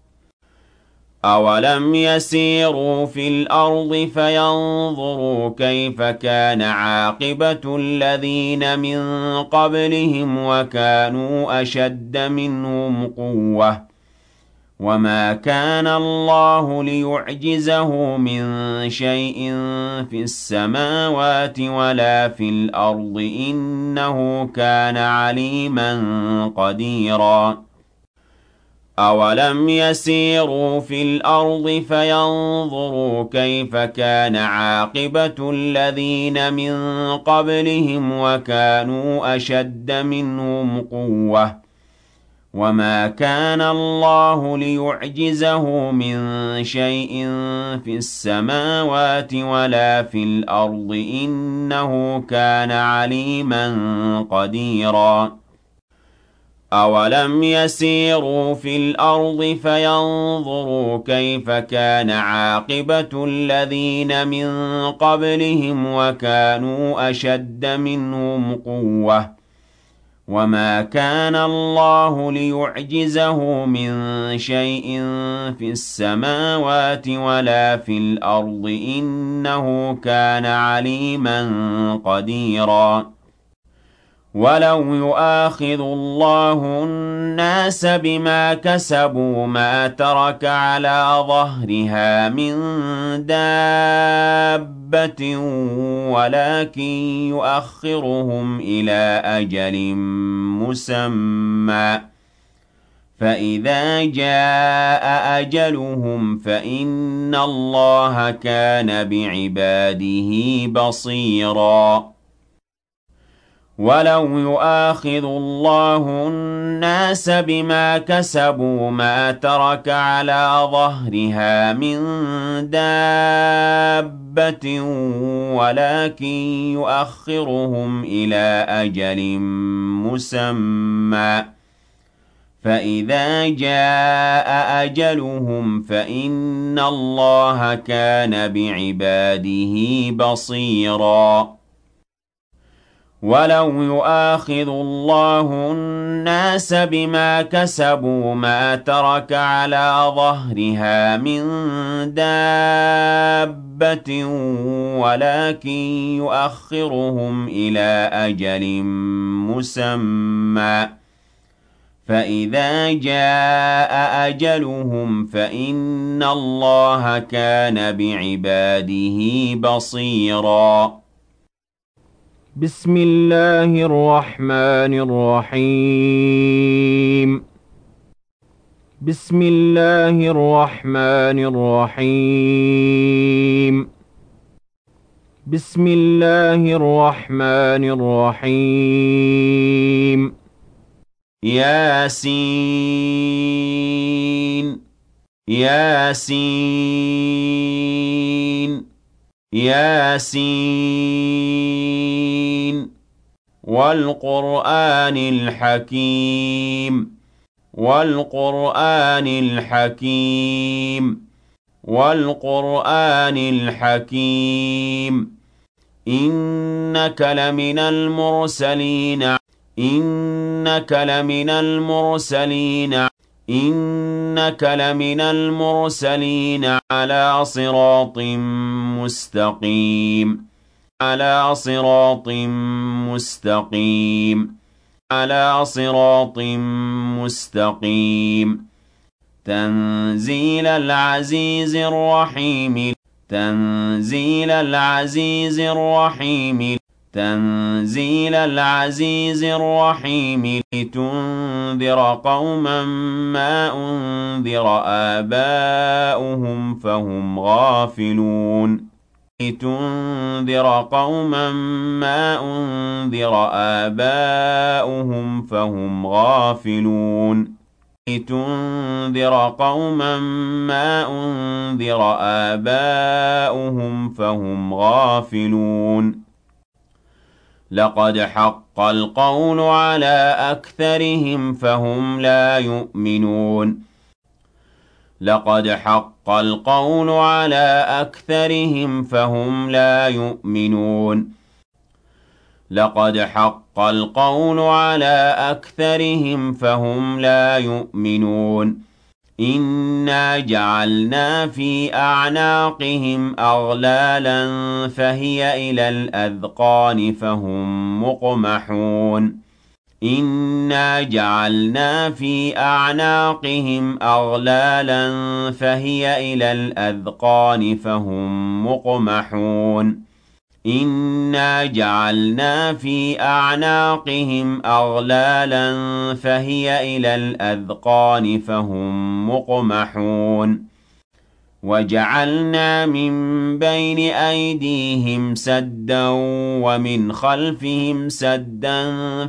S1: أولم يسيروا في الأرض فينظروا كيف كان عاقبة الذين من قبلهم وكانوا أشد منهم قوة وما كان الله ليعجزه من شيء في السماوات ولا في الأرض إنه كان عليما قديرا أولم يسيروا في الأرض فينظروا كيف كان عاقبة الذين من قبلهم وكانوا أشد منهم قوة وما كان الله ليعجزه من شيء في السماوات ولا في الأرض إنه كان عليما قديرا أولم يسيروا في الأرض فينظروا كيف كان عاقبة الذين من قبلهم وكانوا أشد منهم قوة وما كان الله ليعجزه من شيء في السماوات ولا في الأرض إنه كان عليما قديرا ولو يؤاخذ الله الناس بما كسبوا ما ترك على ظهرها من دابة ولكن يؤخرهم إلى أجل مسمى فإذا جاء أجلهم فإن الله كان بعباده بصيراً وَلَوْ يُؤَاخِذُ اللَّهُ النَّاسَ بِمَا كَسَبُوا مَا تَرَكَ عَلَىٰ ظَهْرِهَا مِن دَابَّةٍ وَلَٰكِن يُؤَخِّرُهُمْ إِلَىٰ أَجَلٍ مُّسَمًّى ۖ فَإِذَا جَاءَ أَجَلُهُمْ فَإِنَّ اللَّهَ كَانَ بِعِبَادِهِ بَصِيرًا وَلَوْ يُؤَاخِذُ اللَّهُ النَّاسَ بِمَا كَسَبُوا مَا تَرَكَ عَلَىٰ ظَهْرِهَا مِن دَابَّةٍ وَلَٰكِن يُؤَخِّرُهُمْ إِلَىٰ أَجَلٍ مُّسَمًّى ۖ فَإِذَا جَاءَ أَجَلُهُمْ فَإِنَّ اللَّهَ كَانَ بِعِبَادِهِ بَصِيرًا
S2: بسم الله الرحمن الرحيم بسم الله الرحمن الرحيم بسم الله الرحمن الرحيم
S1: ياسين ياسين ياسين والقرآن الحكيم والقرآن الحكيم والقرآن الحكيم إنك لمن المرسلين إنك لمن المرسلين إنك لمن المرسلين على صراط مستقيم على صراط مستقيم على صراط مستقيم تنزيل العزيز الرحيم تنزيل العزيز الرحيم تنزيل العزيز الرحيم لتنذر قوما ما أنذر آباؤهم فهم غافلون لتنذر قوما ما أنذر آباؤهم فهم غافلون لتنذر قوما ما أنذر آباؤهم فهم غافلون لقد حق القول على أكثرهم فهم لا يؤمنون لقد حق القول على أكثرهم فهم لا يؤمنون لقد حق القول على أكثرهم فهم لا يؤمنون إنا جعلنا في أعناقهم أغلالا فهي إلى الأذقان فهم مقمحون إنا جعلنا في أعناقهم أغلالا فهي إلى الأذقان فهم مقمحون إنا جعلنا في أعناقهم أغلالا فهي إلى الأذقان فهم مقمحون وجعلنا من بين أيديهم سدا ومن خلفهم سدا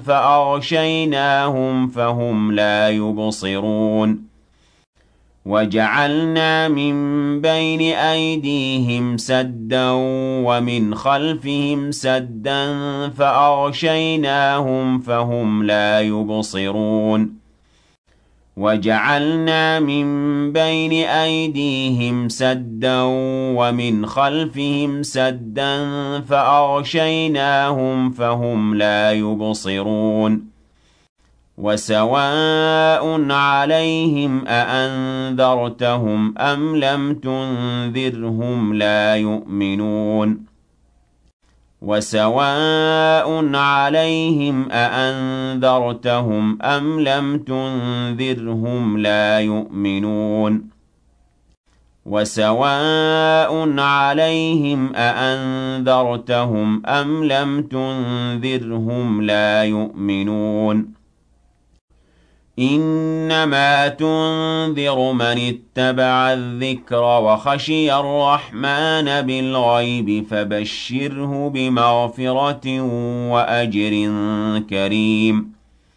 S1: فأغشيناهم فهم لا يبصرون وجعلنا من بين أيديهم سدا ومن خلفهم سدا فأغشيناهم فهم لا يبصرون وجعلنا من بين أيديهم سدا ومن خلفهم سدا فأغشيناهم فهم لا يبصرون وسواء عليهم أأنذرتهم أم لم تنذرهم لا يؤمنون وسواء عليهم أأنذرتهم أم لم تنذرهم لا يؤمنون وسواء عليهم أأنذرتهم أم لم تنذرهم لا يؤمنون إنما تنذر من اتبع الذكر وخشي الرحمن بالغيب فبشره بمغفرة وأجر كريم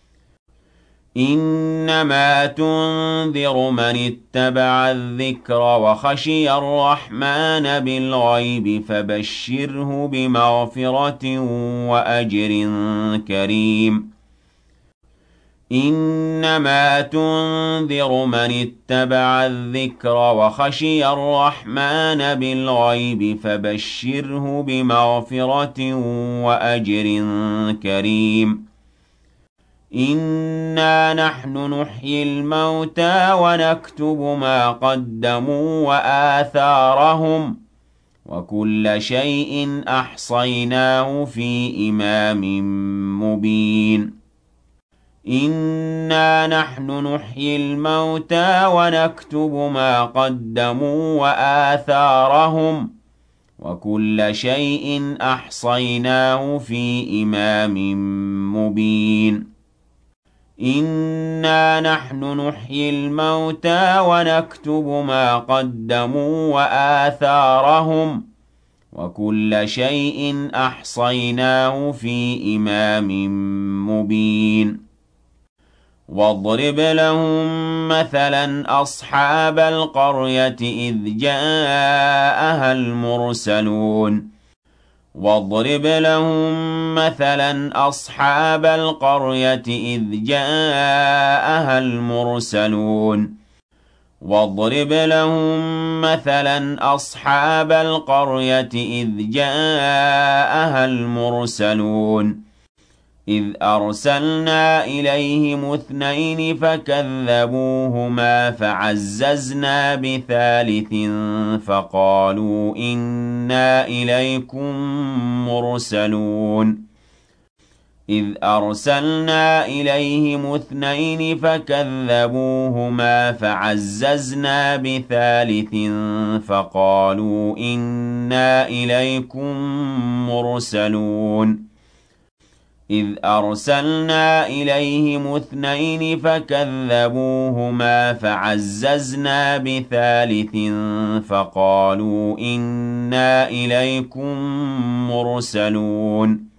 S1: إنما تنذر من اتبع الذكر وخشي الرحمن بالغيب فبشره بمغفرة وأجر كريم إنما تنذر من اتبع الذكر وخشي الرحمن بالغيب فبشره بمغفرة وأجر كريم إنا نحن نحيي الموتى ونكتب ما قدموا وآثارهم وكل شيء أحصيناه في إمام مبين إنا نحن نحيي الموتى ونكتب ما قدموا وآثارهم وكل شيء أحصيناه في إمام مبين إنا نحن نحيي الموتى ونكتب ما قدموا وآثارهم وكل شيء أحصيناه في إمام مبين واضرب لهم مثلا أصحاب القرية إذ جاءها المرسلون واضرب لهم مثلا أصحاب القرية إذ جاءها المرسلون واضرب لهم مثلا أصحاب القرية إذ جاءها المرسلون إذ أرسلنا إليهم اثنين فكذبوهما فعززنا بثالث فقالوا إنا إليكم مرسلون إذ أرسلنا إليهم اثنين فكذبوهما فعززنا بثالث فقالوا إنا إليكم مرسلون إذ أرسلنا إليهم اثنين فكذبوهما فعززنا بثالث فقالوا إنا إليكم مرسلون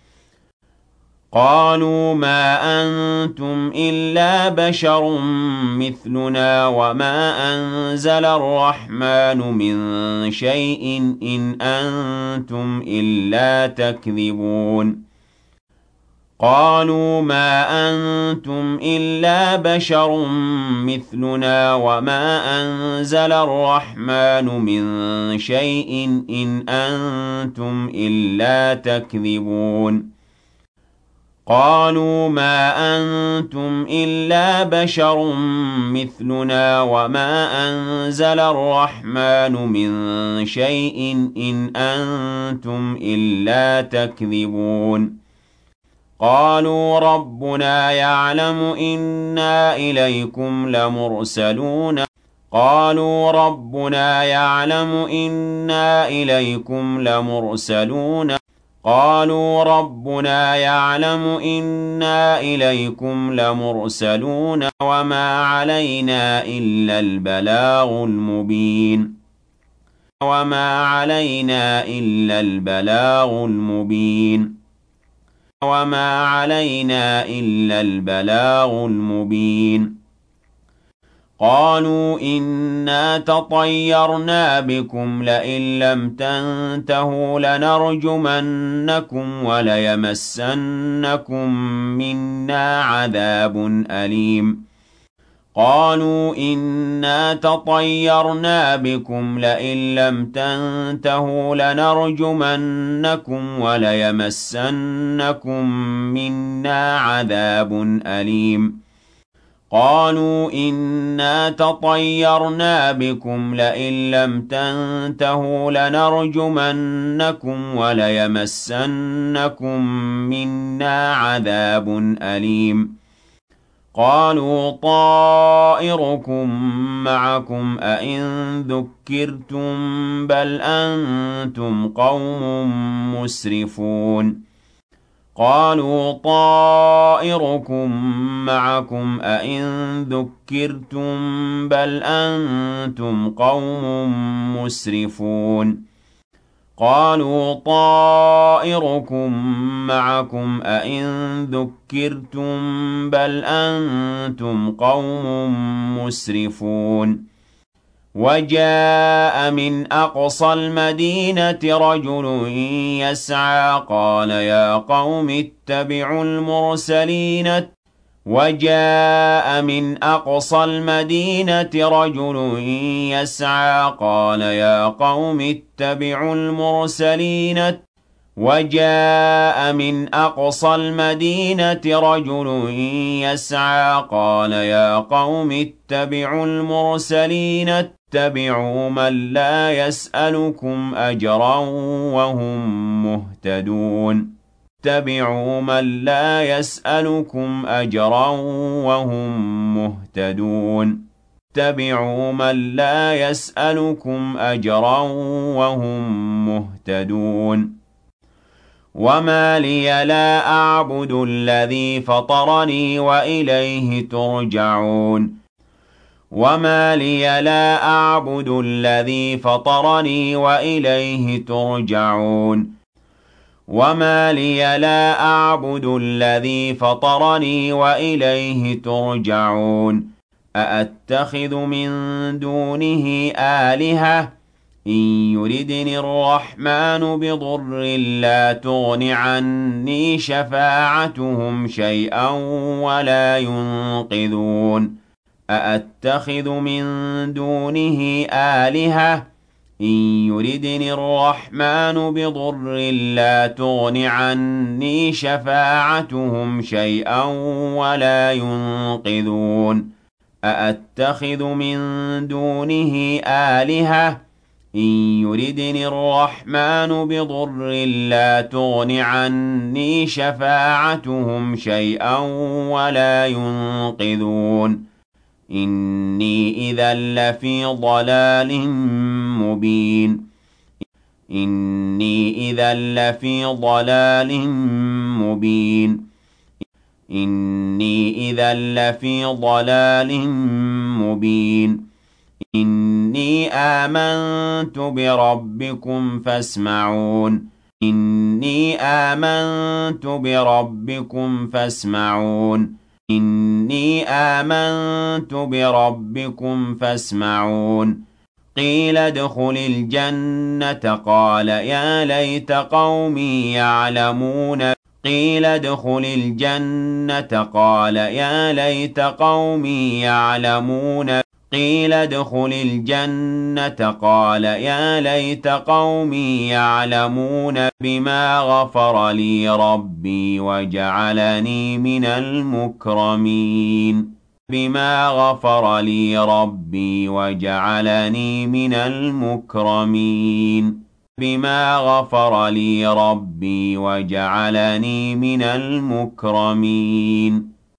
S1: قالوا ما أنتم إلا بشر مثلنا وما أنزل الرحمن من شيء إن أنتم إلا تكذبون قالوا ما أنتم إلا بشر مثلنا وما أنزل الرحمن من شيء إن أنتم إلا تكذبون قالوا ما أنتم إلا بشر مثلنا وما أنزل الرحمن من شيء إن أنتم إلا تكذبون قالوا ربنا يعلم إنا إليكم لمرسلون قالوا ربنا يعلم إنا إليكم لمرسلون قالوا ربنا يعلم إنا إليكم لمرسلون وما علينا إلا البلاغ المبين وما علينا إلا البلاغ المبين وما علينا إلا البلاغ المبين قالوا إنا تطيرنا بكم لئن لم تنتهوا لنرجمنكم وليمسنكم منا عذاب أليم قالوا إنا تطيرنا بكم لئن لم تنتهوا لنرجمنكم وليمسنكم منا عذاب أليم قالوا إنا تطيرنا بكم لئن لم تنتهوا لنرجمنكم وليمسنكم منا عذاب أليم قالوا طائركم معكم أئن ذكرتم بل أنتم قوم مسرفون قالوا طائركم معكم أئن ذكرتم بل أنتم قوم مسرفون قالوا طائركم معكم أئن ذكرتم بل أنتم قوم مسرفون وجاء من أقصى المدينة رجل يسعى قال يا قوم اتبعوا المرسلين وجاء من أقصى المدينة رجل يسعى قال يا قوم اتبعوا المرسلين وجاء من أقصى المدينة رجل يسعى قال يا قوم اتبعوا المرسلين اتبعوا من لا يسألكم أجرا وهم مهتدون اتبعوا من لا يسألكم أجرا وهم مهتدون اتبعوا من لا يسألكم أجرا وهم مهتدون وما لي لا أعبد الذي فطرني وإليه ترجعون وما لي لا أعبد الذي فطرني وإليه ترجعون وما لي لا أعبد الذي فطرني وإليه ترجعون أأتخذ من دونه آلهة إن يردني الرحمن بضر لا تغن عني شفاعتهم شيئا ولا ينقذون أأتخذ من دونه آلهة إن يردني الرحمن بضر لا تغن عني شفاعتهم شيئا ولا ينقذون أأتخذ من دونه آلهة إن يردني الرحمن بضر لا تغن عني شفاعتهم شيئا ولا ينقذون إني إذا لفي ضلال مبين إني إذا لفي ضلال مبين إني إذا لفي ضلال مبين إني آمنت بربكم فاسمعون إني آمنت بربكم فاسمعون إني آمنت بربكم فاسمعون قيل ادخل الجنة قال يا ليت قومي يعلمون قيل ادخل الجنة قال يا ليت قومي يعلمون قيل ادخل الجنة قال يا ليت قومي يعلمون بما غفر لي ربي وجعلني من المكرمين بما غفر لي ربي وجعلني من المكرمين بما غفر لي ربي وجعلني من المكرمين